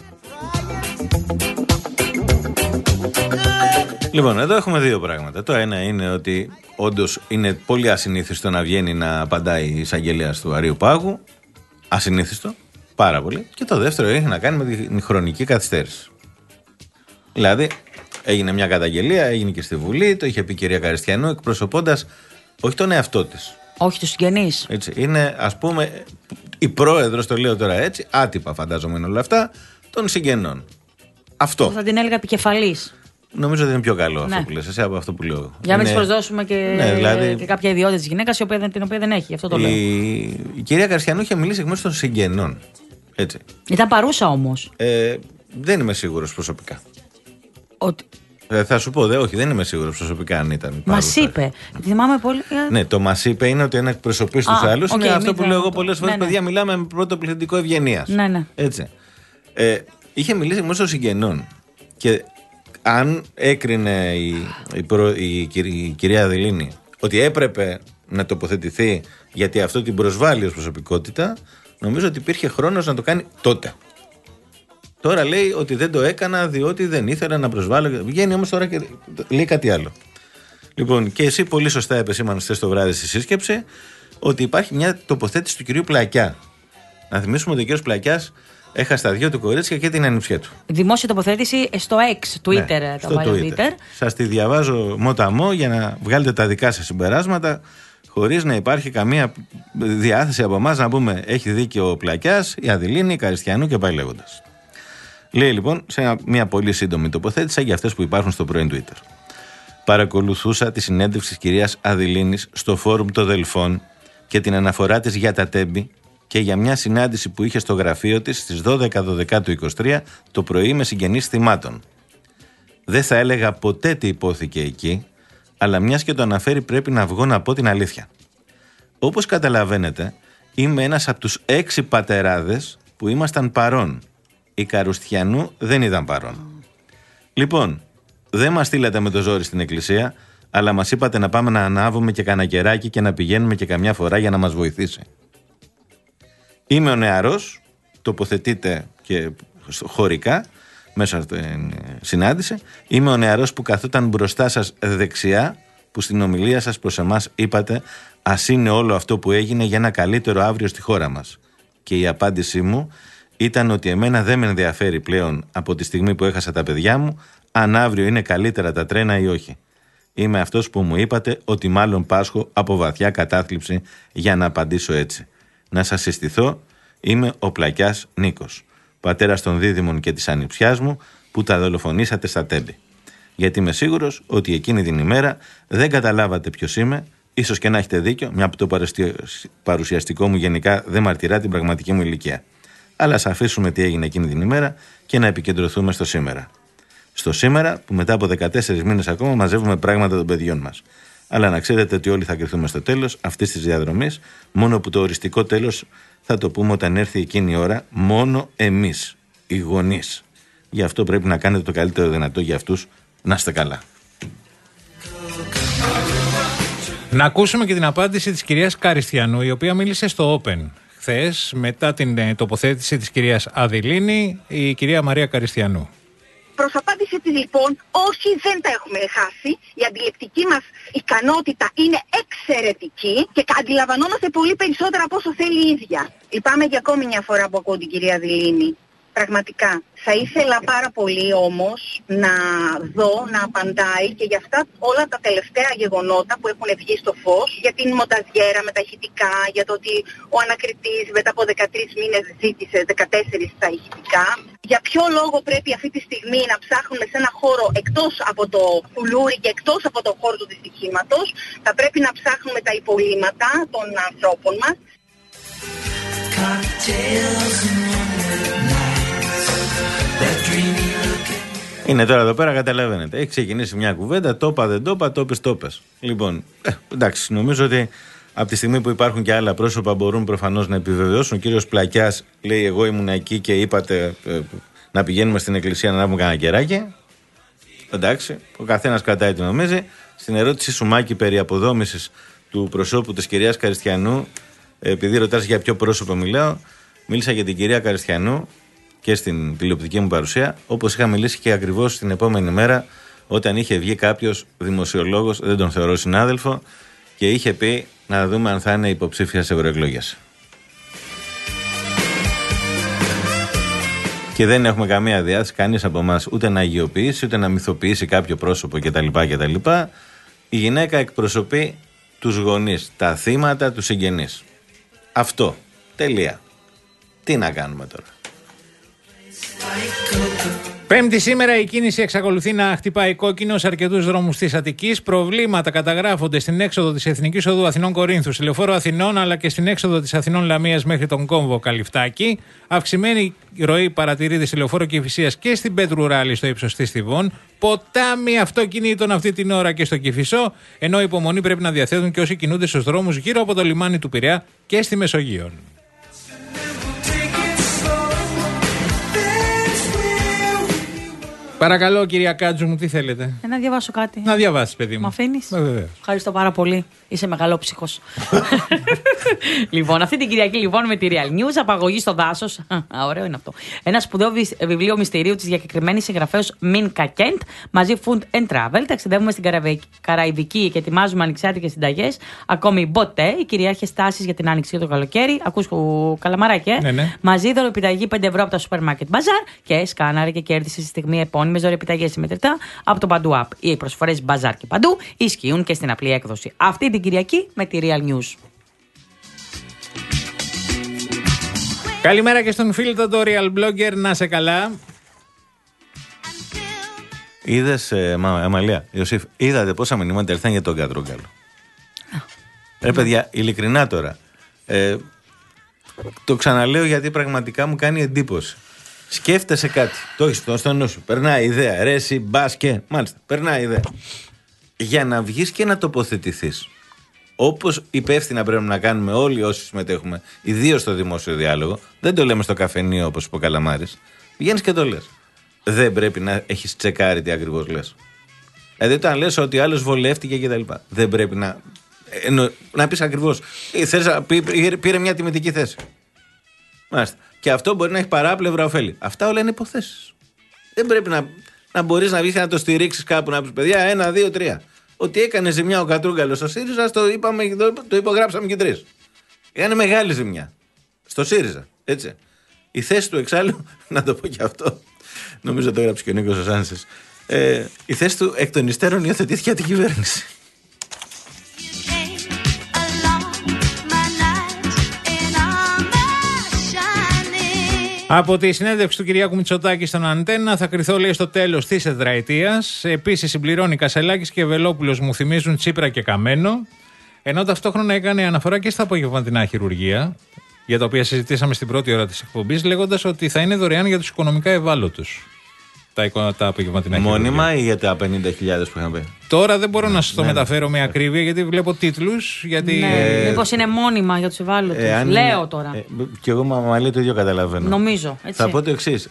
Λοιπόν, εδώ έχουμε δύο πράγματα. Το ένα είναι ότι όντως είναι πολύ ασυνήθιστο να βγαίνει να απαντάει η εισαγγελέας του Αρείου Πάγου. Ασυνήθιστο, πάρα πολύ. Και το δεύτερο έχει να κάνει με τη χρονική καθυστέρηση. Δηλαδή, έγινε μια καταγγελία, έγινε και στη Βουλή, το είχε πει η κυρία Καριστιανού, εκπροσωπώντας όχι τον εαυτό της. Όχι τους συγγενείς. Έτσι, είναι, ας πούμε, η πρόεδρος, το λέω τώρα έτσι, άτυπα φαντάζομαι είναι όλα αυτά, των συγγενών. Αυτό. Θα την έλεγα επικεφαλής. Νομίζω ότι είναι πιο καλό ναι. αυτό που λες, εσύ από αυτό που λέω. Για να μην προσδώσουμε και, ναι, δηλαδή... και κάποια ιδιότητα της γυναίκας την οποία δεν έχει. Αυτό το η... λέω. Η κυρία Καριστιανού είχε μιλήσει εκ μέρους των συγγενών. Έτσι. Ήταν παρούσα όμως. Ε, δεν είμαι σίγουρος προσωπικά. Ότι... Ε, θα σου πω, δε, όχι, δεν είμαι σίγουρος προσωπικά αν ήταν παρούσα. Μας είπε. Θυμάμαι πολύ. Ναι, το μας είπε είναι ότι ένα εκπροσωπεί στους άλλους. Okay, είναι αυτό που λέω εγώ πολλές φορές, ναι, ναι. παιδιά, μιλάμε με πρώτο πληθυντικό ευγενίας. Ναι, ναι. Έτσι. Ε, είχε μιλήσει εκ μέρους των συγγενών. Και αν έκρινε η, η, προ, η, η, η κυρία Δηλίνη ότι έπρεπε να τοποθετηθεί γιατί αυτό την προσβάλλει ως προσωπικότητα, νομίζω ότι υπήρχε χρόνος να το κάνει τότε. Τώρα λέει ότι δεν το έκανα διότι δεν ήθελα να προσβάλλω. Βγαίνει όμως τώρα και λέει κάτι άλλο. Λοιπόν, και εσύ πολύ σωστά επεσήμανες χθες το βράδυ στη σύσκεψη ότι υπάρχει μια τοποθέτηση του κυρίου Πλακιά. Να θυμίσουμε ότι ο κύριος Πλακιάς έχασε τα δυο του κορίτσια και την ανιψιά του. Δημόσια τοποθέτηση στο X, Twitter, ναι, το Twitter. Twitter. Σας τη διαβάζω μοταμό για να βγάλετε τα δικά σας συμπεράσματα, χωρίς να υπάρχει καμία διάθεση από εμάς να πούμε έχει δίκιο ο Πλακιάς, η Αδηλίνη, η Καριστιανού και πάει λέγοντας. Λέει λοιπόν σε μια πολύ σύντομη τοποθέτηση για αυτές που υπάρχουν στο πρώην Twitter. Παρακολουθούσα τη συνέντευξη της κυρίας Αδηλίνης στο φόρουμ των Δελφών και την αναφορά της για τα Τέμπη και για μια συνάντηση που είχε στο γραφείο της στις δώδεκα δώδεκα του είκοσι τρία το πρωί με συγγενείς θυμάτων. Δεν θα έλεγα ποτέ τι υπόθηκε εκεί, αλλά μιας και το αναφέρει πρέπει να βγω να πω την αλήθεια. Όπως καταλαβαίνετε, είμαι ένας από τους έξι πατεράδες που ήμασταν παρών. Η Καρουστιανού δεν ήταν παρών. Λοιπόν, δεν μας στείλατε με το ζόρι στην εκκλησία, αλλά μας είπατε να πάμε να ανάβουμε και κανένα κεράκι και να πηγαίνουμε και καμιά φορά για να μας βοηθήσει. Είμαι ο νεαρός, τοποθετείτε και χωρικά, μέσα στην συνάντηση. Είμαι ο νεαρός που καθόταν μπροστά σας δεξιά, που στην ομιλία σας προς εμάς είπατε ας είναι όλο αυτό που έγινε για ένα καλύτερο αύριο στη χώρα μας. Και η απάντησή μου ήταν ότι εμένα δεν με ενδιαφέρει πλέον από τη στιγμή που έχασα τα παιδιά μου αν αύριο είναι καλύτερα τα τρένα ή όχι. Είμαι αυτός που μου είπατε ότι μάλλον πάσχω από βαθιά κατάθλιψη για να απαντήσω έτσι. Να σας συστηθώ, είμαι ο Πλακιάς Νίκος, πατέρας των δίδυμων και της ανιψιάς μου που τα δολοφονήσατε στα Τέμπη. Γιατί είμαι σίγουρος ότι εκείνη την ημέρα δεν καταλάβατε ποιος είμαι, ίσως και να έχετε δίκιο, μια που το παρουσιαστικό μου γενικά δεν μαρτυρά την πραγματική μου ηλικία. Αλλά ας αφήσουμε τι έγινε εκείνη την ημέρα και να επικεντρωθούμε στο σήμερα. Στο σήμερα που μετά από δεκατέσσερις μήνες ακόμα μαζεύουμε πράγματα των παιδιών μας. Αλλά να ξέρετε ότι όλοι θα κρυθούμε στο τέλος αυτής της διαδρομής, μόνο που το οριστικό τέλος θα το πούμε όταν έρθει εκείνη η ώρα, μόνο εμείς, οι γονείς. Γι' αυτό πρέπει να κάνετε το καλύτερο δυνατό για αυτούς. Να είστε καλά. Να ακούσουμε και την απάντηση της κυρίας Καριστιανού, η οποία μίλησε στο Open χθες, μετά την τοποθέτηση της κυρίας Αδηλίνη, η κυρία Μαρία Καριστιανού. Προς απάντηση της λοιπόν, όχι δεν τα έχουμε χάσει, η αντιληπτική μας ικανότητα είναι εξαιρετική και αντιλαμβανόμαστε πολύ περισσότερα από όσο θέλει η ίδια. Λυπάμαι για ακόμη μια φορά που ακούω την κυρία Αδηλίνη. Πραγματικά. Θα ήθελα πάρα πολύ όμως να δω, να απαντάει και για αυτά όλα τα τελευταία γεγονότα που έχουν βγει στο φως, για την μονταζιέρα με τα ηχητικά, για το ότι ο ανακριτής μετά από δεκατρείς μήνες ζήτησε δεκατέσσερις στα ηχητικά. Για ποιο λόγο πρέπει αυτή τη στιγμή να ψάχνουμε σε ένα χώρο εκτός από το κουλούρι και εκτός από το χώρο του δυστυχήματος, θα πρέπει να ψάχνουμε τα υπολείμματα των ανθρώπων μας. Είναι τώρα εδώ πέρα, καταλαβαίνετε. Έχει ξεκινήσει μια κουβέντα, το είπα δεν το είπα, το είπες το είπες. Λοιπόν, ε, εντάξει, νομίζω ότι από τη στιγμή που υπάρχουν και άλλα πρόσωπα μπορούν προφανώς να επιβεβαιώσουν. Ο κύριος Πλακιάς λέει: εγώ ήμουν εκεί και είπατε ε, να πηγαίνουμε στην εκκλησία να ανάβουμε κανένα κεράκι. Εντάξει, ο καθένας κρατάει τι νομίζει. Στην ερώτηση σου, Μάκη, περί αποδόμησης του προσώπου της κυρίας Καριστιανού, επειδή ρωτάς για ποιο πρόσωπο μιλάω, μίλησα για την κυρία Καριστιανού και στην τηλεοπτική μου παρουσία, όπως είχα μιλήσει και ακριβώς την επόμενη μέρα όταν είχε βγει κάποιος δημοσιολόγος, δεν τον θεωρώ συνάδελφο, και είχε πει να δούμε αν θα είναι υποψήφια σε ευρωεκλογές. Και δεν έχουμε καμία διάθεση κανείς από εμάς ούτε να αγιοποιήσει ούτε να μυθοποιήσει κάποιο πρόσωπο κτλ. κτλ. Η γυναίκα εκπροσωπεί τους γονείς, τα θύματα, τους συγγενείς. Αυτό. Τελεία. Τι να κάνουμε τώρα. Πέμπτη σήμερα η κίνηση εξακολουθεί να χτυπάει κόκκινο σε αρκετούς δρόμους της Αττικής. Προβλήματα καταγράφονται στην έξοδο της Εθνικής Οδού Αθηνών Κορίνθου, στη Λεωφόρο Αθηνών, αλλά και στην έξοδο της Αθηνών Λαμίας μέχρι τον κόμβο Καλυφτάκη. Αυξημένη ροή παρατηρείται στη Λεωφόρο Κηφισίας και στην Πέτρου Ράλη στο ύψος της Θηβών. Ποτάμι αυτοκινήτων αυτή την ώρα και στο Κηφισό, ενώ υπομονή πρέπει να διαθέτουν και όσοι κινούνται στους δρόμους γύρω από το λιμάνι του Πειραιά και στη Μεσογείο. Παρακαλώ, κυρία Κάντζου μου, τι θέλετε? Ε, να διαβάσω κάτι. Να διαβάσεις, παιδί μου. Μ' αφήνεις? Βεβαίως. Ευχαριστώ πάρα πολύ. Είσαι μεγαλόψυχος. Λοιπόν, αυτή την Κυριακή λοιπόν με τη Real News, απαγωγή στο δάσος. Ωραίο είναι αυτό. Ένα σπουδαίο βιβλίο μυστηρίου της διακεκριμένης συγγραφέως Μίνκα Κέντ, μαζί Food and Travel. Ταξιδεύουμε στην Καραϊβική και ετοιμάζουμε ανοιξιάτικες συνταγές. Ακόμη μποτέ, οι κυριάρχες τάσεις για την άνοιξη και το καλοκαίρι. Ακούς καλαμαράκι, ε? Ναι, ναι. Μαζί δωροπιταγή πέντε ευρώ από τα σούπερ μάρκετ μπαζάρ και σκάναρε και κέρδισε στη στιγμή επώνυμη με ζωρεπιταγές συμμετρητά από το Παντού App. Οι προσφορές Μπαζάρ και Παντού ισχύουν και στην απλή έκδοση. Αυτή την Κυριακή με τη Real News. Καλημέρα και στον φίλο το Real Blogger, να σε καλά. Είδες, ε, μα, Αμαλία, Ιωσήφ, είδατε πόσα μηνύματα ήρθαν για τον Κατρούγκαλο. Ρε παιδιά, ειλικρινά τώρα, ε, το ξαναλέω γιατί πραγματικά μου κάνει εντύπωση. Σκέφτεσαι κάτι, το έχεις στο νου σου, περνάει ιδέα, ρε εσύ μπάσκε, μάλιστα, περνάει ιδέα. Για να βγεις και να τοποθετηθείς, όπως υπεύθυνα πρέπει να κάνουμε όλοι όσοι συμμετέχουμε, ιδίως στο δημόσιο διάλογο, δεν το λέμε στο καφενείο όπως είπε ο Καλαμάρης, βγαίνεις και το λες. Δεν πρέπει να έχεις τσεκάρει τι ακριβώς λες. Δηλαδή, όταν λες ότι άλλος βολεύτηκε και τα λοιπά, δεν πρέπει να, εννο, να πεις ακριβώς. Πήρε μια τιμητική θέση. Μάλιστα. Και αυτό μπορεί να έχει παράπλευρα ωφέλη. Αυτά όλα είναι υποθέσεις. Δεν πρέπει να, να μπορείς να βγεις και να το στηρίξεις κάπου, να πεις παιδιά, ένα, δύο, τρία. Ότι έκανε ζημιά ο Κατρούγκαλος στο ΣΥΡΙΖΑ, το, είπαμε, το, το υπογράψαμε και τρεις. Έκανε μεγάλη ζημιά στο ΣΥΡΙΖΑ. Έτσι. Η θέση του εξάλλου, να το πω και αυτό. Νομίζω το έγραψε και ο Νίκος Σάνσης. Ε, η θέση του εκ των υστέρων υιοθετήθηκε από την κυβέρνηση. Από τη συνέντευξη του Κυριάκου Μητσοτάκη στον Αντένα θα κριθώ, λέει, στο τέλος της τετραετίας. Επίσης συμπληρώνει Κασελάκης και Βελόπουλος μου θυμίζουν Τσίπρα και Καμένο. Ενώ ταυτόχρονα έκανε αναφορά και στα απογευματινά χειρουργεία, για τα οποία συζητήσαμε στην πρώτη ώρα της εκπομπής, λέγοντας ότι θα είναι δωρεάν για τους οικονομικά ευάλωτους τα, τα απογευματινά χειρουργεία. Μόνιμα ή για τα πενήντα χιλιάδες που είχαν πει? Τώρα δεν μπορώ ναι, να σας το ναι, μεταφέρω ναι, με ακρίβεια, γιατί βλέπω τίτλους. Γιατί... Ναι, ε, μήπως είναι μόνιμα για τους ευάλωτους. Ε, Λέω είναι, τώρα. Ε, και εγώ μαμαλή το ίδιο καταλαβαίνω. Νομίζω. Έτσι. Θα πω το εξής.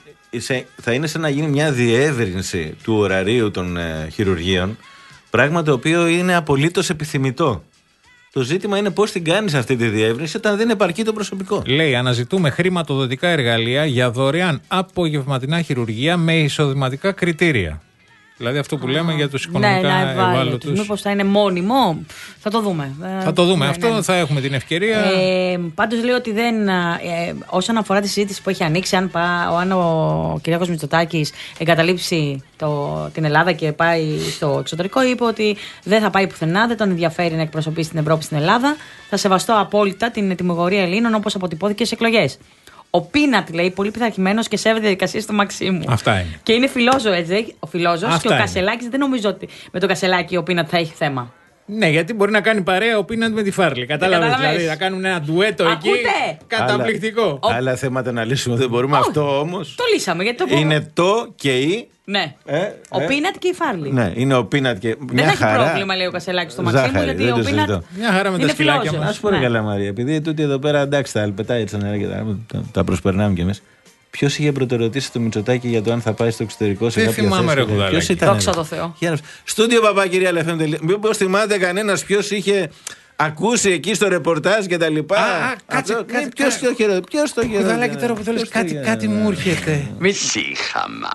Θα είναι σαν να γίνει μια διεύρυνση του ωραρίου των ε, χειρουργείων, πράγμα το οποίο είναι απολύτως επιθυμητό. Το ζήτημα είναι πώς την κάνεις αυτή τη διεύρυνση όταν δεν επαρκεί το προσωπικό. Λέει, αναζητούμε χρηματοδοτικά εργαλεία για δωρεάν απογευματινά χειρουργία με εισοδηματικά κριτήρια. Δηλαδή αυτό που λέμε για τους οικονομικά ναι, ευάλωτους. Μήπως θα είναι μόνιμο, θα το δούμε. Θα το δούμε, ναι, αυτό ναι. θα έχουμε την ευκαιρία. Ε, πάντως λέω ότι δεν, ε, όσον αφορά τη συζήτηση που έχει ανοίξει, αν, πά, αν ο Κυριάκος Μητσοτάκης εγκαταλείψει το, την Ελλάδα και πάει στο εξωτερικό, είπε ότι δεν θα πάει πουθενά, δεν τον ενδιαφέρει να εκπροσωπήσει την Ευρώπη στην Ελλάδα. Θα σεβαστώ απόλυτα την τιμωρία Ελλήνων όπως αποτυπώθηκε στις εκλογές. Ο Πίνατ, λέει, πολύ πειθαρχημένος και σέβεται διαδικασίες του Μαξίμου. Αυτά είναι. Και είναι φιλόζω, έτσι. Ο φιλόζος και ο Κασελάκης, δεν νομίζω ότι με τον Κασελάκη ο Πίνατ θα έχει θέμα. Ναι, γιατί μπορεί να κάνει παρέα ο Πίνατ με τη Φάρλη. Κατάλαβες. Δηλαδή θα κάνουν ένα ντουέτο εκεί. Καταπληκτικό. Άλλα, άλλα θέματα να λύσουμε, δεν μπορούμε. Oh, αυτό όμως. Το λύσαμε, γιατί το πω. Είναι το και η. Ναι. Ε, ο ε, Πίνατ και η Φάρλη. Ναι, είναι ο Πίνατ και. Δεν μια έχει χαρά. πρόβλημα, λέει ο Κασελάκης στο Μαξίμου, γιατί ο Πίνατ. Μια χαρά με τα σκυλάκια μας. Α πούμε, καλά, Μαρία, επειδή τούτη εδώ πέρα εντάξει, τα πετάει έτσι νερά και τα, τα προσπερνάμε κι εμείς. Ποιος είχε προτεραιοτήσει το Μητσοτάκη για το αν θα πάει στο εξωτερικό σε κάποια θέση? Δεν θυμάμαι, ρε Κουδάλη. Ποιος ήταν? Δόξα τω Θεώ. Στούντιο Παπάκυρια Ελεφέμ. Μήπως θυμάται κανένας ποιος είχε ακούσει εκεί στο ρεπορτάζ και τα λοιπά? Α, κάτσε, κάτσε. Ποιος το χειρό, ποιος το χειρό? Κουδάλακι, τώρα που θέλεις κάτι, κάτι μου έρχεται. Σύχαμα.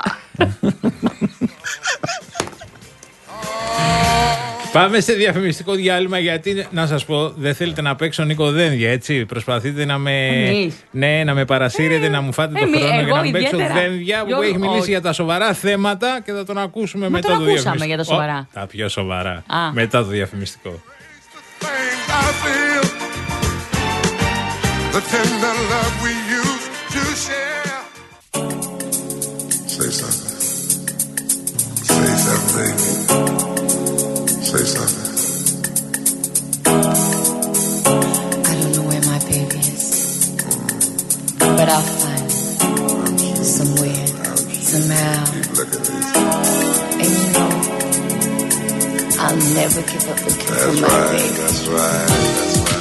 Πάμε σε διαφημιστικό διάλειμμα, γιατί να σας πω, δεν θέλετε να παίξω Νίκο Δένδια, έτσι. Προσπαθείτε να με, ναι, να με παρασύρετε, ε, να μου φάτε ε, το χρόνο για να μην παίξω Δένδια, που έχει μιλήσει όχι. για τα σοβαρά θέματα και θα τον ακούσουμε Μα μετά το διαφημιστικό. Για τα σοβαρά. Oh, τα πιο σοβαρά. Α. Μετά το διαφημιστικό. Say something. Say something, baby. Say something. I don't know where my baby is, but I'll find him somewhere, somehow. And you know, I'll never give up looking for my right, baby. That's right. That's right.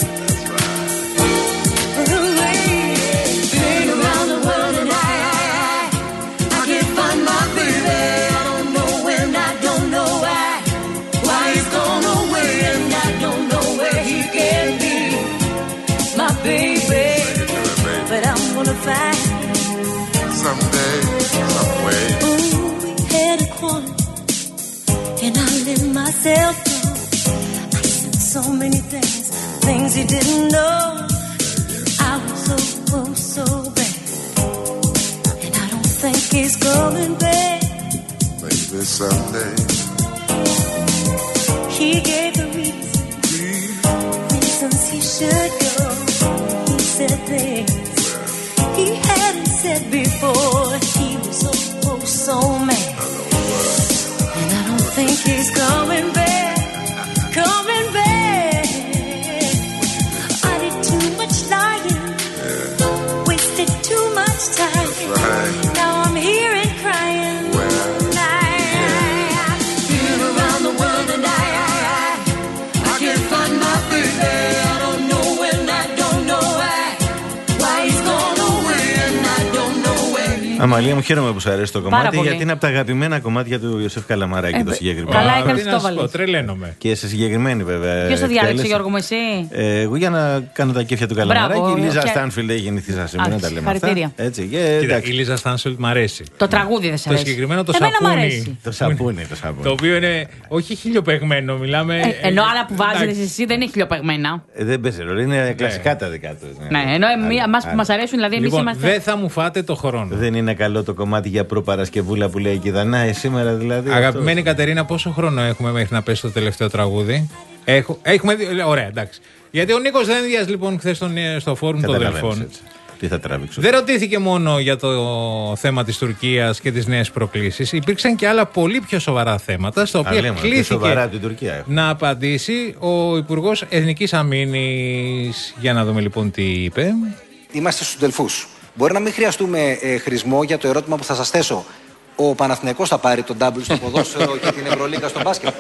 Someday, some way. Ooh, we had a corner, and I let myself go. I said so many things, things you didn't know. I was so, oh, so bad, and I don't think he's coming back. me someday. He gave the reason, reasons he should go. He said things he hadn't said before. He was so, oh, so mad. And I don't think he's coming back, coming back. I did too much lying, wasted too much time. Right. Now I'm here and crying. Well, I, I, I've been around the world and I, I, I, I can't find my baby. I don't know when, I don't know why, why he's gone away and I don't know where he... Αμαλία μου, χαίρομαι που σου αρέσει το κομμάτι, γιατί είναι από τα αγαπημένα κομμάτια του Ιωσήφ Καλαμαράκη. Ε, το συγκεκριμένο. Καλά έκανες το βάλεις. Τρελαίνομαι. Και σε συγκεκριμένη βέβαια. Ποιος το διάλεξε, Γιώργο μου, εσύ? Ε, εγώ για να κάνω τα κέφια του Καλαμαράκη. Η Λίζα Στάνφιλντ έχει γεννηθεί σαν σήμερα, τα λέμε αυτά. Έτσι, και, κοίτα, η Λίζα Στάνφιλντ μ' αρέσει. Το τραγούδι δεν σε αρέσει? Το συγκεκριμένο το σαπούνι. Το σαπούνι, το σαπούνι. Το οποίο είναι όχι χιλιοπαιγμένο, μιλάμε. Ε, ενώ άλλα που βάζετε εσύ δεν είναι χιλιοπαιγμένα. Ε, δεν παίζει ρόλο, είναι κλασικά τα δικά του. Ναι, ενώ εμάς που μας αρέσουν, δηλαδή εμείς είμαστε. Δεν θα μου φάτε το χρόνο. Δεν είναι καλό το κομμάτι για προπαρασκευούλα που λέει εκεί Δανάη σήμερα δηλαδή. Αγαπημένη Κατερίνα, πόσο χρόνο έχουμε μέχρι να πέσει το τελευταίο τραγούδι? Έχω, έχουμε δει, ωραία, εντάξει. Γιατί ο Νίκος Δένδιας λοιπόν χθες στο φόρουμ των Δελφών. Τι θα τραβήξω. Δεν ρωτήθηκε μόνο για το θέμα της Τουρκίας και τις νέες προκλήσεις. Υπήρξαν και άλλα πολύ πιο σοβαρά θέματα, στα οποία λέμε, κλήθηκε την Τουρκία, να απαντήσει ο Υπουργός Εθνικής Αμήνης. Για να δούμε λοιπόν τι είπε. Είμαστε στους Δελφούς. Μπορεί να μην χρειαστούμε ε, χρησμό για το ερώτημα που θα σας θέσω. Ο Παναθηναϊκός θα πάρει τον double στο ποδόσφαιρο και την Ευρωλίγα στο μπάσκετ?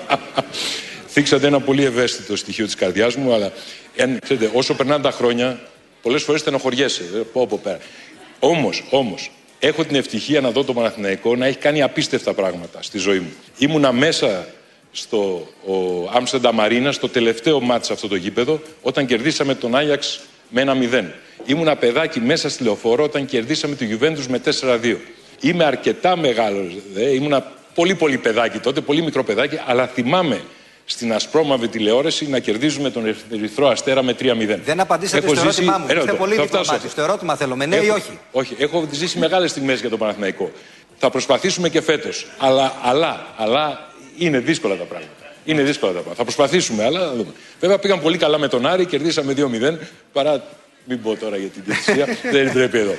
Θίξατε ένα πολύ ευαίσθητο στοιχείο της καρδιάς μου, αλλά εν, ξέρετε, όσο περνάνε τα χρόνια, πολλές φορές στενοχωριέσαι. Πω από πέρα. Όμως, όμως, έχω την ευτυχία να δω τον Παναθηναϊκό να έχει κάνει απίστευτα πράγματα στη ζωή μου. Ήμουνα μέσα στο Άμστερνταμ Αρίνα, στο τελευταίο μάτς σε αυτό το γήπεδο, όταν κερδίσαμε τον Άγιαξ με ένα μηδέν. Ήμουνα παιδάκι μέσα στη Λεωφόρο όταν κερδίσαμε τη Γιουβέντους με τέσσερα δύο. Είμαι αρκετά μεγάλος, δε. Ήμουνα πολύ πολύ παιδάκι τότε, πολύ μικρό παιδάκι, αλλά θυμάμαι στην ασπρόμαυρη τηλεόραση να κερδίζουμε τον Ερυθρό Αστέρα με τρία μηδέν. Δεν απαντήσατε έχω στο ζήσει... ερώτημά μου. Είστε πολύ διπλωμάτης. Στο ερώτημα θέλω με ναι έχω... ή όχι. Όχι, έχω ζήσει μεγάλες στιγμές για τον Παναθηναϊκό. Θα προσπαθήσουμε και φέτος. Αλλά, αλλά, αλλά είναι δύσκολα τα πράγματα. Είναι δύσκολα τα πράγματα. Θα προσπαθήσουμε, αλλά βέβαια πήγαν πολύ καλά με τον Άρη, κερδίσαμε δύο μηδέν. Παρά, μην πω τώρα για την διαιτησία, δεν πρέπει εδώ.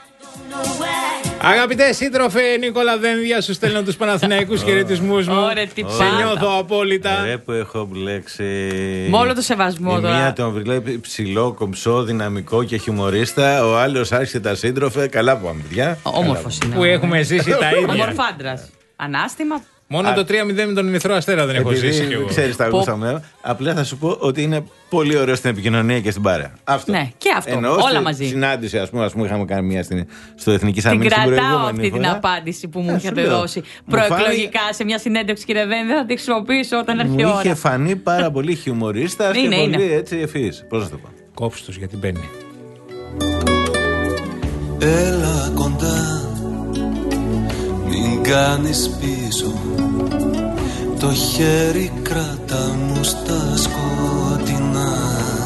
Αγαπητέ σύντροφε Νίκολα Δένδια, σου στέλνω τους Παναθηναϊκούς χαιρετισμούς μου. Ωραία, τι σε νιώθω απόλυτα. Ρε που έχω μπλέξει. Με όλο το σεβασμό η τώρα. Μία τον βλέπει ψηλό, κομψό, δυναμικό και χιουμορίστα. Ο άλλος άρχισε τα σύντροφε. Καλά που παιδιά. Όμορφος είναι. Που έχουμε ζήσει τα ίδια. Ομορφάντρας. Ανάστημα. Μόνο Α, το τρία μηδέν με τον Ερυθρό Αστέρα δεν έχω ζήσει κι εγώ. Ξέρεις τα ακούσαμε. Απλά θα σου πω ότι είναι πολύ ωραίο στην επικοινωνία και στην παρέα. Αυτό. Ναι, και αυτό. Ενώ όλα στη μαζί. Συνάντηση, ας πούμε, ας πούμε, είχαμε κάνει μια στην, στο Εθνική Αμήνη. Την κρατάω αυτή την απάντηση που μου είχατε δώσει προεκλογικά σε μια συνέντευξη, κύριε Δένδια. Θα τη χρησιμοποιήσω όταν έρθει η ώρα. Μου είχε φανεί πάρα πολύ χιουμορίστα και πολύ έτσι ευφυής. Πώς θα το πω. Κόψου τους γιατί μπαίνει. Έλα κοντά, μην κάνεις πίσω. Το χέρι κράτα μου στα σκοτεινά.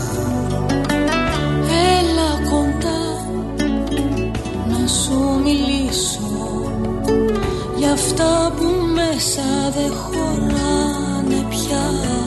Έλα κοντά να σου μιλήσω για αυτά που μέσα δεν χωράνε πια.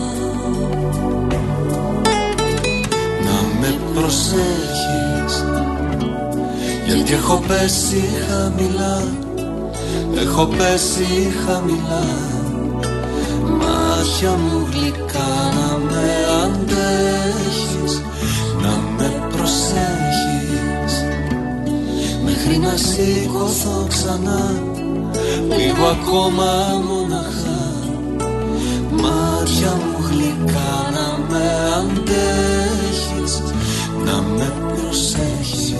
Να με προσέχεις, γιατί έχω πέσει χαμηλά. Έχω πέσει χαμηλά. Μάτια μου γλυκά να με αντέχεις, να με προσέχεις, μέχρι να σηκωθώ ξανά, λίγο ακόμα μοναχά. Μάτια μου γλυκά να με αντέχεις, να με προσέχεις.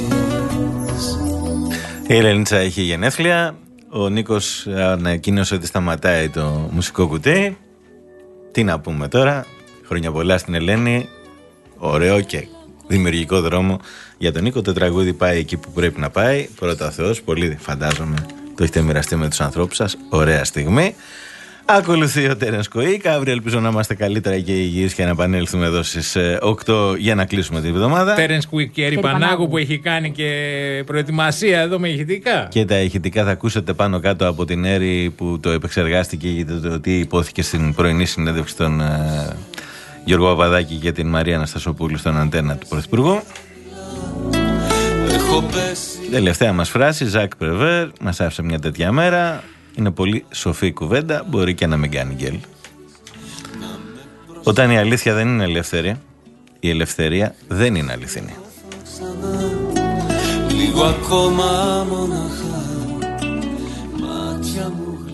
Η Ελένιτσα έχει γενέθλια. Ο Νίκος ανακοίνωσε ότι σταματάει το μουσικό κουτί. Τι να πούμε τώρα. Χρόνια πολλά στην Ελένη. Ωραίο και δημιουργικό δρόμο για τον Νίκο. Το τραγούδι πάει εκεί που πρέπει να πάει. Πρώτα ο Θεός. Πολύ φαντάζομαι το έχετε μοιραστεί με τους ανθρώπους σας. Ωραία στιγμή. Ακολουθεί ο Τέρενς Κοΐκ. Αύριο ελπίζω να είμαστε καλύτερα και υγιείς και να επανέλθουμε εδώ στις οκτώ για να κλείσουμε την εβδομάδα. Τέρενς Κοΐκ και Έρη Πανάγου που έχει κάνει και προετοιμασία εδώ με ηχητικά. Και τα ηχητικά θα ακούσετε πάνω κάτω από την Έρη που το επεξεργάστηκε για το τι υπόθηκε στην πρωινή συνέντευξη των uh, Γιώργο Παπαδάκη και την Μαρία Αναστασοπούλου στον Αντένα του Πρωθυπουργού. Τελευταία μας φράση, Ζακ Πρεβέρ, μας άφησε μια τέτοια μέρα. Είναι πολύ σοφή κουβέντα, μπορεί και να μην κάνει γκέλ. Όταν η αλήθεια δεν είναι ελεύθερη, η ελευθερία δεν είναι αληθινή. Λίγο ακόμα μοναχά, μάτια μου